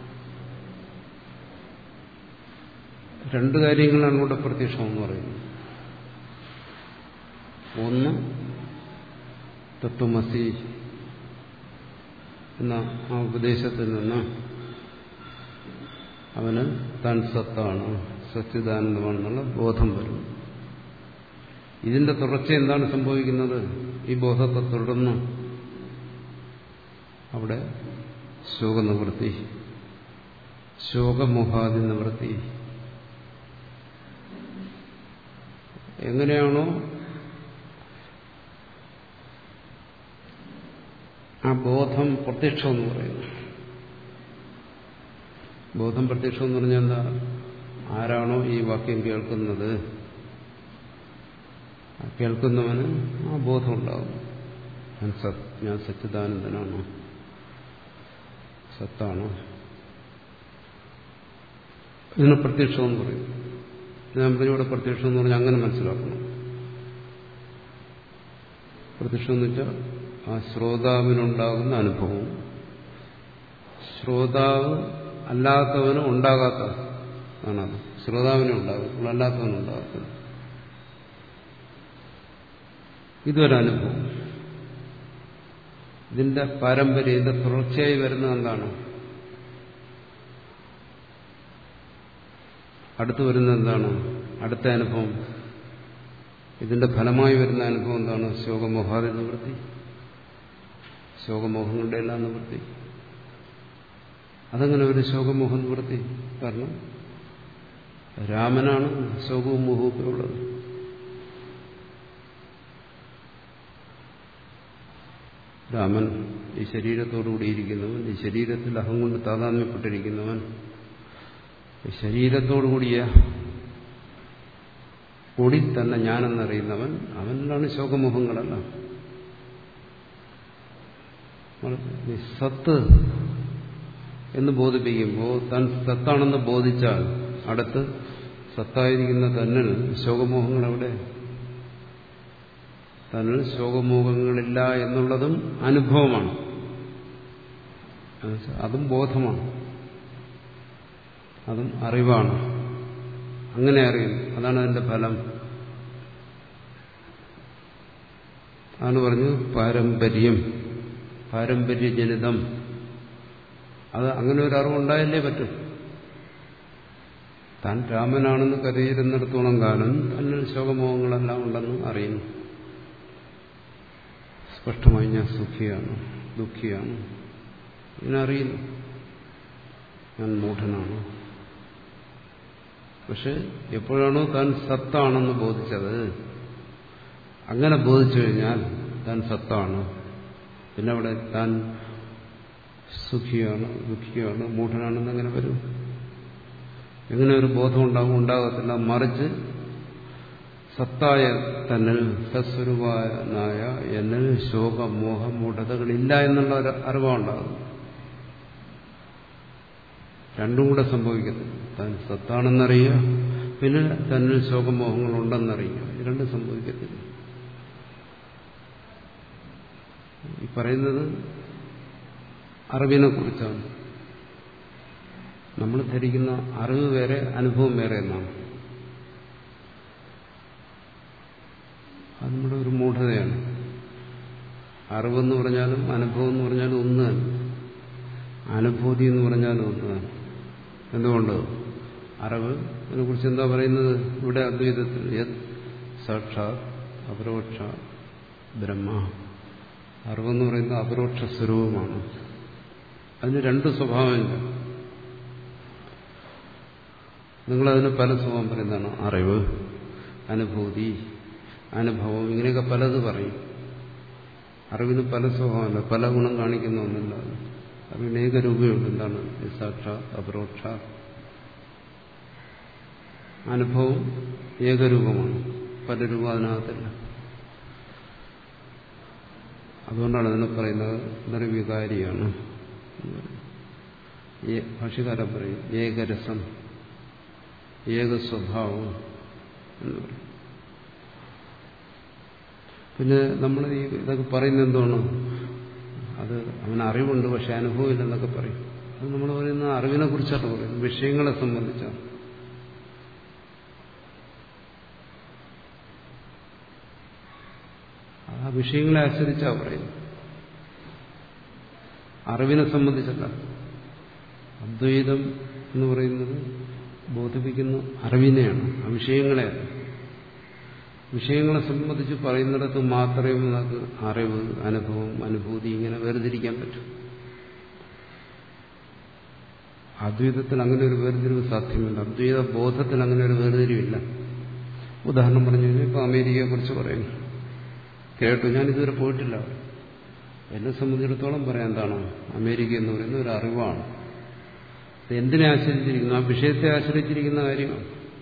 രണ്ട് കാര്യങ്ങളാണ് ഇവിടെ പ്രത്യക്ഷമെന്ന് പറയുന്നത്. ഒന്ന് തത്വമസി എന്ന ആ ഉപദേശത്തിൽ നിന്ന് അവന് താൻ സത്താണ്, സച്ചിദാനന്ദമാണെന്നുള്ള ബോധം വരും. ഇതിന്റെ തുടർച്ച എന്താണ് സംഭവിക്കുന്നത്? ഈ ബോധത്തെ തുടർന്ന് അവിടെ ശോകനിവൃത്തി, ശോകമോഹാദി നിവൃത്തി. എങ്ങനെയാണോ ആ ബോധം പ്രത്യക്ഷമെന്ന് പറയുന്നത്, ബോധം പ്രത്യക്ഷം എന്ന് പറഞ്ഞാൽ എന്താ? ആരാണോ ഈ വാക്യം കേൾക്കുന്നത്, കേൾക്കുന്നവന് ആ ബോധം ഉണ്ടാകും. ഞാൻ സത് ഞാൻ സച്ചിദാനന്ദനാണ്, സത്താണ്. ഇതിന് പ്രത്യക്ഷമെന്ന് പറയും. ഞാൻ പറഞ്ഞു ഇവിടെ പ്രത്യക്ഷം എന്ന് പറഞ്ഞാൽ അങ്ങനെ മനസ്സിലാക്കണം. പ്രത്യക്ഷം എന്ന് വെച്ചാൽ ആ ശ്രോതാവിനുണ്ടാകുന്ന അനുഭവം ശ്രോതാവ് അല്ലാത്തവനും ഉണ്ടാകാത്ത ആണത്. ശ്രോതാവിനെ ഉണ്ടാകത്തുള്ളൂ, അല്ലാത്തവനുണ്ടാകത്തുള്ളൂ. ഇതൊരനുഭവം. ഇതിന്റെ പാരമ്പര്യം, ഇതിന്റെ തുടർച്ചയായി വരുന്നത് എന്താണ്? അടുത്ത് വരുന്നത് എന്താണ്? അടുത്ത അനുഭവം, ഇതിന്റെ ഫലമായി വരുന്ന അനുഭവം എന്താണ്? ശോകമോഹാദി നിവൃത്തി, ശോകമോഹങ്ങളുടെ എല്ലാം നിവൃത്തി. അതങ്ങനെ ഒരു ശോകമോഹ നിവൃത്തി? കാരണം രാമനാണ് ശോകവും മോഹവും ഒക്കെ ഉള്ളത്. രാമൻ ഈ ശരീരത്തോടുകൂടിയിരിക്കുന്നവൻ, ഈ ശരീരത്തിൽ അഹം കൊണ്ട് താതാത്മ്യപ്പെട്ടിരിക്കുന്നവൻ, ശരീരത്തോടുകൂടിയ കൂടി തന്നെ ഞാനെന്നറിയുന്നവൻ, അവനിലാണ് ശോകമോഹങ്ങളെല്ലാം. സത്ത് എന്ന് ബോധിപ്പിക്കുമ്പോൾ താൻ സത്താണെന്ന് ബോധിച്ചാൽ അടുത്ത് സത്തായിരിക്കുന്ന തന്നിൽ ശോകമോഹങ്ങൾ എവിടെ? തന്നിൽ ശോകമോഹങ്ങളില്ല എന്നുള്ളതും അനുഭവമാണ്, അതും ബോധമാണ്, അതും അറിവാണ്. അങ്ങനെ അറിയുന്നു, അതാണ് അതിന്റെ ഫലം. അതാണ് പറഞ്ഞു പാരമ്പര്യം, പാരമ്പര്യജനിതം. അത് അങ്ങനെ ഒരു അറിവുണ്ടായല്ലേ പറ്റും. താൻ രാമനാണെന്ന് കരുതിയിരുന്നിടത്തോളം കാലം തന്നിൽ ശോകമോഹങ്ങളെല്ലാം ഉണ്ടെന്ന് അറിയുന്നു. സ്പഷ്ടമായി ഞാൻ സുഖിയാണ്, ദുഃഖിയാണ്, ഇങ്ങനെ അറിയുന്നു. ഞാൻ മൂഢനാണ്. പക്ഷെ എപ്പോഴാണോ താൻ സത്താണെന്ന് ബോധിച്ചത്, അങ്ങനെ ബോധിച്ചു കഴിഞ്ഞാൽ താൻ സത്താണ്. പിന്നെ അവിടെ താൻ സുഖിയാണ്, ദുഃഖിയാണ്, മൂഢനാണെന്ന് എങ്ങനെ വരും? എങ്ങനെ ഒരു ബോധം ഉണ്ടാകും? ഉണ്ടാകത്തില്ല. മറിച്ച് സത്തായ തന്നിൽ, സസ്വരൂപനായ എന്നിൽ ശോക മോഹ മൂഢതകളില്ല എന്നുള്ള ഒരു അറിവുണ്ടാകും. രണ്ടും കൂടെ സംഭവിക്കത്തില്ല. താൻ സത്താണെന്നറിയുക, പിന്നെ തന്നിൽ ശോകമോഹങ്ങളുണ്ടെന്നറിയുക. ഇത് രണ്ടും സംഭവിക്കത്തില്ല. ഈ പറയുന്നത് അറിവിനെ കുറിച്ചാണ്. നമ്മൾ ധരിക്കുന്ന അറിവ് വേറെ, അനുഭവം വേറെ എന്നാണ്. അത് നമ്മുടെ ഒരു മൂഢതയാണ്. അറിവെന്ന് പറഞ്ഞാലും അനുഭവം എന്ന് പറഞ്ഞാലും ഒന്ന് തന്നെ, അനുഭൂതി എന്ന് പറഞ്ഞാലും ഒന്ന് തന്നെ. എന്തുകൊണ്ട്? അറിവ് അതിനെ കുറിച്ച് എന്താ പറയുന്നത് ഇവിടെ അദ്വൈതത്തിൽ? യത് സാക്ഷാത് അപരോക്ഷ ബ്രഹ്മ. അറിവെന്ന് പറയുന്നത് അപരോക്ഷ സ്വരൂപമാണ്. അതിന് രണ്ട് സ്വഭാവമില്ല. നിങ്ങളതിന് പല സ്വഭാവം പറയുന്നതാണ്. അറിവ്, അനുഭൂതി, അനുഭവം, ഇങ്ങനെയൊക്കെ പലത് പറയും. അറിവിന് പല സ്വഭാവമല്ല, പല ഗുണം കാണിക്കുന്ന ഒന്നല്ല. അറിവിന് ഏകരൂപയുണ്ട്. എന്താണ്? സാക്ഷാത് അപരോക്ഷ. അനുഭവം ഏകരൂപമാണ്, പല രൂപം അതിനകത്തില്ല. അതുകൊണ്ടാണ് അതിനെ പറയുന്നത് നിർവികാരിയാണ്. ഭാഷ്യകാരൻ പറയും ഏകരസം, ഏകസ്വഭാവം എന്ന് പറയും. പിന്നെ നമ്മൾ ഈ ഇതൊക്കെ പറയുന്നത് എന്താണ്? അത് അവന് അറിവുണ്ട് പക്ഷെ അനുഭവമില്ലെന്നൊക്കെ പറയും. അത് നമ്മൾ പറയുന്ന അറിവിനെ കുറിച്ചാണ് പറയുന്നത്, വിഷയങ്ങളെ സംബന്ധിച്ചാണ്. ആ വിഷയങ്ങളെ ആശ്രയിച്ചാണ് പറയുന്നത്, അറിവിനെ സംബന്ധിച്ചല്ല. അദ്വൈതം എന്ന് പറയുന്നത് ബോധിപ്പിക്കുന്ന അറിവിനെയാണ്, ആ വിഷയങ്ങളെയല്ല. വിഷയങ്ങളെ സംബന്ധിച്ച് പറയുന്നിടത്ത് മാത്രമേ നമുക്ക് അറിവ്, അനുഭവം, അനുഭൂതി ഇങ്ങനെ വേർതിരിക്കാൻ പറ്റും. അദ്വൈതത്തിൽ അങ്ങനെ ഒരു വേർതിരിവ് സാധ്യമല്ല. അദ്വൈത ബോധത്തിൽ അങ്ങനെ ഒരു വേർതിരിവില്ല. ഉദാഹരണം പറഞ്ഞു കഴിഞ്ഞാൽ ഇപ്പൊ അമേരിക്കയെ കുറിച്ച് പറയുന്നു, കേട്ടു. ഞാനിതുവരെ പോയിട്ടില്ല. എന്നെ സംബന്ധിച്ചിടത്തോളം പറയാൻ എന്താണ്? അമേരിക്ക എന്ന് പറയുന്നത് ഒരു അറിവാണ്. അത് എന്തിനെ ആശ്രയിച്ചിരിക്കുന്നു? ആ വിഷയത്തെ ആശ്രയിച്ചിരിക്കുന്ന കാര്യമാണ്.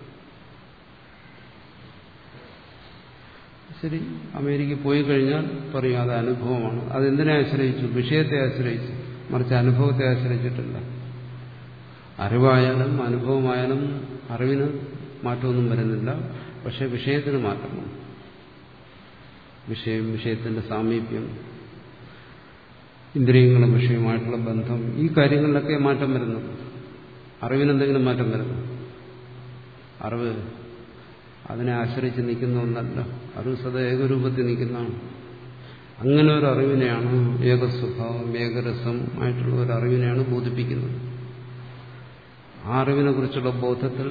ശരി, അമേരിക്ക പോയി കഴിഞ്ഞാൽ പറയും അത് അനുഭവമാണ്. അതെന്തിനെ ആശ്രയിച്ചു? വിഷയത്തെ ആശ്രയിച്ചു, മറിച്ച് അനുഭവത്തെ ആശ്രയിച്ചിട്ടില്ല. അറിവായാലും അനുഭവമായാലും അറിവിന് മാറ്റമൊന്നും വരുന്നില്ല. പക്ഷെ വിഷയത്തിന് മാറ്റം വന്നു. വിഷയം, വിഷയത്തിന്റെ സാമീപ്യം, ഇന്ദ്രിയങ്ങളും വിഷയമായിട്ടുള്ള ബന്ധം, ഈ കാര്യങ്ങളിലൊക്കെ മാറ്റം വരുന്നു. അറിവിനെന്തെങ്കിലും മാറ്റം വരുന്നു? അറിവ് അതിനെ ആശ്രയിച്ച് നിൽക്കുന്ന ഒന്നല്ല. അറിവ് സദാ ഏകരൂപത്തിൽ നിൽക്കുന്നതാണ്. അങ്ങനെ ഒരു അറിവിനെയാണ്, ഏകസ്വഭാവം, ഏകരസം ആയിട്ടുള്ള ഒരു അറിവിനെയാണ് ബോധിപ്പിക്കുന്നത്. ആ അറിവിനെ കുറിച്ചുള്ള ബോധത്തിൽ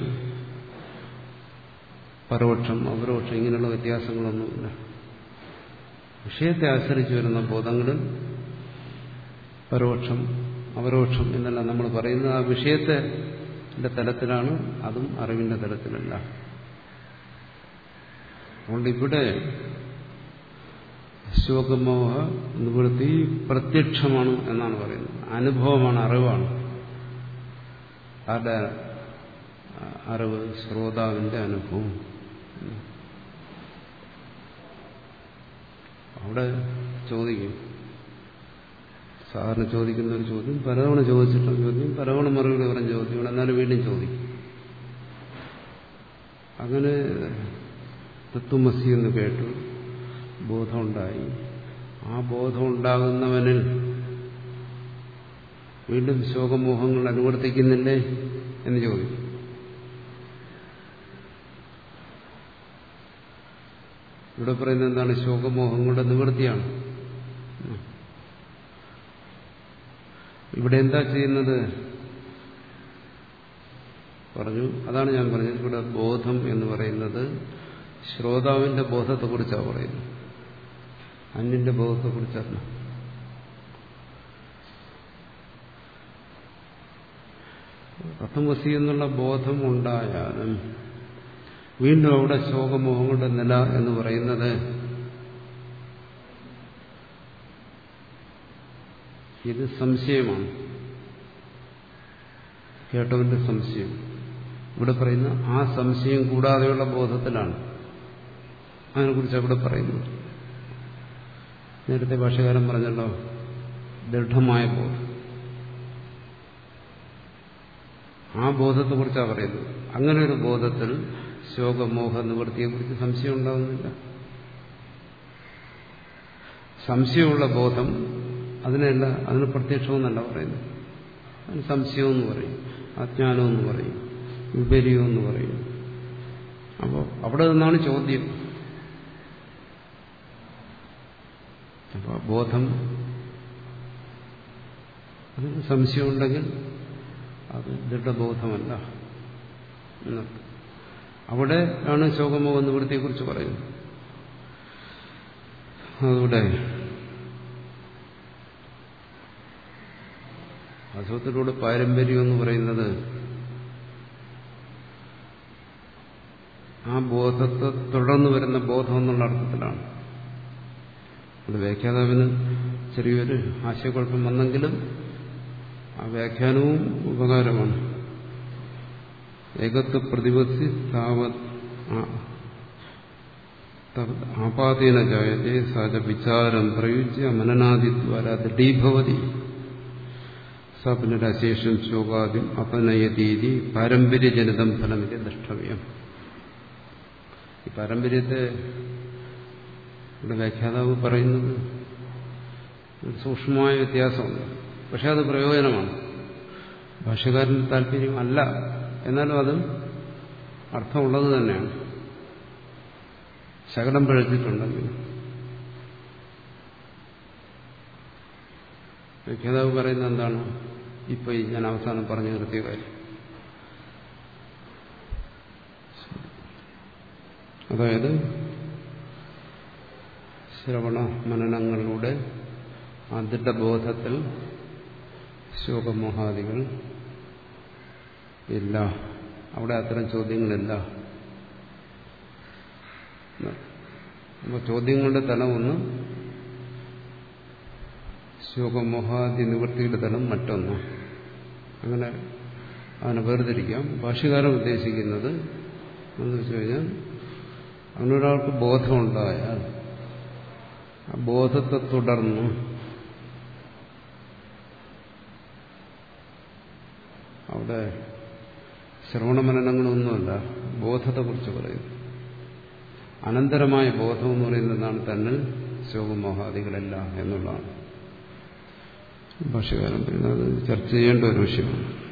പരോക്ഷം, അപരോക്ഷം ഇങ്ങനെയുള്ള വ്യത്യാസങ്ങളൊന്നുമില്ല. വിഷയത്തെ ആശ്രയിച്ച് വരുന്ന ബോധങ്ങളിൽ പരോക്ഷം, അപരോക്ഷം എന്നെല്ലാം നമ്മൾ പറയുന്നത് ആ വിഷയത്തെ തലത്തിലാണ്, അതും അറിവിന്റെ തലത്തിലല്ല. അതുകൊണ്ട് ഇവിടെ ശോകമോഹ നിവൃത്തി പ്രത്യക്ഷമാണ് എന്നാണ് പറയുന്നത്. അനുഭവമാണ്, അറിവാണ്. ആരുടെ അറിവ്? ശ്രോതാവിന്റെ അനുഭവം. അവിടെ ചോദിക്കും, സാധാരണ ചോദിക്കുന്ന ഒരു ചോദ്യം, പലതവണ ചോദിച്ചിട്ടുള്ള ചോദ്യം, പലതവണ മറുപടി പറഞ്ഞ ചോദ്യം, എന്നാലും വീണ്ടും ചോദിക്കും. അങ്ങനെ തത്വമസി എന്ന് കേട്ടു, ബോധമുണ്ടായി. ആ ബോധമുണ്ടാകുന്നവനിൽ വീണ്ടും ശോകമോഹങ്ങൾ അനുവർത്തിക്കുന്നില്ലേ എന്ന് ചോദിക്കും. ഇവിടെ പറയുന്നത് എന്താണ്? ശോകമോഹങ്ങളുടെ നിവൃത്തിയാണ്. ഇവിടെ എന്താ ചെയ്യുന്നത് പറഞ്ഞു. അതാണ് ഞാൻ പറഞ്ഞത്. ഇവിടെ ബോധം എന്ന് പറയുന്നത് ശ്രോതാവിന്റെ ബോധത്തെക്കുറിച്ചാണ് പറയുന്നത്, അന്യന്റെ ബോധത്തെക്കുറിച്ചല്ല. തത്വമസി എന്നുള്ള ബോധം ഉണ്ടായാലും വീണ്ടും അവിടെ ശോകമോഹങ്ങളുടെ നില എന്ന് പറയുന്നത് ഇത് സംശയമാണ്, കേട്ടവന്റെ സംശയം. ഇവിടെ പറയുന്ന ആ സംശയം കൂടാതെയുള്ള ബോധത്തിലാണ്. അതിനെക്കുറിച്ച് അവിടെ പറയുന്നു. നേരത്തെ ഭാഷകാരൻ പറഞ്ഞല്ലോ, ദൃഢമായ ബോധം. ആ ബോധത്തെക്കുറിച്ചാണ് പറയുന്നത്. അങ്ങനെ ഒരു ബോധത്തിൽ ശോകമോഹ നിവൃത്തിയെക്കുറിച്ച് സംശയം ഉണ്ടാകുന്നില്ല. സംശയമുള്ള ബോധം അതിനല്ല, അതിന് പ്രത്യക്ഷമെന്നല്ല പറയുന്നത്. അതിന് സംശയമെന്ന് പറയും, അജ്ഞാനമെന്ന് പറയും, വിപര്യമെന്ന് പറയും. അപ്പോൾ അവിടെ നിന്നാണ് ചോദ്യം. അപ്പോൾ ബോധം അതിന് സംശയമുണ്ടെങ്കിൽ അത് ദൃഢബോധമല്ല എന്നർത്ഥം. അവിടെ ആണ് ശോകമോഹ നിവൃത്തിയെക്കുറിച്ച് പറയുന്നത്. അതുകൂടെ അസുഖത്തിലൂടെ പാരമ്പര്യം എന്ന് പറയുന്നത് ആ ബോധത്തെ തുടർന്ന് വരുന്ന ബോധം എന്നുള്ള അർത്ഥത്തിലാണ്. അത് വ്യാഖ്യാതാവിന് ചെറിയൊരു ആശയക്കുഴപ്പം വന്നെങ്കിലും ആ വ്യാഖ്യാനവും ഉപകാരമാണ്. ഏകത്വ പ്രതിപത്തി താവത് ആപാതേന ജായത്തെ സഹജ വിചാരം പ്രയുജ്യ മനനാദിദ്വാര ദൃഢീഭവതി സ പുനരശേഷം ശോകാദ്യം അപനയതീതി പാരമ്പര്യജനിതം ഫലമിതി ദ്രഷ്ടവ്യം. ഈ പാരമ്പര്യത്തെ ഇവിടെ വ്യാഖ്യാതാവ് പറയുന്നത് ഒരു സൂക്ഷ്മമായ വ്യത്യാസമുണ്ട്. പക്ഷെ അത് പ്രയോജനമാണ്. ഭാഷ്യകാരന്റെ താല്പര്യം അല്ല, എന്നാലും അത് അർത്ഥമുള്ളത് തന്നെയാണ്. ശകലം പിഴച്ചിട്ടുണ്ടെങ്കിൽ വ്യാഖ്യാതാവ് പറയുന്നത് എന്താണ്? ഇപ്പൊ ഈ ഞാൻ അവസാനം പറഞ്ഞു നിർത്തിയ കാര്യം, അതായത് ശ്രവണ മനനങ്ങളിലൂടെ ആ ദൃഢബോധത്തിൽ ശോകമോഹാദികൾ ഇല്ല, അവിടെ അത്തരം ചോദ്യങ്ങളില്ല. അപ്പോൾ ചോദ്യങ്ങളുടെ തലം ഒന്ന്, ശോകമോഹാദി നിവൃത്തിയുടെ തലം മറ്റൊന്ന്. അങ്ങനെ അതിനെ വേർതിരിക്കാം. ഭാഷ്യകാരൻ ഉദ്ദേശിക്കുന്നത് എന്ന് വെച്ച് കഴിഞ്ഞാൽ, അങ്ങനൊരാൾക്ക് ബോധമുണ്ടായാൽ ആ ബോധത്തെ തുടർന്ന് അവിടെ ശ്രവണമനനങ്ങളൊന്നുമല്ല, ബോധത്തെക്കുറിച്ച് പറയുന്നു. അനന്തരമായ ബോധം എന്ന് പറയുന്നതാണ് തന്നിൽ ശോകമോഹാദികളല്ല എന്നുള്ളതാണ് ഭാഷ്യകാരൻ പറയുന്നത്. അത് ചർച്ച ചെയ്യേണ്ട ഒരു വിഷയമാണ്.